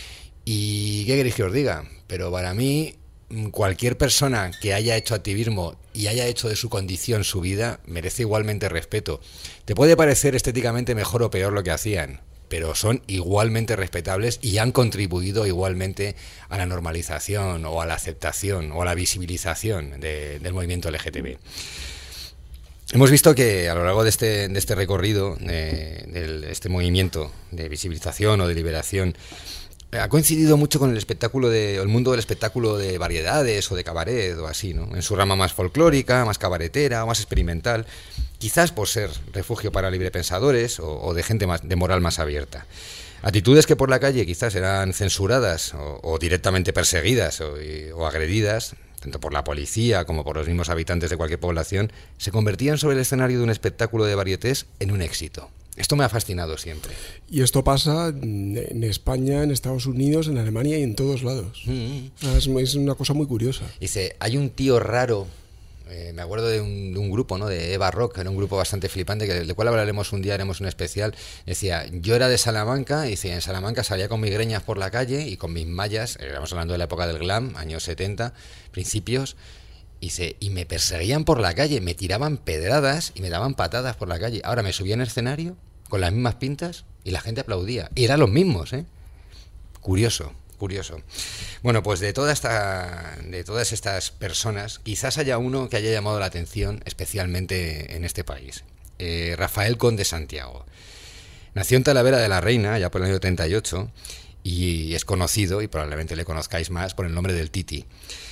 Speaker 3: ¿Y qué queréis que os diga? Pero para mí, cualquier persona que haya hecho activismo y haya hecho de su condición su vida, merece igualmente respeto. Te puede parecer estéticamente mejor o peor lo que hacían, pero son igualmente respetables y han contribuido igualmente a la normalización o a la aceptación o a la visibilización de, del movimiento L G T B. Hemos visto que a lo largo de este, de este recorrido, de, de este movimiento de visibilización o de liberación, ha coincidido mucho con el espectáculo de, el mundo del espectáculo de variedades o de cabaret o así, ¿no? En su rama más folclórica, más cabaretera o más experimental, quizás por ser refugio para librepensadores o, o de gente más, de moral más abierta. Actitudes que por la calle quizás eran censuradas o, o directamente perseguidas o, y, o agredidas, tanto por la policía como por los mismos habitantes de cualquier población, se convertían sobre el escenario de un espectáculo de varietés en un éxito. Esto me ha fascinado siempre.
Speaker 5: Y esto pasa en España, en Estados Unidos, en Alemania y en todos lados. Mm-hmm. Es, es una cosa muy curiosa.
Speaker 3: Dice, hay un tío raro, eh, me acuerdo de un, de un grupo, ¿no? De Eva Rock, era un grupo bastante flipante, que, del cual hablaremos un día, haremos un especial. Decía, yo era de Salamanca, y decía, en Salamanca salía con mis greñas por la calle y con mis mallas, estamos hablando de la época del glam, años setenta, principios, y, se, y me perseguían por la calle, me tiraban pedradas y me daban patadas por la calle. Ahora me subía en el escenario con las mismas pintas y la gente aplaudía. Y eran los mismos, ¿eh? Curioso, curioso. Bueno, pues de, toda esta, de todas estas personas, quizás haya uno que haya llamado la atención especialmente en este país. Eh, Rafael Conde Santiago. Nació en Talavera de la Reina, ya por el año treinta y ocho, y es conocido, y probablemente le conozcáis más, por el nombre del Titi.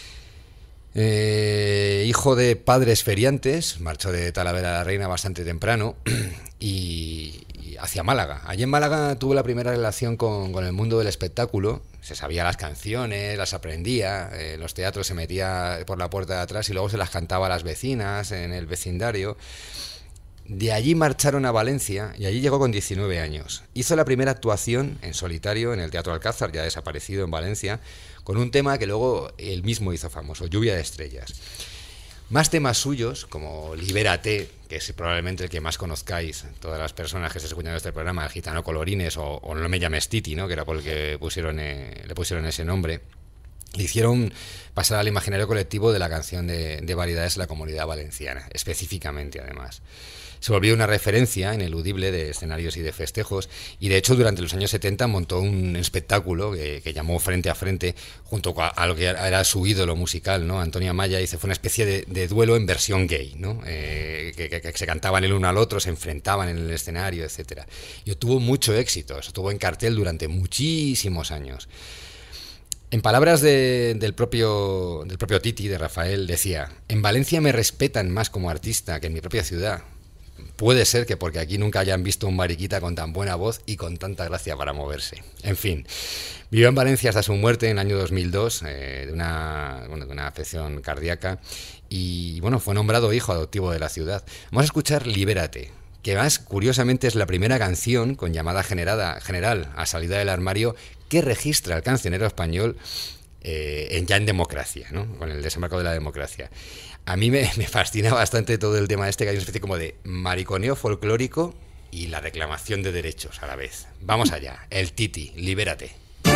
Speaker 3: Eh, hijo de padres feriantes, marchó de Talavera de la Reina bastante temprano y, y hacia Málaga. Allí en Málaga tuvo la primera relación con, con el mundo del espectáculo. Se sabía las canciones, las aprendía, en los teatros se metía por la puerta de atrás y luego se las cantaba a las vecinas en el vecindario. De allí marcharon a Valencia y allí llegó con diecinueve años. Hizo la primera actuación en solitario en el Teatro Alcázar, ya desaparecido en Valencia, con un tema que luego él mismo hizo famoso, Lluvia de Estrellas. Más temas suyos, como Libérate, que es probablemente el que más conozcáis todas las personas que estéis escuchando este programa, el Gitano Colorines o, o No me llames Titi, ¿no?, que era por el que pusieron, eh, le pusieron ese nombre, le hicieron pasar al imaginario colectivo de la canción de, de variedades de la Comunidad Valenciana, específicamente además. Se volvió una referencia ineludible de escenarios y de festejos, y de hecho durante los años setenta montó un espectáculo que, que llamó Frente a Frente, junto a, a lo que era su ídolo musical, ¿no?, Antonio Amaya, y fue una especie de, de duelo en versión gay, ¿no?, eh, que, que, que se cantaban el uno al otro, se enfrentaban en el escenario, etcétera. Y tuvo mucho éxito, eso estuvo en cartel durante muchísimos años. En palabras de, del, propio, del propio Titi, de Rafael, decía: en Valencia me respetan más como artista que en mi propia ciudad. Puede ser que porque aquí nunca hayan visto un mariquita con tan buena voz y con tanta gracia para moverse. En fin, vivió en Valencia hasta su muerte en el año dos mil dos, eh, de, una, bueno, de una afección cardíaca, y bueno, fue nombrado hijo adoptivo de la ciudad. Vamos a escuchar Libérate, que más curiosamente es la primera canción con llamada generada, general a salida del armario que registra el cancionero español eh, en, ya en democracia, ¿no?, con el desembarco de la democracia. A mí me, me fascina bastante todo el tema este, que hay una especie como de mariconeo folclórico y la reclamación de derechos a la vez. Vamos allá, el Titi, Libérate.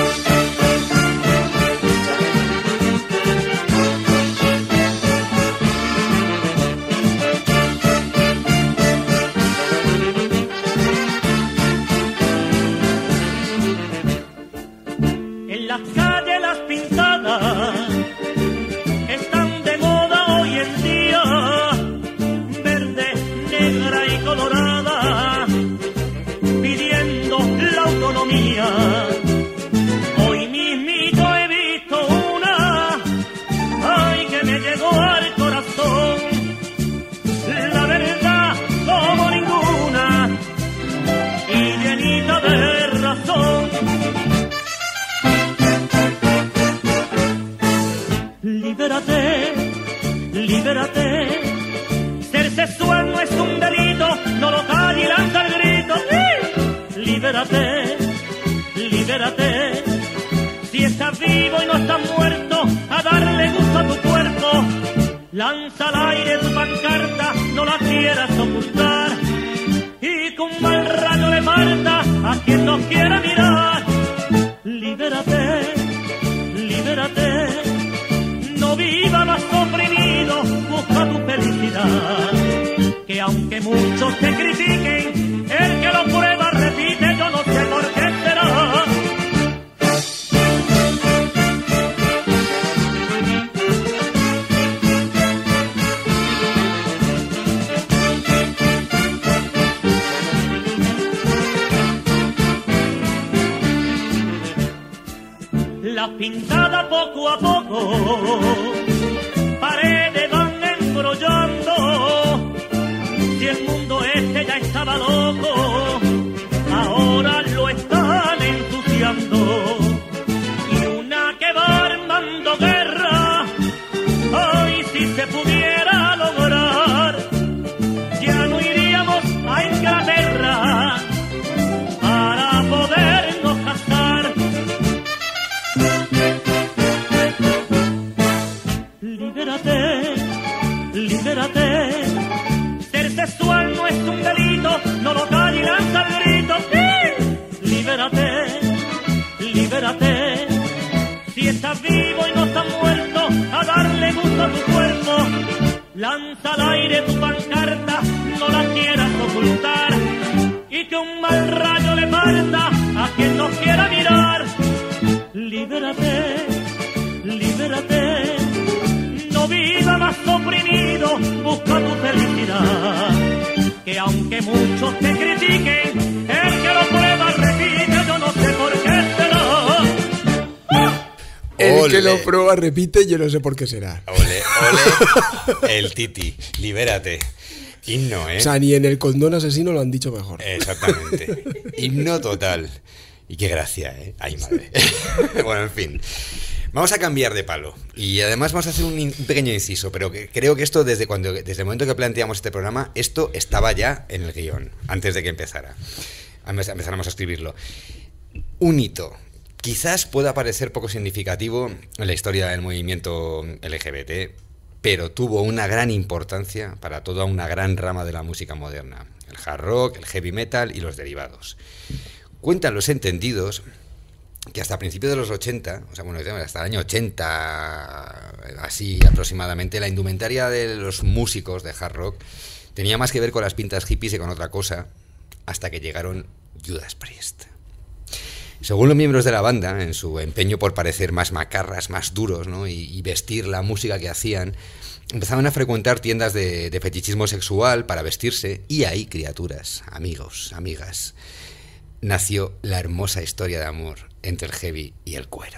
Speaker 7: En las calles las pintadas están de moda hoy en día, verde, negra y colorada, pidiendo la autonomía. Hoy mismito he visto una, ay, que me llegó al corazón, la verdad como ninguna y llenita de razón. Libérate, libérate, ser sexual no es un delito, no lo calle y lanza el grito. ¡Sí! Libérate, libérate, si estás vivo y no estás muerto, a darle gusto a tu cuerpo. Lanza al aire tu pancarta, no la quieras ocultar, y con mal rayo le manda a quien no quiera mirar. Libérate, libérate, no viva más oprimido, busca tu felicidad. Que aunque muchos te critiquen, el que lo prueba repite, yo no sé por qué será. La pintada poco a poco, paredes van embrollando. Si el mundo este ya estaba loco, ahora lo están ensuciando. Y una que va armando guerra, ay, si se pudiera lograr, ya no iríamos a Inglaterra para podernos casar. Libérate, libérate, ser sexual no es un delito, no lo calle y lanza el grito. ¡Sí! Libérate, libérate, si estás vivo y no estás muerto, a darle gusto a tu cuerpo. Lanza al aire tu pancarta, no la quieras ocultar, y que un mal rayo le manda a quien no quiera mirar. Libérate, libérate, no viva más oprimido, busca tu felicidad. Que aunque muchos te critiquen, el que lo prueba repite, yo no sé por qué será.
Speaker 5: El
Speaker 3: Ole.
Speaker 5: que lo prueba repite, yo no sé por qué será.
Speaker 3: Ole, ole, el Titi, libérate. Himno, ¿eh?
Speaker 5: O sea, ni en el condón asesino lo han dicho mejor.
Speaker 3: Exactamente. Himno total. Y qué gracia, ¿eh? Ay, madre. Bueno, en fin. Vamos a cambiar de palo y además vamos a hacer un, in- un pequeño inciso, pero que creo que esto desde cuando desde el momento que planteamos este programa, esto estaba ya en el guión, antes de que empezara. Empe- Empezáramos a escribirlo. Un hito. Quizás pueda parecer poco significativo en la historia del movimiento L G B T, pero tuvo una gran importancia para toda una gran rama de la música moderna. El hard rock, el heavy metal y los derivados. Cuentan los entendidos que hasta principios de los ochenta, o sea, bueno, hasta el año ochenta, así aproximadamente, la indumentaria de los músicos de hard rock tenía más que ver con las pintas hippies y con otra cosa, hasta que llegaron Judas Priest. Según los miembros de la banda, en su empeño por parecer más macarras, más duros, ¿no? y, y vestir la música que hacían, empezaban a frecuentar tiendas de, de fetichismo sexual para vestirse, y ahí, criaturas, amigos, amigas, nació la hermosa historia de amor entre el heavy y el cuero.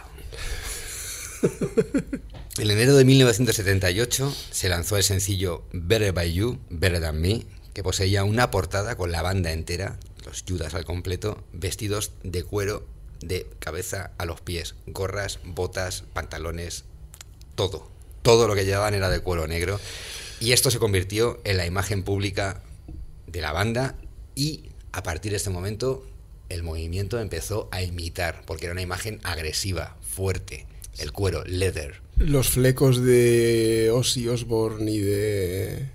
Speaker 3: En enero de mil novecientos setenta y ocho se lanzó el sencillo Better By You, Better Than Me, que poseía una portada con la banda entera, los Judas al completo, vestidos de cuero de cabeza a los pies, gorras, botas, pantalones, todo. Todo lo que llevaban era de cuero negro, y esto se convirtió en la imagen pública de la banda, y a partir de este momento el movimiento empezó a imitar, porque era una imagen agresiva, fuerte, el cuero, leather.
Speaker 5: Los flecos de Ozzy Osbourne y de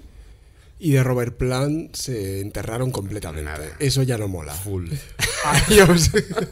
Speaker 5: y de Robert Plant se enterraron completamente.
Speaker 3: Nada.
Speaker 5: Eso ya no mola.
Speaker 3: Full.
Speaker 5: Adiós.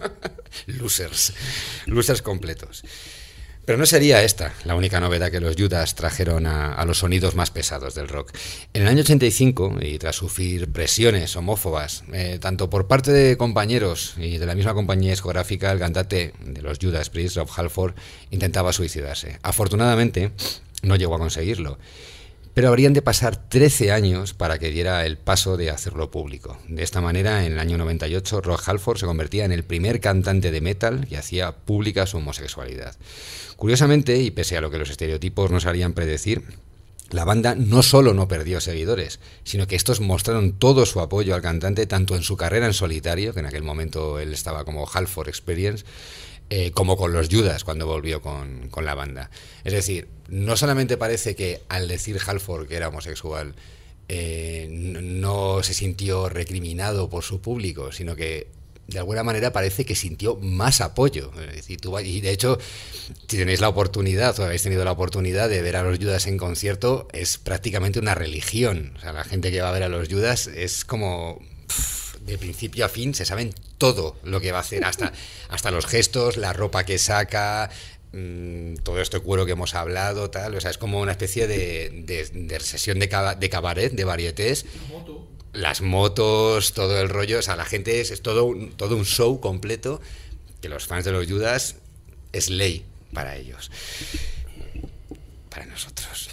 Speaker 3: Losers. Losers completos. Pero no sería esta la única novedad que los Judas trajeron a, a los sonidos más pesados del rock. En el año ochenta y cinco, y tras sufrir presiones homófobas, eh, tanto por parte de compañeros y de la misma compañía discográfica, el cantante de los Judas Priest, Rob Halford, intentaba suicidarse. Afortunadamente, no llegó a conseguirlo. Pero habrían de pasar trece años para que diera el paso de hacerlo público. De esta manera, en el año noventa y ocho, Rob Halford se convertía en el primer cantante de metal que hacía pública su homosexualidad. Curiosamente, y pese a lo que los estereotipos nos harían predecir, la banda no solo no perdió seguidores, sino que estos mostraron todo su apoyo al cantante, tanto en su carrera en solitario, que en aquel momento él estaba como Halford Experience, Eh, como con los Judas cuando volvió con, con la banda. Es decir, no solamente parece que al decir Halford que era homosexual eh, no se sintió recriminado por su público, sino que de alguna manera parece que sintió más apoyo. Es decir, tú, y de hecho, si tenéis la oportunidad o habéis tenido la oportunidad de ver a los Judas en concierto, es prácticamente una religión. O sea, la gente que va a ver a los Judas es como... Pff, de principio a fin se saben todo lo que va a hacer, hasta, hasta los gestos, la ropa que saca, mmm, todo este cuero que hemos hablado, tal. O sea, es como una especie de, de, de sesión de, caba, de cabaret, de varietés. Moto. Las motos, todo el rollo. O sea, la gente es, es todo, un, todo un show completo que los fans de los Judas es ley para ellos. Para nosotros.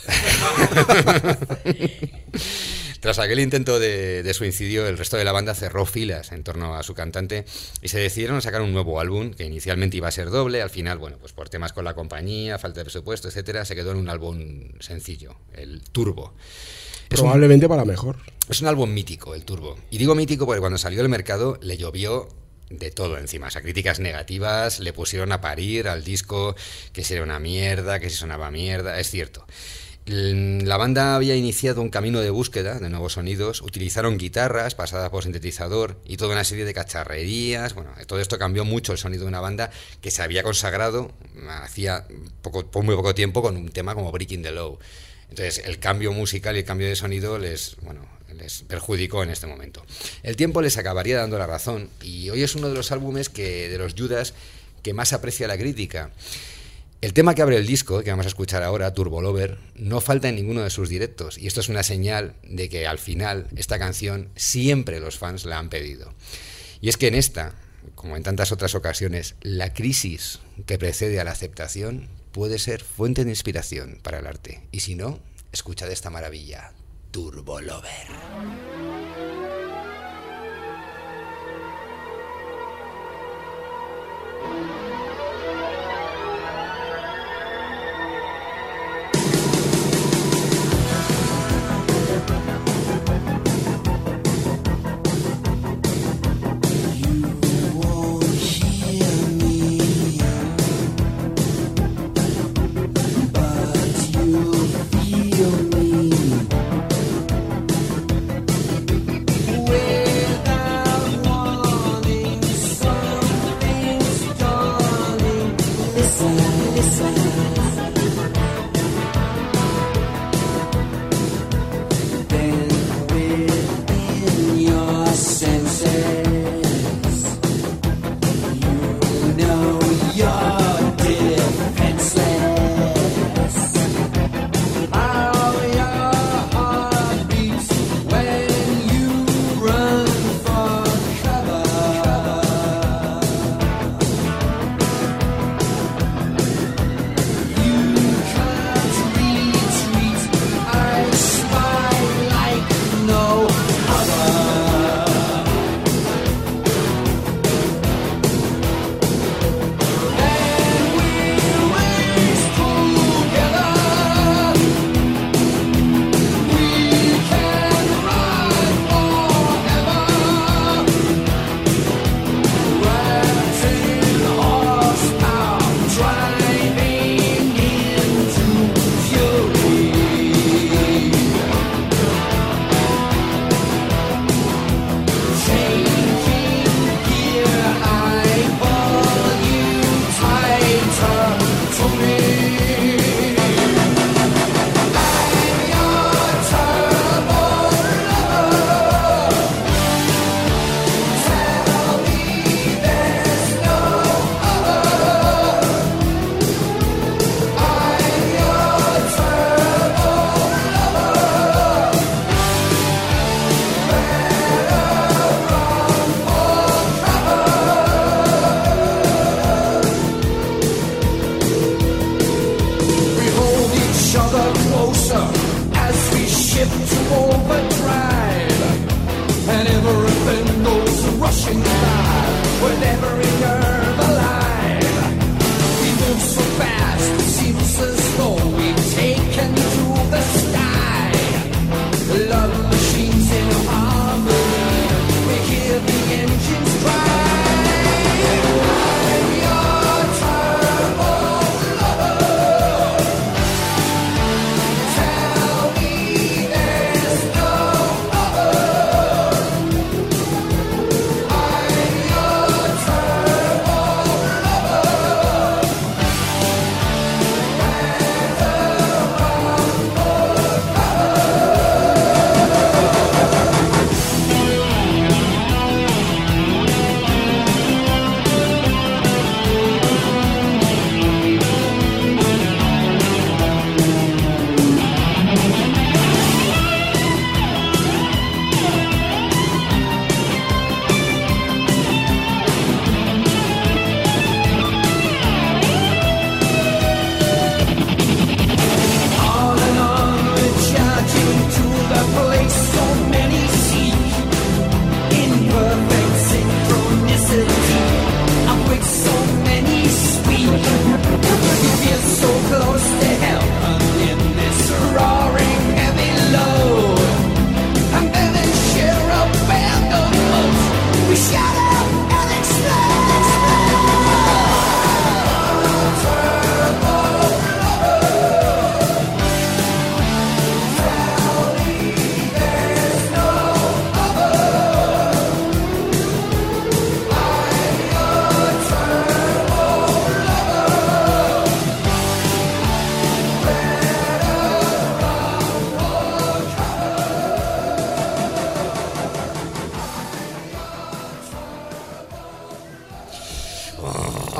Speaker 3: Tras aquel intento de, de suicidio, el resto de la banda cerró filas en torno a su cantante y se decidieron a sacar un nuevo álbum que inicialmente iba a ser doble. Al final, bueno, pues por temas con la compañía, falta de presupuesto, etcétera, se quedó en un álbum sencillo, el Turbo.
Speaker 5: Probablemente
Speaker 3: un,
Speaker 5: para mejor.
Speaker 3: Es un álbum mítico, el Turbo. Y digo mítico porque cuando salió al mercado le llovió de todo encima. O sea, críticas negativas, le pusieron a parir al disco, que si era una mierda, que si sonaba mierda. Es cierto. La banda había iniciado un camino de búsqueda de nuevos sonidos, utilizaron guitarras pasadas por sintetizador y toda una serie de cacharrerías. Bueno, todo esto cambió mucho el sonido de una banda que se había consagrado hacía poco, por muy poco tiempo con un tema como Breaking the Law. Entonces el cambio musical y el cambio de sonido les, bueno, les perjudicó en este momento. El tiempo les acabaría dando la razón y hoy es uno de los álbumes que, de los Judas que más aprecia la crítica. El tema que abre el disco, que vamos a escuchar ahora, Turbo Lover, no falta en ninguno de sus directos, y esto es una señal de que al final esta canción siempre los fans la han pedido. Y es que en esta, como en tantas otras ocasiones, la crisis que precede a la aceptación puede ser fuente de inspiración para el arte. Y si no, escuchad esta maravilla, Turbo Lover.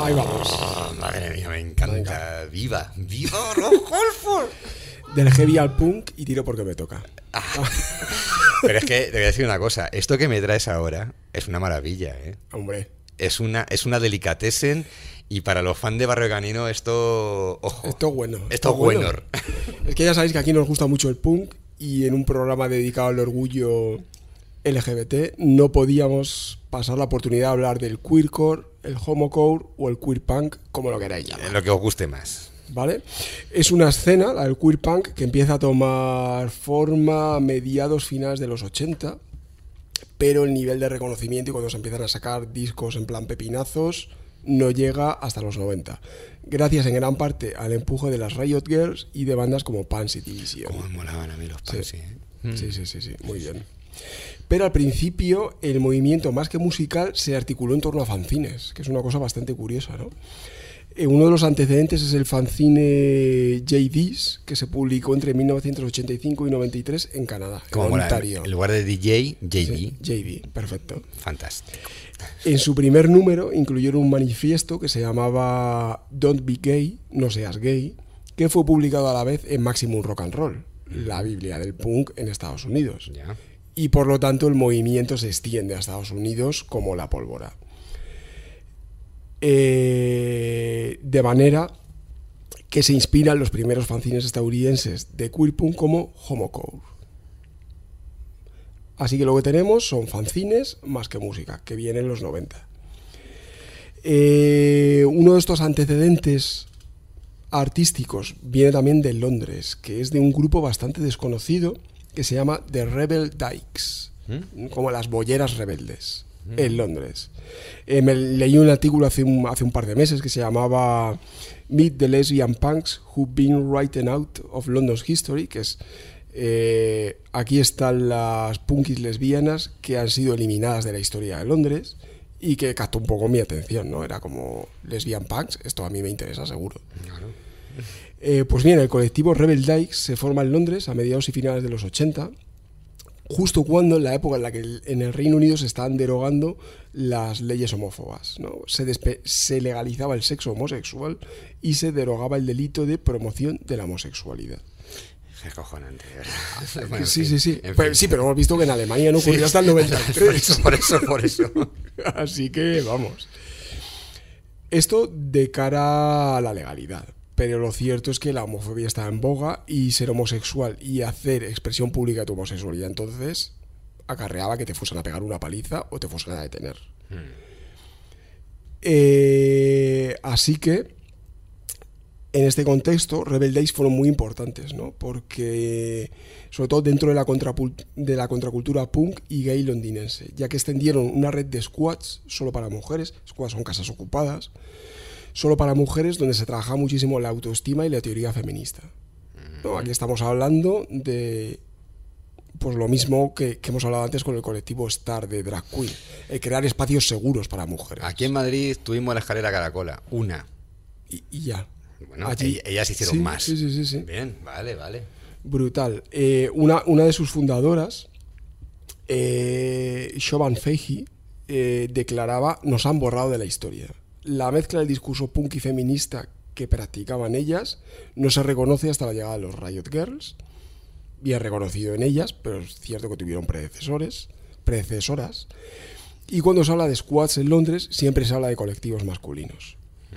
Speaker 5: Ahí vamos.
Speaker 3: Oh, madre mía, me encanta. Venga. Viva, viva los golfos.
Speaker 5: Del heavy al punk y tiro porque me toca.
Speaker 3: Ah. Pero es que te voy a decir una cosa. Esto que me traes ahora es una maravilla, ¿eh?
Speaker 5: Hombre.
Speaker 3: Es una, es una delicatessen. Y para los fans de Barrio Canino, esto. Ojo.
Speaker 5: Esto es bueno.
Speaker 3: Esto es bueno. bueno.
Speaker 5: Es que ya sabéis que aquí nos gusta mucho el punk. Y en un programa dedicado al orgullo L G B T no podíamos pasar la oportunidad de hablar del queercore, el homocore o el queer punk, como lo queráis llamar.
Speaker 3: Lo que os guste más.
Speaker 5: ¿Vale? Es una escena, la del queer punk, que empieza a tomar forma a mediados finales de los ochenta, pero el nivel de reconocimiento y cuando se empiezan a sacar discos en plan pepinazos no llega hasta los noventa. Gracias en gran parte al empuje de las Riot Girls y de bandas como Pansy Division.
Speaker 3: Cómo me molaban a mí los Pansy,
Speaker 5: sí.
Speaker 3: ¿eh?
Speaker 5: Mm. Sí, sí, sí, sí, muy bien. Pero al principio el movimiento más que musical se articuló en torno a fanzines, que es una cosa bastante curiosa, ¿no? Eh, uno de los antecedentes es el fanzine J Ds, que se publicó entre mil novecientos ochenta y cinco y noventa y tres en Canadá,
Speaker 3: en Ontario. En lugar de D J, J D.
Speaker 5: Sí, J D, perfecto.
Speaker 3: Fantástico.
Speaker 5: En su primer número incluyeron un manifiesto que se llamaba Don't Be Gay, no seas gay, que fue publicado a la vez en Maximum Rock and Roll, la Biblia del punk en Estados Unidos.
Speaker 3: Ya.
Speaker 5: Y por lo tanto el movimiento se extiende a Estados Unidos como la pólvora. Eh, de manera que se inspiran los primeros fanzines estadounidenses de queer punk como homocore. Así que lo que tenemos son fanzines más que música, que viene en los noventa. Eh, uno de estos antecedentes artísticos viene también de Londres, que es de un grupo bastante desconocido que se llama The Rebel Dykes, ¿Mm? como las bolleras rebeldes, ¿Mm? en Londres. Eh, me leí un artículo hace un, hace un par de meses que se llamaba Meet the Lesbian Punks Who've Been Written Out of London's History, que es eh, aquí están las punkis lesbianas que han sido eliminadas de la historia de Londres y que captó un poco mi atención, ¿no? Era como lesbian punks, esto a mí me interesa seguro.
Speaker 3: Claro.
Speaker 5: Eh, pues bien, el colectivo Rebel Dykes se forma en Londres a mediados y finales de los ochenta, justo cuando en la época en la que en el Reino Unido se estaban derogando las leyes homófobas, ¿no? Se, despe- se legalizaba el sexo homosexual y se derogaba el delito de promoción de la homosexualidad.
Speaker 3: Es cojonante, ¿verdad?
Speaker 5: Bueno, sí, sí, sí. Pero, sí, pero hemos visto que en Alemania no ocurrió sí, hasta el noventa y tres.
Speaker 3: Por eso, por eso, por eso.
Speaker 5: Así que, vamos. Esto de cara a la legalidad. Pero lo cierto es que la homofobia está en boga y ser homosexual y hacer expresión pública de tu homosexualidad entonces acarreaba que te fuesen a pegar una paliza o te fuesen a detener. Hmm. Eh, así que en este contexto, Rebel Days fueron muy importantes, ¿no? Porque, sobre todo dentro de la, contrapult- de la contracultura punk y gay londinense, ya que extendieron una red de squads solo para mujeres, squads son casas ocupadas, solo para mujeres, donde se trabaja muchísimo la autoestima y la teoría feminista, ¿no? Aquí estamos hablando de pues lo mismo que, que hemos hablado antes con el colectivo Star de Drag Queen, el crear espacios seguros para mujeres.
Speaker 3: Aquí en Madrid tuvimos la escalera Caracola, una.
Speaker 5: Y, y ya.
Speaker 3: Bueno, allí, ellas hicieron
Speaker 5: sí,
Speaker 3: más.
Speaker 5: Sí, sí, sí, sí.
Speaker 3: Bien, vale, vale.
Speaker 5: Brutal. Eh, una, una de sus fundadoras, eh, Siobhan Fahey, eh, declaraba: nos han borrado de la historia. La mezcla del discurso punk y feminista que practicaban ellas no se reconoce hasta la llegada de los Riot Girls. Bien reconocido en ellas, pero es cierto que tuvieron predecesores, predecesoras. Y cuando se habla de squads en Londres, siempre se habla de colectivos masculinos.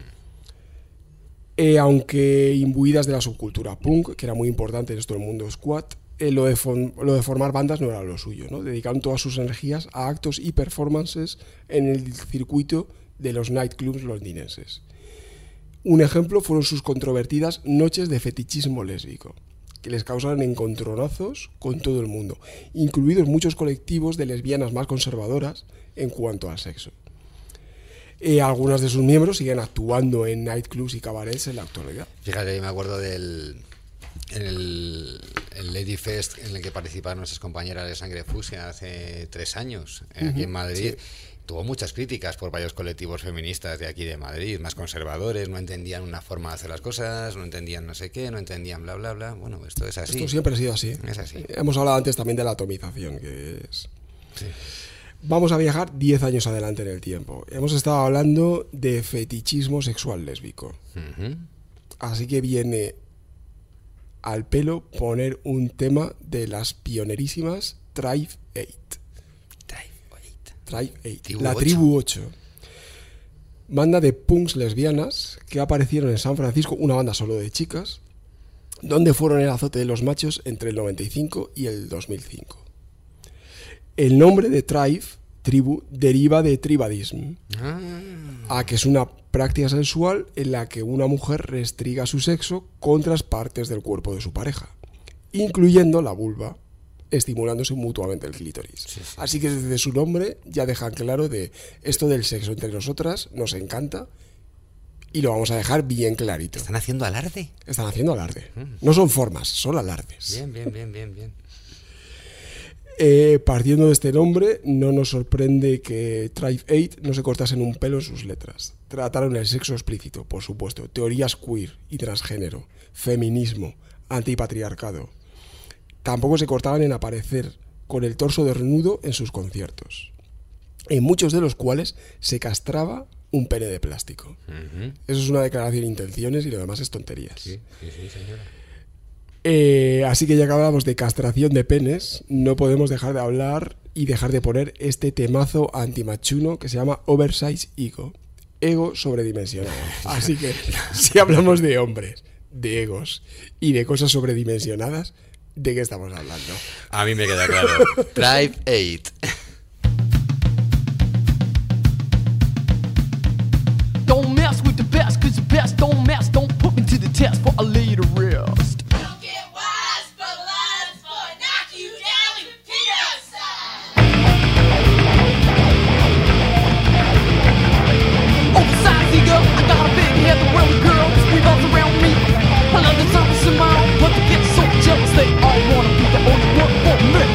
Speaker 5: Eh, aunque imbuidas de la subcultura punk, que era muy importante en esto del mundo squad, eh, lo, de form- lo de formar bandas no era lo suyo, ¿no? Dedicaron todas sus energías a actos y performances en el circuito de los nightclubs londinenses. Un ejemplo fueron sus controvertidas noches de fetichismo lésbico, que les causaron encontronazos con todo el mundo, incluidos muchos colectivos de lesbianas más conservadoras en cuanto al sexo. Eh, algunos de sus miembros siguen actuando en nightclubs y cabarets en la actualidad.
Speaker 3: Fíjate, me acuerdo del en el, el Lady Fest en el que participaron nuestras compañeras de Sangre Fusia hace tres años, uh-huh, aquí en Madrid. Sí. Tuvo muchas críticas por varios colectivos feministas de aquí de Madrid, más conservadores, no entendían una forma de hacer las cosas, no entendían no sé qué, no entendían bla, bla, bla. Bueno, esto es así.
Speaker 5: Esto siempre ha sido así.
Speaker 3: Es así.
Speaker 5: Hemos hablado antes también de la atomización, que es...
Speaker 3: Sí.
Speaker 5: Vamos a viajar diez años adelante en el tiempo. Hemos estado hablando de fetichismo sexual lésbico.
Speaker 3: Ujú.
Speaker 5: Así que viene al pelo poner un tema de las pionerísimas Tribe ocho. Tribe ocho.
Speaker 3: Tribu
Speaker 5: La
Speaker 3: ocho.
Speaker 5: Tribu ocho. Banda de punks lesbianas que aparecieron en San Francisco, una banda solo de chicas, donde fueron el azote de los machos entre el noventa y cinco y el dos mil cinco. El nombre de tribe, tribu, deriva de tribadism,
Speaker 3: Ah.
Speaker 5: a que es una práctica sexual en la que una mujer restriga su sexo contra las partes del cuerpo de su pareja, incluyendo la vulva, estimulándose mutuamente el clítoris.
Speaker 3: Sí, sí.
Speaker 5: Así que desde su nombre ya dejan claro de esto del sexo entre nosotras nos encanta y lo vamos a dejar bien clarito.
Speaker 3: ¿Están haciendo alarde?
Speaker 5: Están haciendo alarde. No son formas, son alardes.
Speaker 3: Bien, bien, bien, bien, bien.
Speaker 5: Eh, partiendo de este nombre, no nos sorprende que Tribe ocho no se cortasen un pelo en sus letras. Trataron el sexo explícito, por supuesto, teorías queer y transgénero, feminismo, antipatriarcado. Tampoco se cortaban en aparecer con el torso desnudo en sus conciertos, en muchos de los cuales se castraba un pene de plástico.
Speaker 3: Ujú.
Speaker 5: Eso es una declaración de intenciones y lo demás es tonterías.
Speaker 3: Sí, sí, sí, señora.
Speaker 5: Eh, así que ya que hablamos de castración de penes, no podemos dejar de hablar y dejar de poner este temazo antimachuno que se llama Oversize Ego, ego sobredimensionado. Así que si hablamos de hombres, de egos y de cosas sobredimensionadas, ¿de qué estamos hablando?
Speaker 3: A mí me queda claro. Tribe ocho.
Speaker 14: Don't mess with the best, cause the best don't mess. Don't put me to the test for a later rest.
Speaker 10: Don't get wise, but lies, boy, knock you down and repeat outside.
Speaker 14: Oversized ego, I got a big head, the world of girls revolves around me. I love the surface of my own, but they get so jealous they all wanna be the only one for me.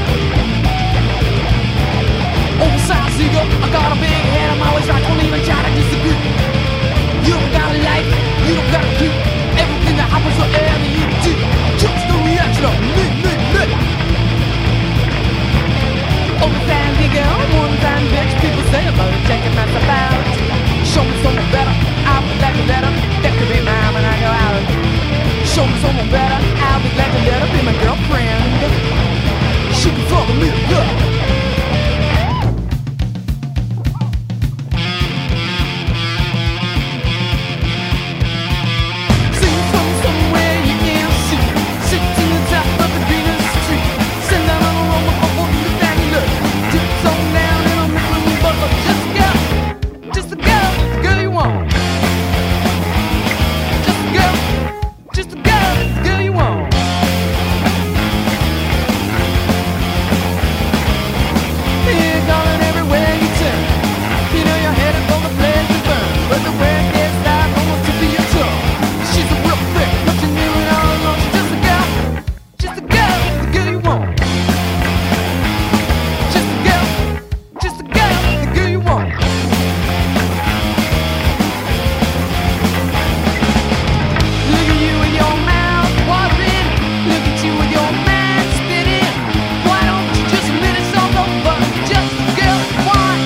Speaker 14: Oversized ego, I got a big head, I'm always right, don't even try to disagree. You don't got a life, you don't got a key. Everything that happens whatever you do, just the reaction of me, me, me. Oversized ego, one time bitch, people say about it, take a mess about. Show me someone better, I would like to let her. That could be mine when I go out. Show me someone better, I would like to let her be my girlfriend. She can follow me to love. Sing from somewhere you can't see. Sit to the top of the greenest tree. Send down on a roll up on the thing you look. Dips on down and I'm moving but just a girl. Just a girl, the girl you want. Just a girl, just a girl, the girl you want. You're going everywhere you turn. You know you're headed for the place to burn. But the way it gets down, no one to be your tongue. She's a real thick, but you knew it all along. She's just a girl, just a girl, the girl you want. Just a girl, just a girl, the girl you want. Look at you with your mouth watering. Look at you with your mind spinning. Why don't you just admit it's all over? Just a girl you want.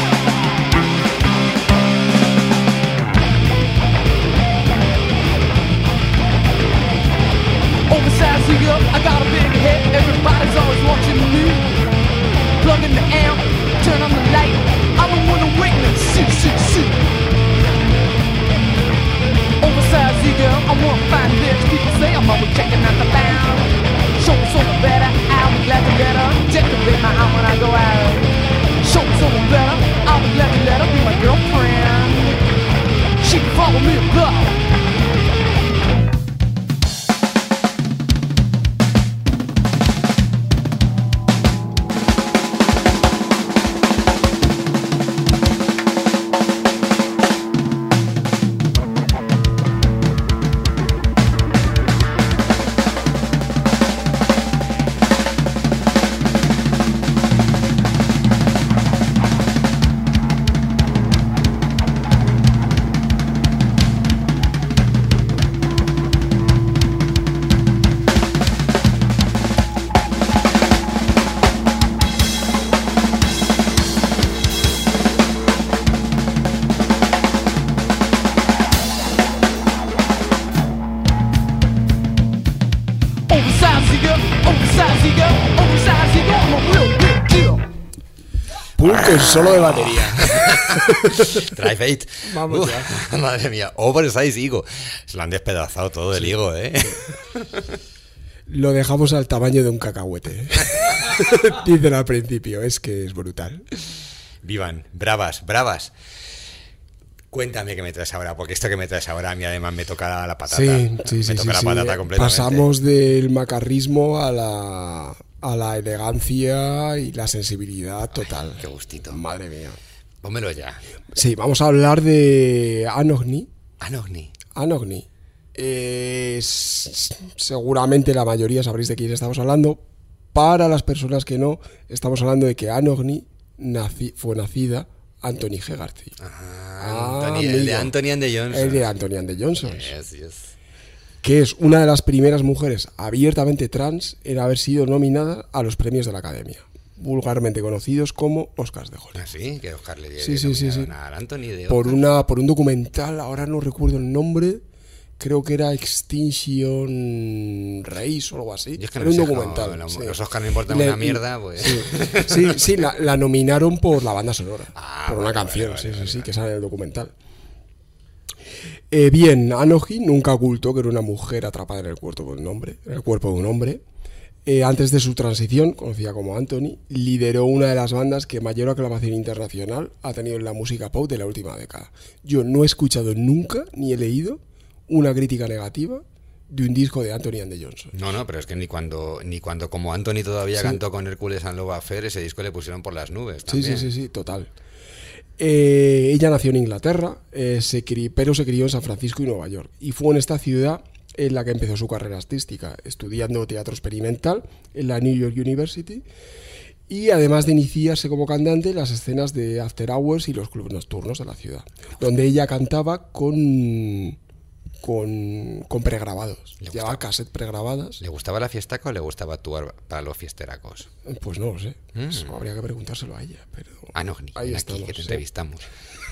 Speaker 14: Oversized ego, I got a big head. Everybody's always watching me. Plug in the amp, turn on the light. I'm the one awakening. See, see, see. Oversized ego, I'm one fine bitch. People say I'm always checking out the bound. Show me someone better, I'll be glad to let her decorate my arm when I go out. Show me someone better, I'll be glad to let her be my girlfriend. She can follow me above.
Speaker 5: Pum con solo de batería.
Speaker 3: Drive eight.
Speaker 5: Vamos
Speaker 3: Uh,
Speaker 5: ya.
Speaker 3: Madre mía, oversize higo. Se lo han despedazado todo el higo, ¿eh?
Speaker 5: Lo dejamos al tamaño de un cacahuete. Dicen al principio, es que es brutal.
Speaker 3: Vivan, bravas, bravas. Cuéntame qué me traes ahora, porque esto que me traes ahora a mí además me toca la patata.
Speaker 5: Sí, sí, sí.
Speaker 3: Me toca
Speaker 5: sí,
Speaker 3: la
Speaker 5: sí.
Speaker 3: patata completamente.
Speaker 5: Pasamos del macarrismo a la, a la elegancia y la sensibilidad total.
Speaker 3: Ay, qué gustito.
Speaker 5: Madre mía.
Speaker 3: Pónmelo ya.
Speaker 5: Sí, vamos a hablar de Anogni.
Speaker 3: Anogni.
Speaker 5: Anogni. Es, seguramente la mayoría sabréis de quién estamos hablando. Para las personas que no, estamos hablando de que Anogni nací, fue nacida Anthony Hegarty.
Speaker 3: Ah, Anthony, el de Anthony and the Johnsons.
Speaker 5: El de Anthony and the Johnsons.
Speaker 3: Yes, yes.
Speaker 5: Que es una de las primeras mujeres abiertamente trans en haber sido nominada a los premios de la Academia, vulgarmente conocidos como Oscars de Hollywood.
Speaker 3: ¿Ah, sí? Que Oscar le dio
Speaker 5: Sí, sí, sí, sí.
Speaker 3: a Anthony de
Speaker 5: Por,
Speaker 3: Oscar.
Speaker 5: una, por un documental, ahora no recuerdo el nombre, creo que era Extinction Race o algo así.
Speaker 3: Yo es que
Speaker 5: era
Speaker 3: no
Speaker 5: un
Speaker 3: sé
Speaker 5: documental.
Speaker 3: cómo-
Speaker 5: sí.
Speaker 3: los Oscars no importan
Speaker 5: Le-
Speaker 3: una mierda, pues.
Speaker 5: Sí, sí, sí, la, la nominaron por la banda sonora,
Speaker 3: Ah,
Speaker 5: por una
Speaker 3: vale,
Speaker 5: canción,
Speaker 3: vale,
Speaker 5: sí,
Speaker 3: vale,
Speaker 5: sí, sí,
Speaker 3: vale.
Speaker 5: que sale en el documental. Eh, bien, Anogni nunca ocultó que era una mujer atrapada en el cuerpo de un hombre, en el cuerpo de un hombre. Eh, antes de su transición, conocida como Anthony, lideró una de las bandas que mayor aclamación internacional ha tenido en la música pop de la última década. Yo no he escuchado nunca, ni he leído, una crítica negativa de un disco de Anthony and the Johnsons.
Speaker 3: No, no, pero es que ni cuando, ni cuando como Anthony todavía
Speaker 5: Sí.
Speaker 3: cantó con Hércules and Love Affair, ese disco le pusieron por las nubes
Speaker 5: Sí,
Speaker 3: también.
Speaker 5: sí, sí, sí, total. Eh, ella nació en Inglaterra, eh, se cri- pero se crió en San Francisco y Nueva York. Y fue en esta ciudad en la que empezó su carrera artística, estudiando teatro experimental en la New York University. Y además de iniciarse como cantante en las escenas de After Hours y los clubes nocturnos de la ciudad, donde ella cantaba con, con, con pregrabados. Llevaba cassettes pregrabadas.
Speaker 3: ¿Le gustaba la fiestaca o le gustaba actuar para los fiesteracos?
Speaker 5: Pues no lo sé.
Speaker 3: Mm.
Speaker 5: Eso habría que preguntárselo a ella. Pero
Speaker 3: Anogni,
Speaker 5: ahí
Speaker 3: ven
Speaker 5: estamos,
Speaker 3: aquí que te
Speaker 5: sí.
Speaker 3: entrevistamos.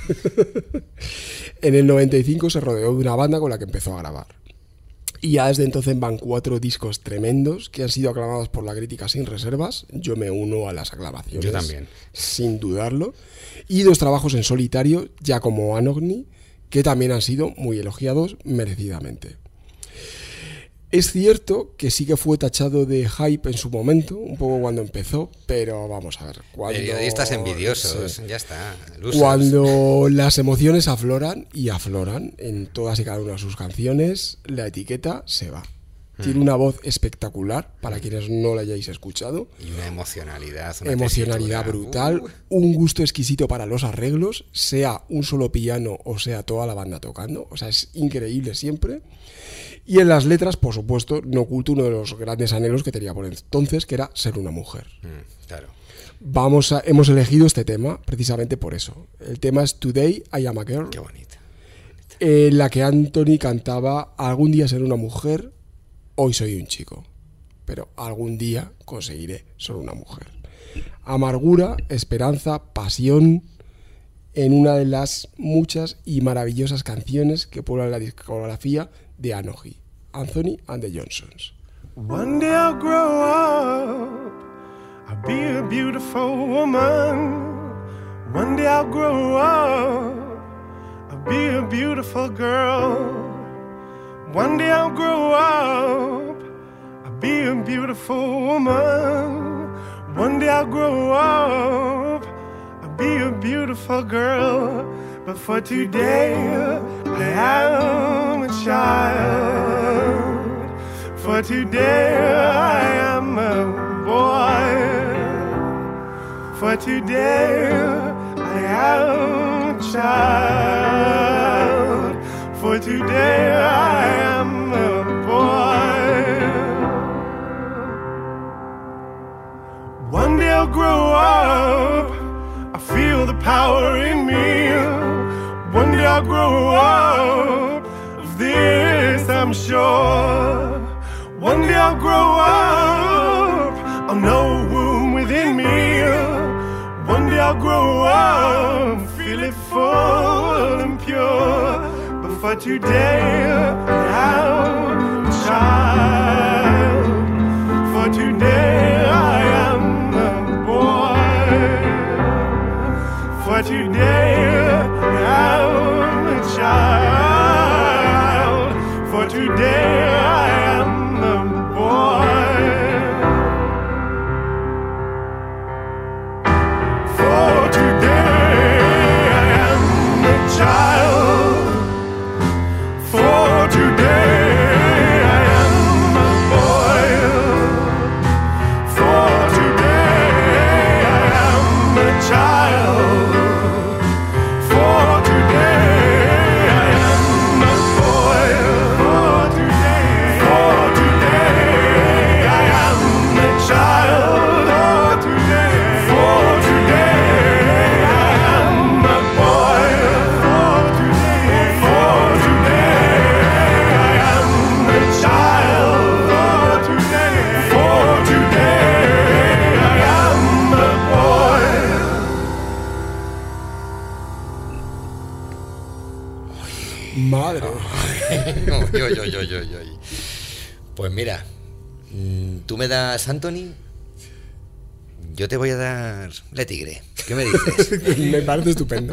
Speaker 5: En el noventa y cinco se rodeó de una banda con la que empezó a grabar. Y ya desde entonces van cuatro discos tremendos que han sido aclamados por la crítica sin reservas. Yo me uno a las aclamaciones.
Speaker 3: Yo también.
Speaker 5: Sin dudarlo. Y dos trabajos en solitario, ya como Anogni, que también han sido muy elogiados merecidamente. Es cierto que sí que fue tachado de hype en su momento, un poco cuando empezó, pero vamos a ver. Cuando,
Speaker 3: Periodistas envidiosos,
Speaker 5: sí.
Speaker 3: ya está. Losers.
Speaker 5: Cuando las emociones afloran, y afloran en todas y cada una de sus canciones, la etiqueta se va. Tiene una voz espectacular, para quienes no la hayáis escuchado.
Speaker 3: Y una emocionalidad. Una
Speaker 5: Emocionalidad
Speaker 3: tesitura.
Speaker 5: brutal,
Speaker 3: Uh.
Speaker 5: un gusto exquisito para los arreglos, sea un solo piano o sea toda la banda tocando. O sea, es increíble siempre. Y en las letras, por supuesto, no oculto uno de los grandes anhelos que tenía por entonces, que era ser una mujer.
Speaker 3: Mm, claro.
Speaker 5: Vamos a, hemos elegido este tema precisamente por eso. El tema es Today I Am a Girl.
Speaker 3: Qué bonito.
Speaker 5: En la que Anthony cantaba: algún día seré una mujer, hoy soy un chico, pero algún día conseguiré ser una mujer. Amargura, esperanza, pasión, en una de las muchas y maravillosas canciones que pueblan la discografía de Anogni, Anthony and the Johnsons.
Speaker 15: One day I'll grow up, I'll be a beautiful woman. One day I'll grow up, I'll be a beautiful girl. One day I'll grow up, I'll be a beautiful woman. One day I'll grow up, I'll be a beautiful girl. But for today, I am a child. For today, I am a boy. For today, I am a child. For today, I am a boy. One day I'll grow up, I feel the power in me. One day I'll grow up, of this I'm sure. One day I'll grow up, I'll know a womb within me. One day I'll grow up, feel it full and pure. But for today, I'm a child. For today, I am a boy. For today I am the boy. For today I am the child. For today I am the boy. For today I am the child. For today I am the boy. For today, for today I am the child. For today, for today I am the boy. For today, for today I am the child. For today, for today I am the boy.
Speaker 5: Madre.
Speaker 3: No, yo, yo, yo, yo, yo. Pues mira, mm, tú me das Anthony, yo te voy a dar Le Tigre. ¿Qué me dices?
Speaker 5: Me parece estupendo.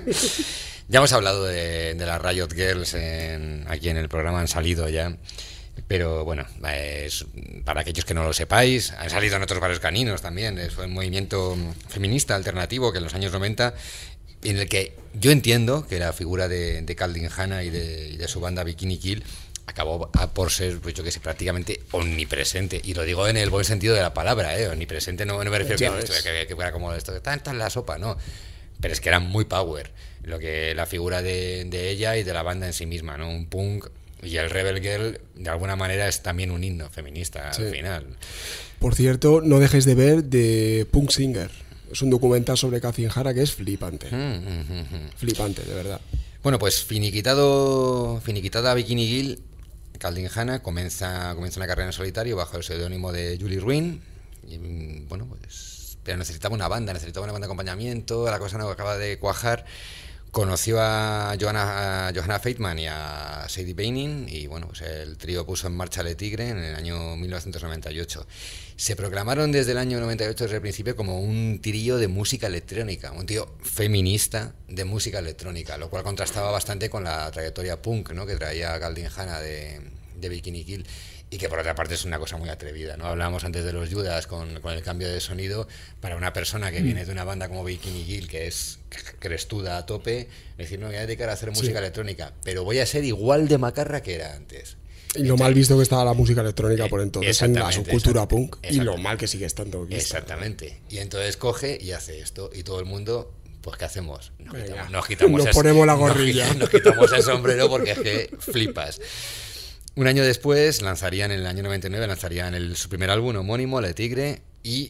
Speaker 3: Ya hemos hablado de, de las Riot Girls en, aquí en el programa, han salido ya. Pero bueno, es, para aquellos que no lo sepáis, han salido en otros varios caninos también. Es un movimiento feminista alternativo que en los años noventa, en el que yo entiendo que la figura de, de Calvin Hanna y de, y de su banda Bikini Kill acabó a- por ser, pues yo que sé, prácticamente omnipresente. Y lo digo en el buen sentido de la palabra, ¿eh? Omnipresente no, no me refiero
Speaker 5: Ya
Speaker 3: que,
Speaker 5: ves.
Speaker 3: que, que fuera como esto, está, está en la sopa, no. Pero es que era muy power, lo que la figura de, de ella y de la banda en sí misma, ¿no? Un punk. Y el Rebel Girl, de alguna manera, es también un himno feminista
Speaker 5: Sí.
Speaker 3: al final.
Speaker 5: Por cierto, no dejes de ver The Punk Singer. Es un documental sobre Cathy Hara que es flipante.
Speaker 3: Mm, mm, mm, mm.
Speaker 5: Flipante, de verdad.
Speaker 3: Bueno, pues finiquitado, finiquitada Bikini Kill, Calvin Hanna comienza, comienza una carrera en solitario bajo el seudónimo de Julie Ruin. Y, mm, bueno, pues, pero necesitaba una banda, necesitaba una banda de acompañamiento, la cosa no acaba de cuajar. Conoció a Johanna, a Johanna Feitman y a Sadie Beining y bueno, pues el trío puso en marcha Le Tigre en el año mil novecientos noventa y ocho. Se proclamaron desde el año noventa y ocho, desde el principio, como un trío de música electrónica, un tío feminista de música electrónica, lo cual contrastaba bastante con la trayectoria punk, ¿no?, que traía Calvin Hanna de, de Bikini Kill. Y que por otra parte es una cosa muy atrevida, ¿no? Hablábamos antes de los Judas con, con el cambio de sonido. Para una persona que
Speaker 5: Mm.
Speaker 3: viene de una banda como Bikini Kill, que es crestuda a tope, decir, no, voy a dedicar a hacer música
Speaker 5: Sí.
Speaker 3: electrónica, pero voy a ser igual de macarra que era antes.
Speaker 5: Y lo mal visto que estaba la música electrónica por entonces en la
Speaker 3: exactamente,
Speaker 5: subcultura
Speaker 3: exact-
Speaker 5: punk. Y lo
Speaker 3: exactamente.
Speaker 5: mal que sigue estando vista.
Speaker 3: Exactamente. Y entonces coge y hace esto. Y todo el mundo, pues ¿qué hacemos? Nos
Speaker 5: Venga,
Speaker 3: quitamos, nos quitamos
Speaker 5: nos
Speaker 3: el-
Speaker 5: ponemos la
Speaker 3: nos
Speaker 5: gorrilla.
Speaker 3: quitamos- Nos quitamos el sombrero porque es que flipas. Un año después lanzarían, en el año noventa y nueve, lanzarían el, su primer álbum homónimo, Le Tigre, y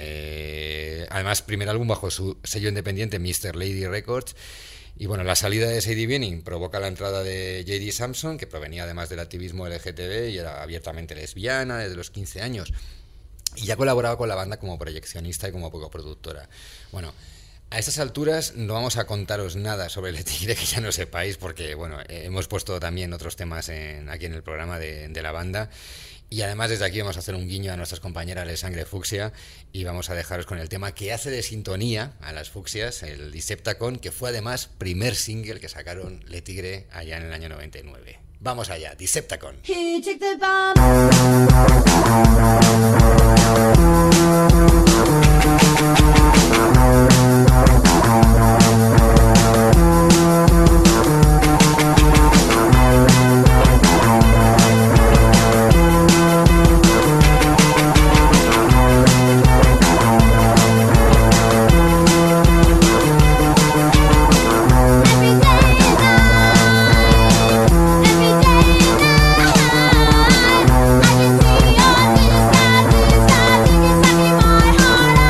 Speaker 3: eh, además primer álbum bajo su sello independiente mister Lady Records. Y bueno, la salida de Sadie Beining provoca la entrada de J D Samson, que provenía además del activismo L G T B y era abiertamente lesbiana desde los quince años. Y ya colaboraba con la banda como proyeccionista y como productora. Bueno, a estas alturas no vamos a contaros nada sobre Le Tigre que ya no sepáis, porque bueno, eh, hemos puesto también otros temas en, aquí en el programa de, de la banda. Y además desde aquí vamos a hacer un guiño a nuestras compañeras de Sangre Fucsia y vamos a dejaros con el tema que hace de sintonía a las Fucsias, el Deceptacon, que fue además primer single que sacaron Le Tigre allá en el año noventa y nueve. Vamos allá, Deceptacon.
Speaker 8: He took the bomb. Every day and night, I can see your blue skies, blue skies, you can suck in my heart.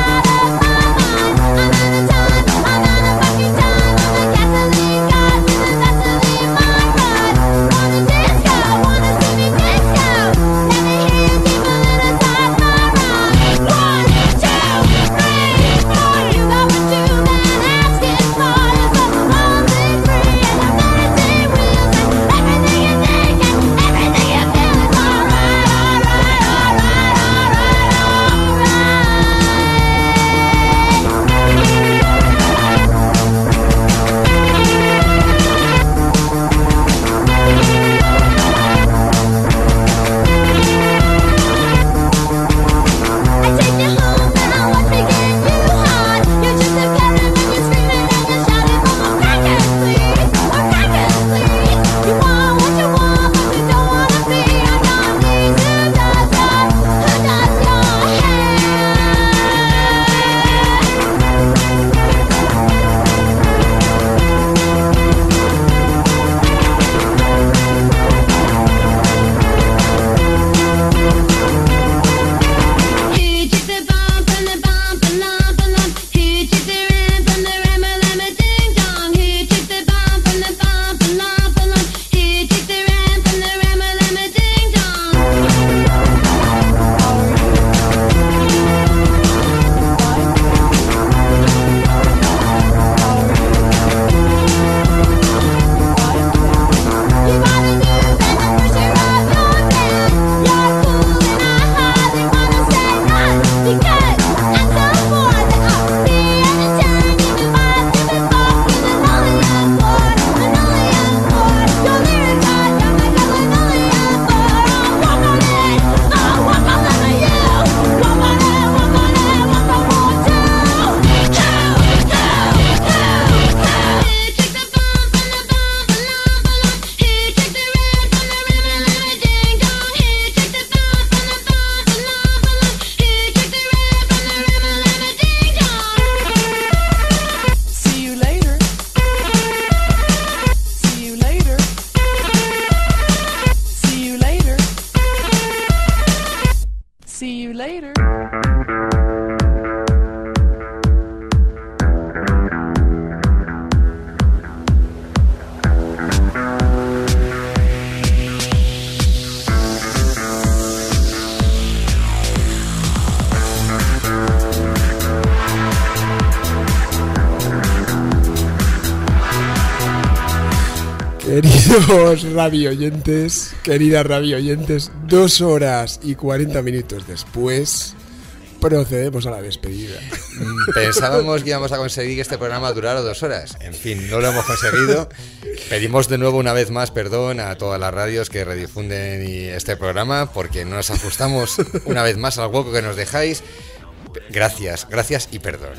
Speaker 5: Queridos radioyentes, queridas radioyentes, dos horas y cuarenta minutos después, procedemos a la despedida.
Speaker 3: Pensábamos que íbamos a conseguir que este programa durara dos horas. En fin, no lo hemos conseguido. Pedimos de nuevo una vez más perdón a todas las radios que redifunden este programa porque no nos ajustamos una vez más al hueco que nos dejáis. Gracias, gracias y perdón.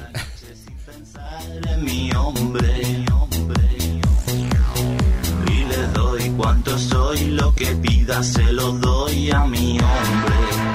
Speaker 16: Mi hombre, y le doy cuanto soy, lo que pida se lo doy a mi hombre.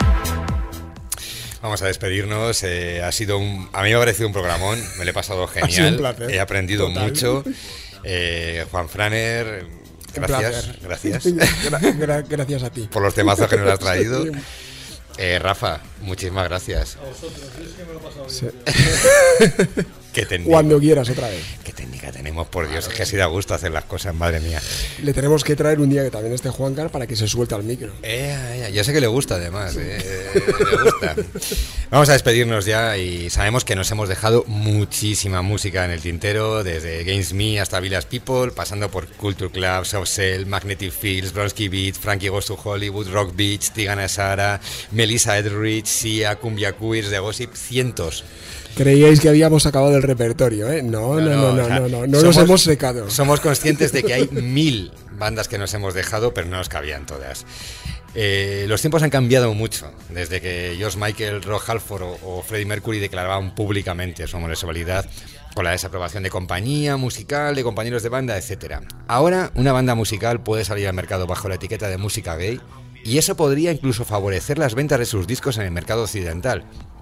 Speaker 3: Vamos a despedirnos. Eh, ha sido un, a mí me ha parecido un programón, me lo he pasado genial.
Speaker 5: Ha sido un placer.
Speaker 3: He aprendido
Speaker 5: Total.
Speaker 3: mucho. Eh, Juan Franer, gracias, gracias.
Speaker 5: Gra- gra- gracias a ti
Speaker 3: por los temazos que nos has traído. Eh, Rafa, muchísimas gracias.
Speaker 15: A vosotros, yo es que me lo he pasado
Speaker 5: Sí.
Speaker 15: bien.
Speaker 3: Qué técnica.
Speaker 5: Cuando quieras, otra vez.
Speaker 3: Qué técnica tenemos, por Dios, es que así da gusto hacer las cosas, madre mía.
Speaker 5: Le tenemos que traer un día que también esté Juancar para que se suelte al micro.
Speaker 3: Eh, eh, yo sé que le gusta además, eh, le gusta. Vamos a despedirnos ya y sabemos que nos hemos dejado muchísima música en el tintero, desde Games Me hasta Village People, pasando por Culture Club, Soft Cell, Magnetic Fields, Bronsky Beat, Frankie Goes to Hollywood, Rock Beach, Tigana Sara, Melissa Etheridge, Sia, Cumbia Queers, The Gossip, cientos.
Speaker 5: Creíais que habíamos acabado el repertorio, ¿eh? No, no, no, no,
Speaker 3: o sea,
Speaker 5: no, no, no
Speaker 3: somos-
Speaker 5: nos hemos secado.
Speaker 3: Somos conscientes de que hay mil bandas que nos hemos dejado, pero no nos cabían todas. Eh, los tiempos han cambiado mucho, desde que George Michael, Rob Halford o, o Freddie Mercury declaraban públicamente su homosexualidad con la desaprobación de compañía musical, de compañeros de banda, etcétera. Ahora, una banda musical puede salir al mercado bajo la etiqueta de música gay, y eso podría incluso favorecer las ventas de sus discos en el mercado occidental.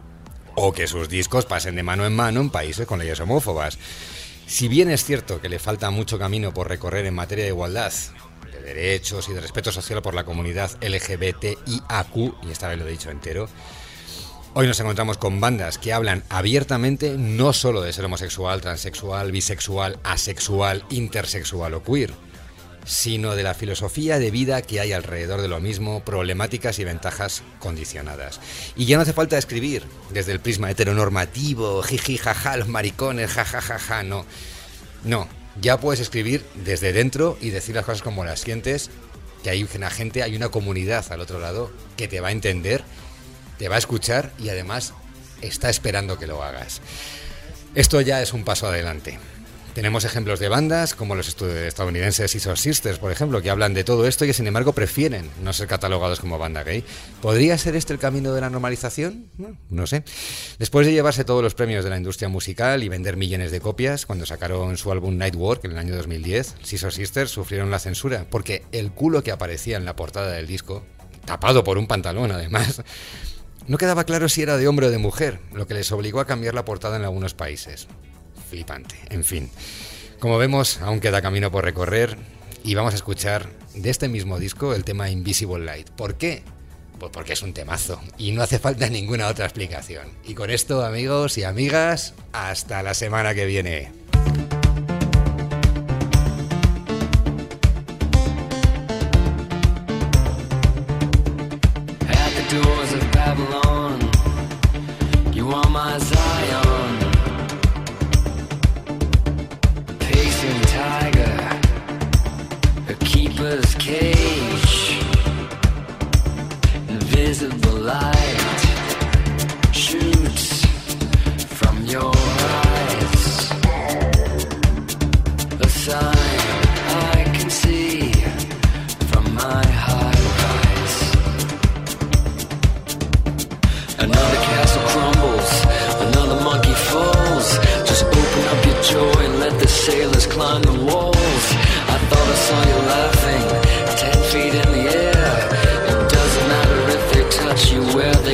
Speaker 3: O que sus discos pasen de mano en mano en países con leyes homófobas. Si bien es cierto que le falta mucho camino por recorrer en materia de igualdad, de derechos y de respeto social por la comunidad L G B T I A Q, y esta vez lo he dicho entero, hoy nos encontramos con bandas que hablan abiertamente no solo de ser homosexual, transexual, bisexual, asexual, intersexual o queer, sino de la filosofía de vida que hay alrededor de lo mismo, problemáticas y ventajas condicionadas. Y ya no hace falta escribir desde el prisma heteronormativo, jiji, jaja, los maricones, jajajaja, no. No, ya puedes escribir desde dentro y decir las cosas como las sientes, que hay una gente, hay una comunidad al otro lado que te va a entender, te va a escuchar y además está esperando que lo hagas. Esto ya es un paso adelante. Tenemos ejemplos de bandas como los estadounidenses Scissor Sisters, por ejemplo, que hablan de todo esto y que sin embargo prefieren no ser catalogados como banda gay. ¿Podría ser este el camino de la normalización? No, no sé. Después de llevarse todos los premios de la industria musical y vender millones de copias, cuando sacaron su álbum Nightwork en el año dos mil diez, Scissor Sisters sufrieron la censura porque el culo que aparecía en la portada del disco, tapado por un pantalón además, no quedaba claro si era de hombre o de mujer, lo que les obligó a cambiar la portada en algunos países. Flipante, en fin. Como vemos, aún queda camino por recorrer y vamos a escuchar de este mismo disco el tema Invisible Light. ¿Por qué? Pues porque es un temazo y no hace falta ninguna otra explicación. Y con esto, amigos y amigas, hasta la semana que viene.
Speaker 17: At the doors of Babylon, you are my Zion. Pacing tiger, a keeper's cage. Invisible light shoots from your eyes. A sign I can see from my high rise. Another castle crumbles, another monkey falls. Just open up your joy and let the sailors climb the walls. I thought I saw you laughing, ten feet in the air. It doesn't matter if they touch you where they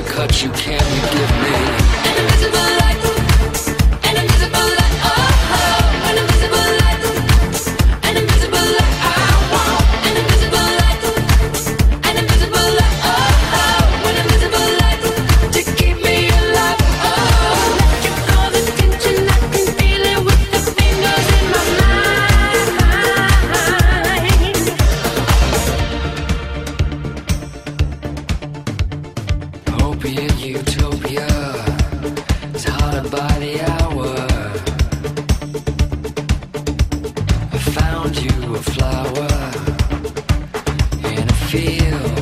Speaker 17: feel.